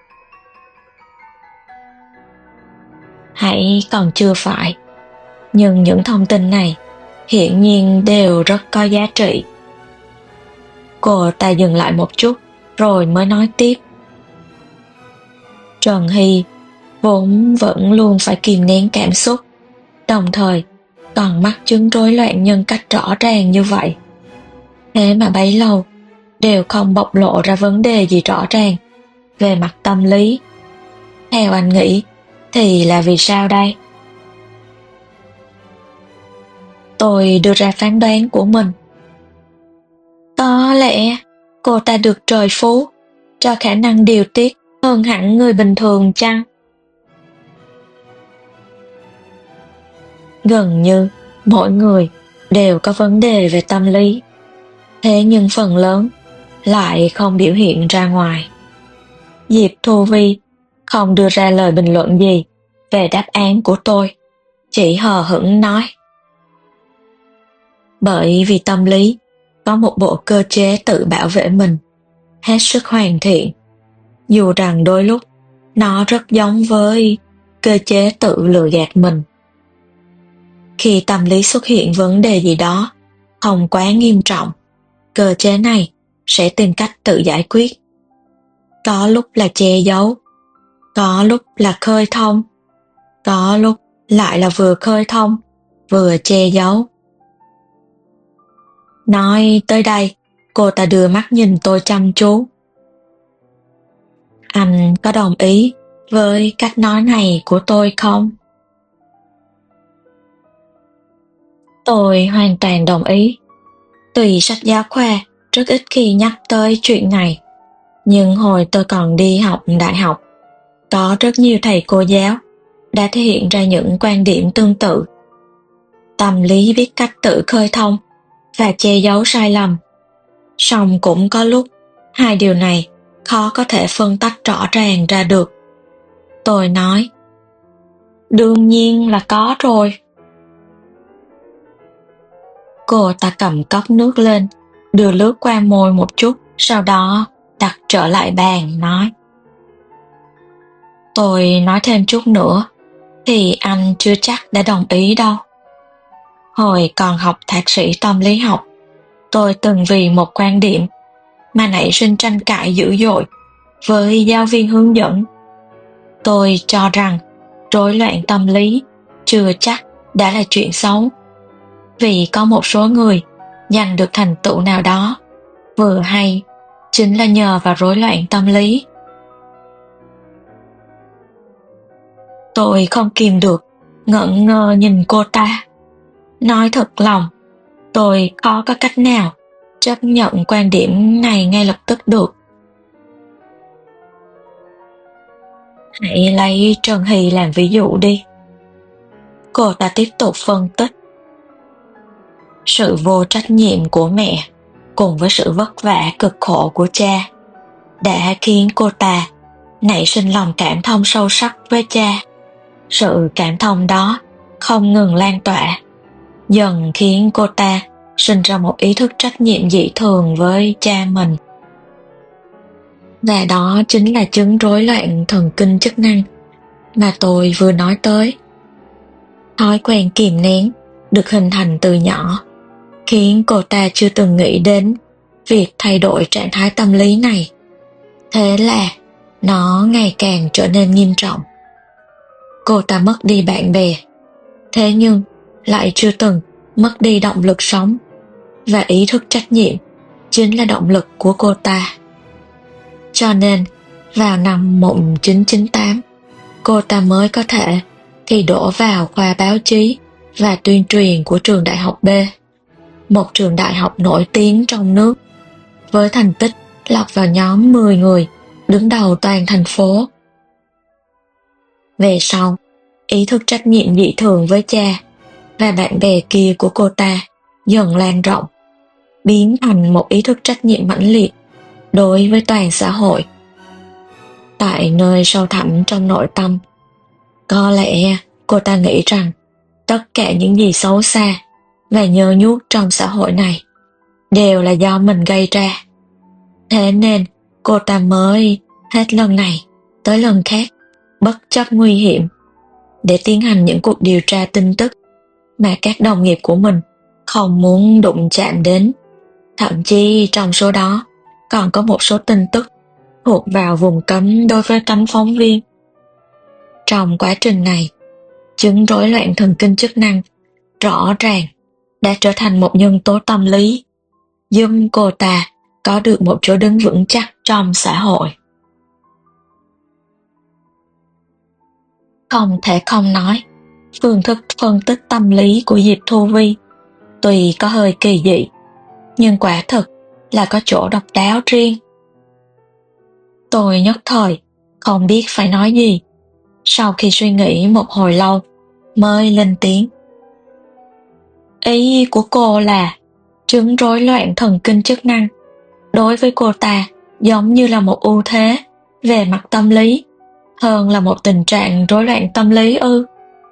Hãy còn chưa phải, nhưng những thông tin này hiển nhiên đều rất có giá trị. Cô ta dừng lại một chút rồi mới nói tiếp. Trần Hy vốn vẫn luôn phải kìm nén cảm xúc, đồng thời còn mắc chứng rối loạn nhân cách rõ ràng như vậy. Thế mà bấy lâu đều không bộc lộ ra vấn đề gì rõ ràng về mặt tâm lý. Theo anh nghĩ thì là vì sao đây? Tôi đưa ra phán đoán của mình. Có lẽ cô ta được trời phú cho khả năng điều tiết hơn hẳn người bình thường chăng? Gần như mỗi người đều có vấn đề về tâm lý, thế nhưng phần lớn lại không biểu hiện ra ngoài. Diệp Thu Vi không đưa ra lời bình luận gì về đáp án của tôi, chỉ hờ hững nói. Bởi vì tâm lý có một bộ cơ chế tự bảo vệ mình, hết sức hoàn thiện, dù rằng đôi lúc nó rất giống với cơ chế tự lừa gạt mình. Khi tâm lý xuất hiện vấn đề gì đó không quá nghiêm trọng, cơ chế này sẽ tìm cách tự giải quyết. Có lúc là che giấu, có lúc là khơi thông, có lúc lại là vừa khơi thông, vừa che giấu. Nói tới đây, cô ta đưa mắt nhìn tôi chăm chú. Anh có đồng ý với cách nói này của tôi không? Tôi hoàn toàn đồng ý. Tuy sách giáo khoa rất ít khi nhắc tới chuyện này, nhưng hồi tôi còn đi học đại học, có rất nhiều thầy cô giáo đã thể hiện ra những quan điểm tương tự. Tâm lý biết cách tự khơi thông và che giấu sai lầm. Song cũng có lúc hai điều này khó có thể phân tách rõ ràng ra được. Tôi nói, đương nhiên là có rồi. Cô ta cầm cốc nước lên, đưa lướt qua môi một chút, sau đó đặt trở lại bàn, nói. Tôi nói thêm chút nữa, thì anh chưa chắc đã đồng ý đâu. Hồi còn học thạc sĩ tâm lý học, tôi từng vì một quan điểm mà nảy sinh tranh cãi dữ dội với giáo viên hướng dẫn. Tôi cho rằng rối loạn tâm lý chưa chắc đã là chuyện xấu, vì có một số người giành được thành tựu nào đó vừa hay chính là nhờ vào rối loạn tâm lý. Tôi không kìm được ngẩn ngơ nhìn cô ta. Nói thật lòng, tôi khó có cách nào chấp nhận quan điểm này ngay lập tức được. Hãy lấy Trần Hy làm ví dụ đi. Cô ta tiếp tục phân tích. Sự vô trách nhiệm của mẹ cùng với sự vất vả cực khổ của cha đã khiến cô ta nảy sinh lòng cảm thông sâu sắc với cha. Sự cảm thông đó không ngừng lan tỏa, dần khiến cô ta sinh ra một ý thức trách nhiệm dị thường với cha mình. Và đó chính là chứng rối loạn thần kinh chức năng mà tôi vừa nói tới. Thói quen kìm nén được hình thành từ nhỏ, khiến cô ta chưa từng nghĩ đến việc thay đổi trạng thái tâm lý này. Thế là nó ngày càng trở nên nghiêm trọng. Cô ta mất đi bạn bè, thế nhưng lại chưa từng mất đi động lực sống, và ý thức trách nhiệm chính là động lực của cô ta. Cho nên, vào năm một nghìn chín trăm chín mươi tám, cô ta mới có thể thi đỗ vào khoa báo chí và tuyên truyền của trường Đại học B, một trường đại học nổi tiếng trong nước, với thành tích lọt vào nhóm mười người đứng đầu toàn thành phố. Về sau, ý thức trách nhiệm dị thường với cha và bạn bè kia của cô ta dần lan rộng, biến thành một ý thức trách nhiệm mãnh liệt đối với toàn xã hội. Tại nơi sâu thẳm trong nội tâm, có lẽ cô ta nghĩ rằng tất cả những gì xấu xa và nhơ nhuốc trong xã hội này đều là do mình gây ra. Thế nên cô ta mới hết lần này tới lần khác bất chấp nguy hiểm để tiến hành những cuộc điều tra tin tức mà các đồng nghiệp của mình không muốn đụng chạm đến. Thậm chí trong số đó còn có một số tin tức thuộc vào vùng cấm đối với cấm phóng viên. Trong quá trình này, chứng rối loạn thần kinh chức năng rõ ràng đã trở thành một nhân tố tâm lý, giúp cô ta có được một chỗ đứng vững chắc trong xã hội. Không thể không nói, phương thức phân tích tâm lý của Diệp Thu Vi tuy có hơi kỳ dị, nhưng quả thực là có chỗ độc đáo riêng. Tôi nhất thời không biết phải nói gì, sau khi suy nghĩ một hồi lâu mới lên tiếng. Ý của cô là chứng rối loạn thần kinh chức năng đối với cô ta giống như là một ưu thế về mặt tâm lý hơn là một tình trạng rối loạn tâm lý ư?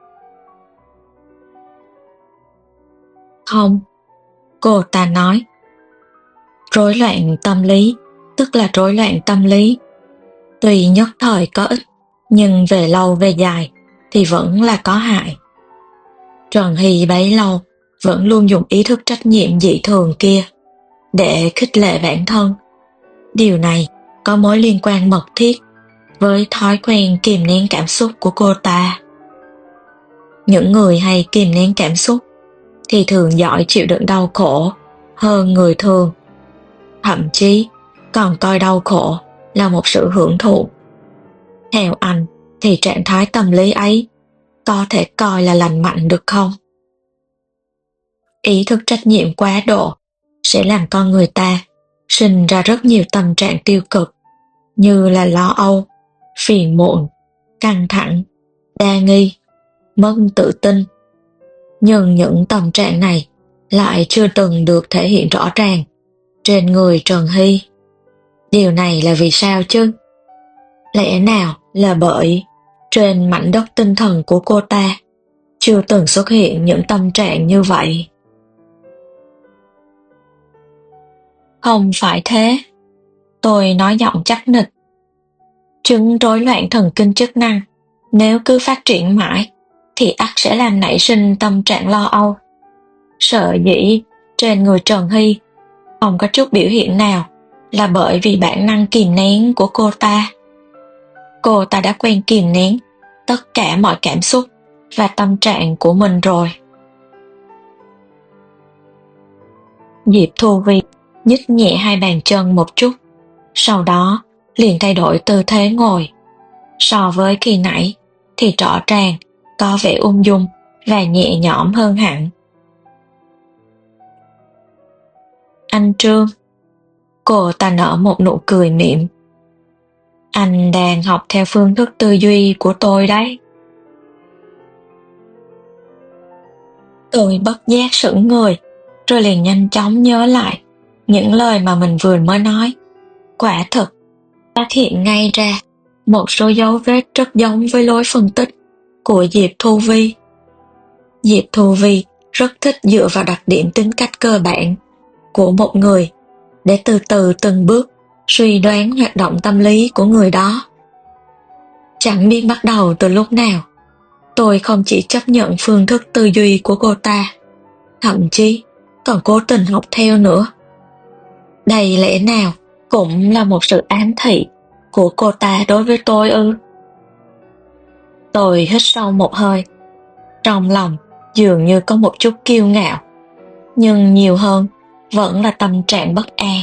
Không, cô ta nói. Rối loạn tâm lý tức là rối loạn tâm lý. Tuy nhất thời có ích, nhưng về lâu về dài thì vẫn là có hại. Trần Hy bấy lâu vẫn luôn dùng ý thức trách nhiệm dị thường kia để khích lệ bản thân. Điều này có mối liên quan mật thiết với thói quen kìm nén cảm xúc của cô ta. Những người hay kìm nén cảm xúc thì thường giỏi chịu đựng đau khổ hơn người thường, thậm chí còn coi đau khổ là một sự hưởng thụ. Theo anh thì trạng thái tâm lý ấy có thể coi là lành mạnh được không? Ý thức trách nhiệm quá độ sẽ làm con người ta sinh ra rất nhiều tâm trạng tiêu cực như là lo âu, phiền muộn, căng thẳng, đa nghi, mất tự tin. Nhưng những tâm trạng này lại chưa từng được thể hiện rõ ràng trên người Trần Hy. Điều này là vì sao chứ? Lẽ nào là bởi trên mảnh đất tinh thần của cô ta chưa từng xuất hiện những tâm trạng như vậy? Không phải thế. Tôi nói giọng chắc nịch. Chứng rối loạn thần kinh chức năng nếu cứ phát triển mãi thì ắt sẽ làm nảy sinh tâm trạng lo âu, Sợ dĩ trên người Trần Hy không có chút biểu hiện nào là bởi vì bản năng kìm nén của cô ta. Cô ta đã quen kìm nén tất cả mọi cảm xúc và tâm trạng của mình rồi. Diệp Thu Vi nhích nhẹ hai bàn chân một chút, sau đó liền thay đổi tư thế ngồi. So với khi nãy thì rõ ràng có vẻ ung dung và nhẹ nhõm hơn hẳn. Anh Trương. Cô ta nở một nụ cười mỉm. Anh đang học theo phương thức tư duy của tôi đấy. Tôi bất giác sững người, rồi liền nhanh chóng nhớ lại những lời mà mình vừa mới nói. Quả thực, phát hiện ngay ra một số dấu vết rất giống với lối phân tích của Diệp Thu Vi. Diệp Thu Vi rất thích dựa vào đặc điểm tính cách cơ bản của một người để từ từ từng bước suy đoán hoạt động tâm lý của người đó. Chẳng biết bắt đầu từ lúc nào, tôi không chỉ chấp nhận phương thức tư duy của cô ta, thậm chí còn cố tình học theo nữa. Đây lẽ nào cũng là một sự ám thị của cô ta đối với tôi ư? Tôi hít sâu một hơi, trong lòng dường như có một chút kiêu ngạo, nhưng nhiều hơn vẫn là tâm trạng bất an.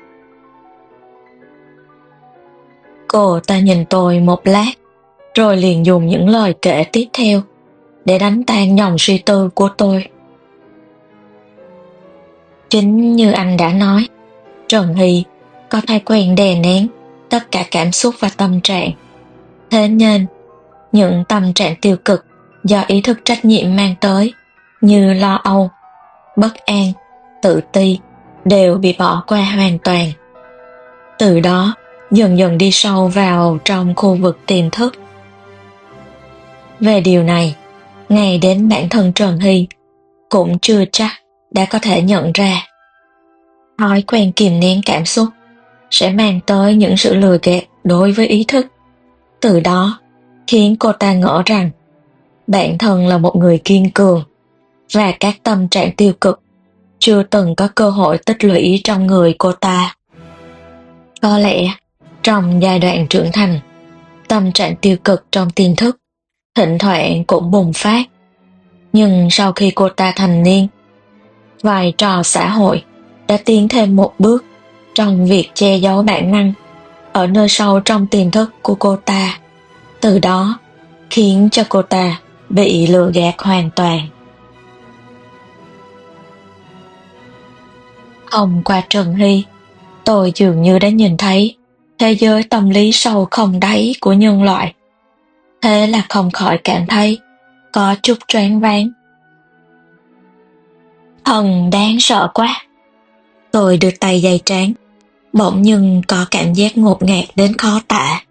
Cô ta nhìn tôi một lát, rồi liền dùng những lời kể tiếp theo để đánh tan dòng suy tư của tôi. Chính như anh đã nói, Trần Hy có thói quen đè nén tất cả cảm xúc và tâm trạng. Thế nên, những tâm trạng tiêu cực do ý thức trách nhiệm mang tới như lo âu, bất an, tự ti đều bị bỏ qua hoàn toàn. Từ đó, dần dần đi sâu vào trong khu vực tiềm thức. Về điều này, ngay đến bản thân Trần Hy cũng chưa chắc đã có thể nhận ra. Thói quen kìm nén cảm xúc sẽ mang tới những sự lừa gạt đối với ý thức. Từ đó, khiến cô ta ngỡ rằng bản thân là một người kiên cường và các tâm trạng tiêu cực chưa từng có cơ hội tích lũy trong người cô ta. Có lẽ, trong giai đoạn trưởng thành, tâm trạng tiêu cực trong tiềm thức thỉnh thoảng cũng bùng phát. Nhưng sau khi cô ta thành niên, vai trò xã hội đã tiến thêm một bước trong việc che giấu bản năng ở nơi sâu trong tiềm thức của cô ta. Từ đó, khiến cho cô ta bị lừa gạt hoàn toàn. Thông qua Trần Hy, tôi dường như đã nhìn thấy thế giới tâm lý sâu không đáy của nhân loại. Thế là không khỏi cảm thấy có chút choáng váng. Thần đáng sợ quá. Tôi đưa tay dây trán, bỗng nhưng có cảm giác ngột ngạt đến khó tả.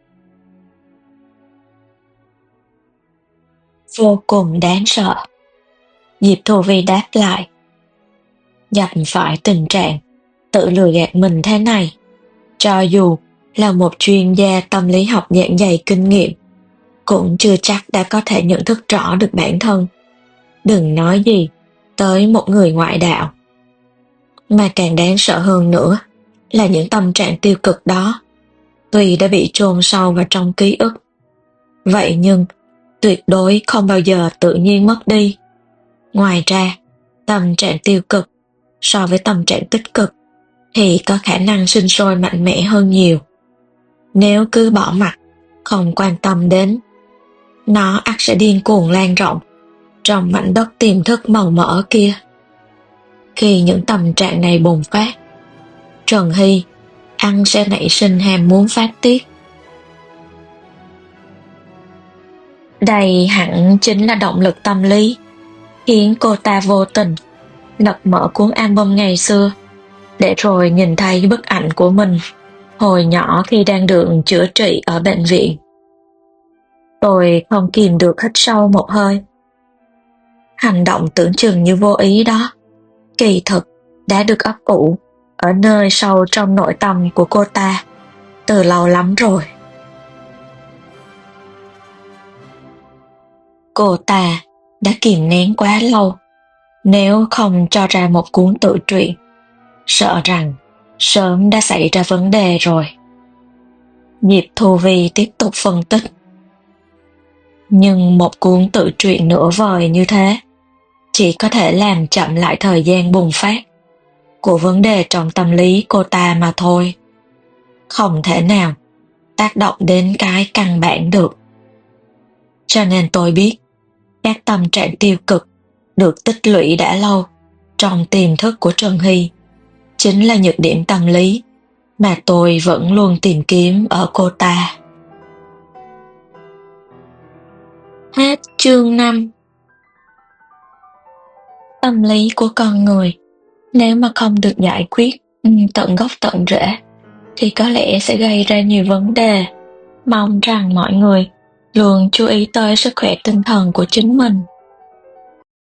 Vô cùng đáng sợ. Diệp Thu Vi đáp lại. Gặp phải tình trạng tự lừa gạt mình thế này, cho dù là một chuyên gia tâm lý học giảng dày kinh nghiệm, cũng chưa chắc đã có thể nhận thức rõ được bản thân. Đừng nói gì tới một người ngoại đạo. Mà càng đáng sợ hơn nữa là những tâm trạng tiêu cực đó, tuy đã bị chôn sâu vào trong ký ức, vậy nhưng tuyệt đối không bao giờ tự nhiên mất đi. Ngoài ra, tâm trạng tiêu cực so với tâm trạng tích cực thì có khả năng sinh sôi mạnh mẽ hơn nhiều. Nếu cứ bỏ mặc, không quan tâm đến, nó ắt sẽ điên cuồng lan rộng trong mảnh đất tiềm thức màu mỡ kia. Khi những tâm trạng này bùng phát, Trần Hy ắt sẽ nảy sinh ham muốn phát tiết. Đây hẳn chính là động lực tâm lý khiến cô ta vô tình lật mở cuốn album ngày xưa, để rồi nhìn thấy bức ảnh của mình hồi nhỏ khi đang được chữa trị ở bệnh viện. Tôi không kìm được hít sâu một hơi. Hành động tưởng chừng như vô ý đó, kỳ thực đã được ấp ủ ở nơi sâu trong nội tâm của cô ta từ lâu lắm rồi. Cô ta đã kìm nén quá lâu, Nếu không cho ra một cuốn tự truyện, sợ rằng sớm đã xảy ra vấn đề rồi. Diệp Thu Vi tiếp tục phân tích. Nhưng một cuốn tự truyện nửa vời như thế chỉ có thể làm chậm lại thời gian bùng phát của vấn đề trong tâm lý cô ta mà thôi. Không thể nào tác động đến cái căn bản được. Cho nên tôi biết các tâm trạng tiêu cực được tích lũy đã lâu trong tiềm thức của Trân Hy chính là nhược điểm tâm lý mà tôi vẫn luôn tìm kiếm ở cô ta. Hết chương năm. Tâm lý của con người nếu mà không được giải quyết ừ, tận gốc tận rễ thì có lẽ sẽ gây ra nhiều vấn đề. Mong rằng mọi người luôn chú ý tới sức khỏe tinh thần của chính mình.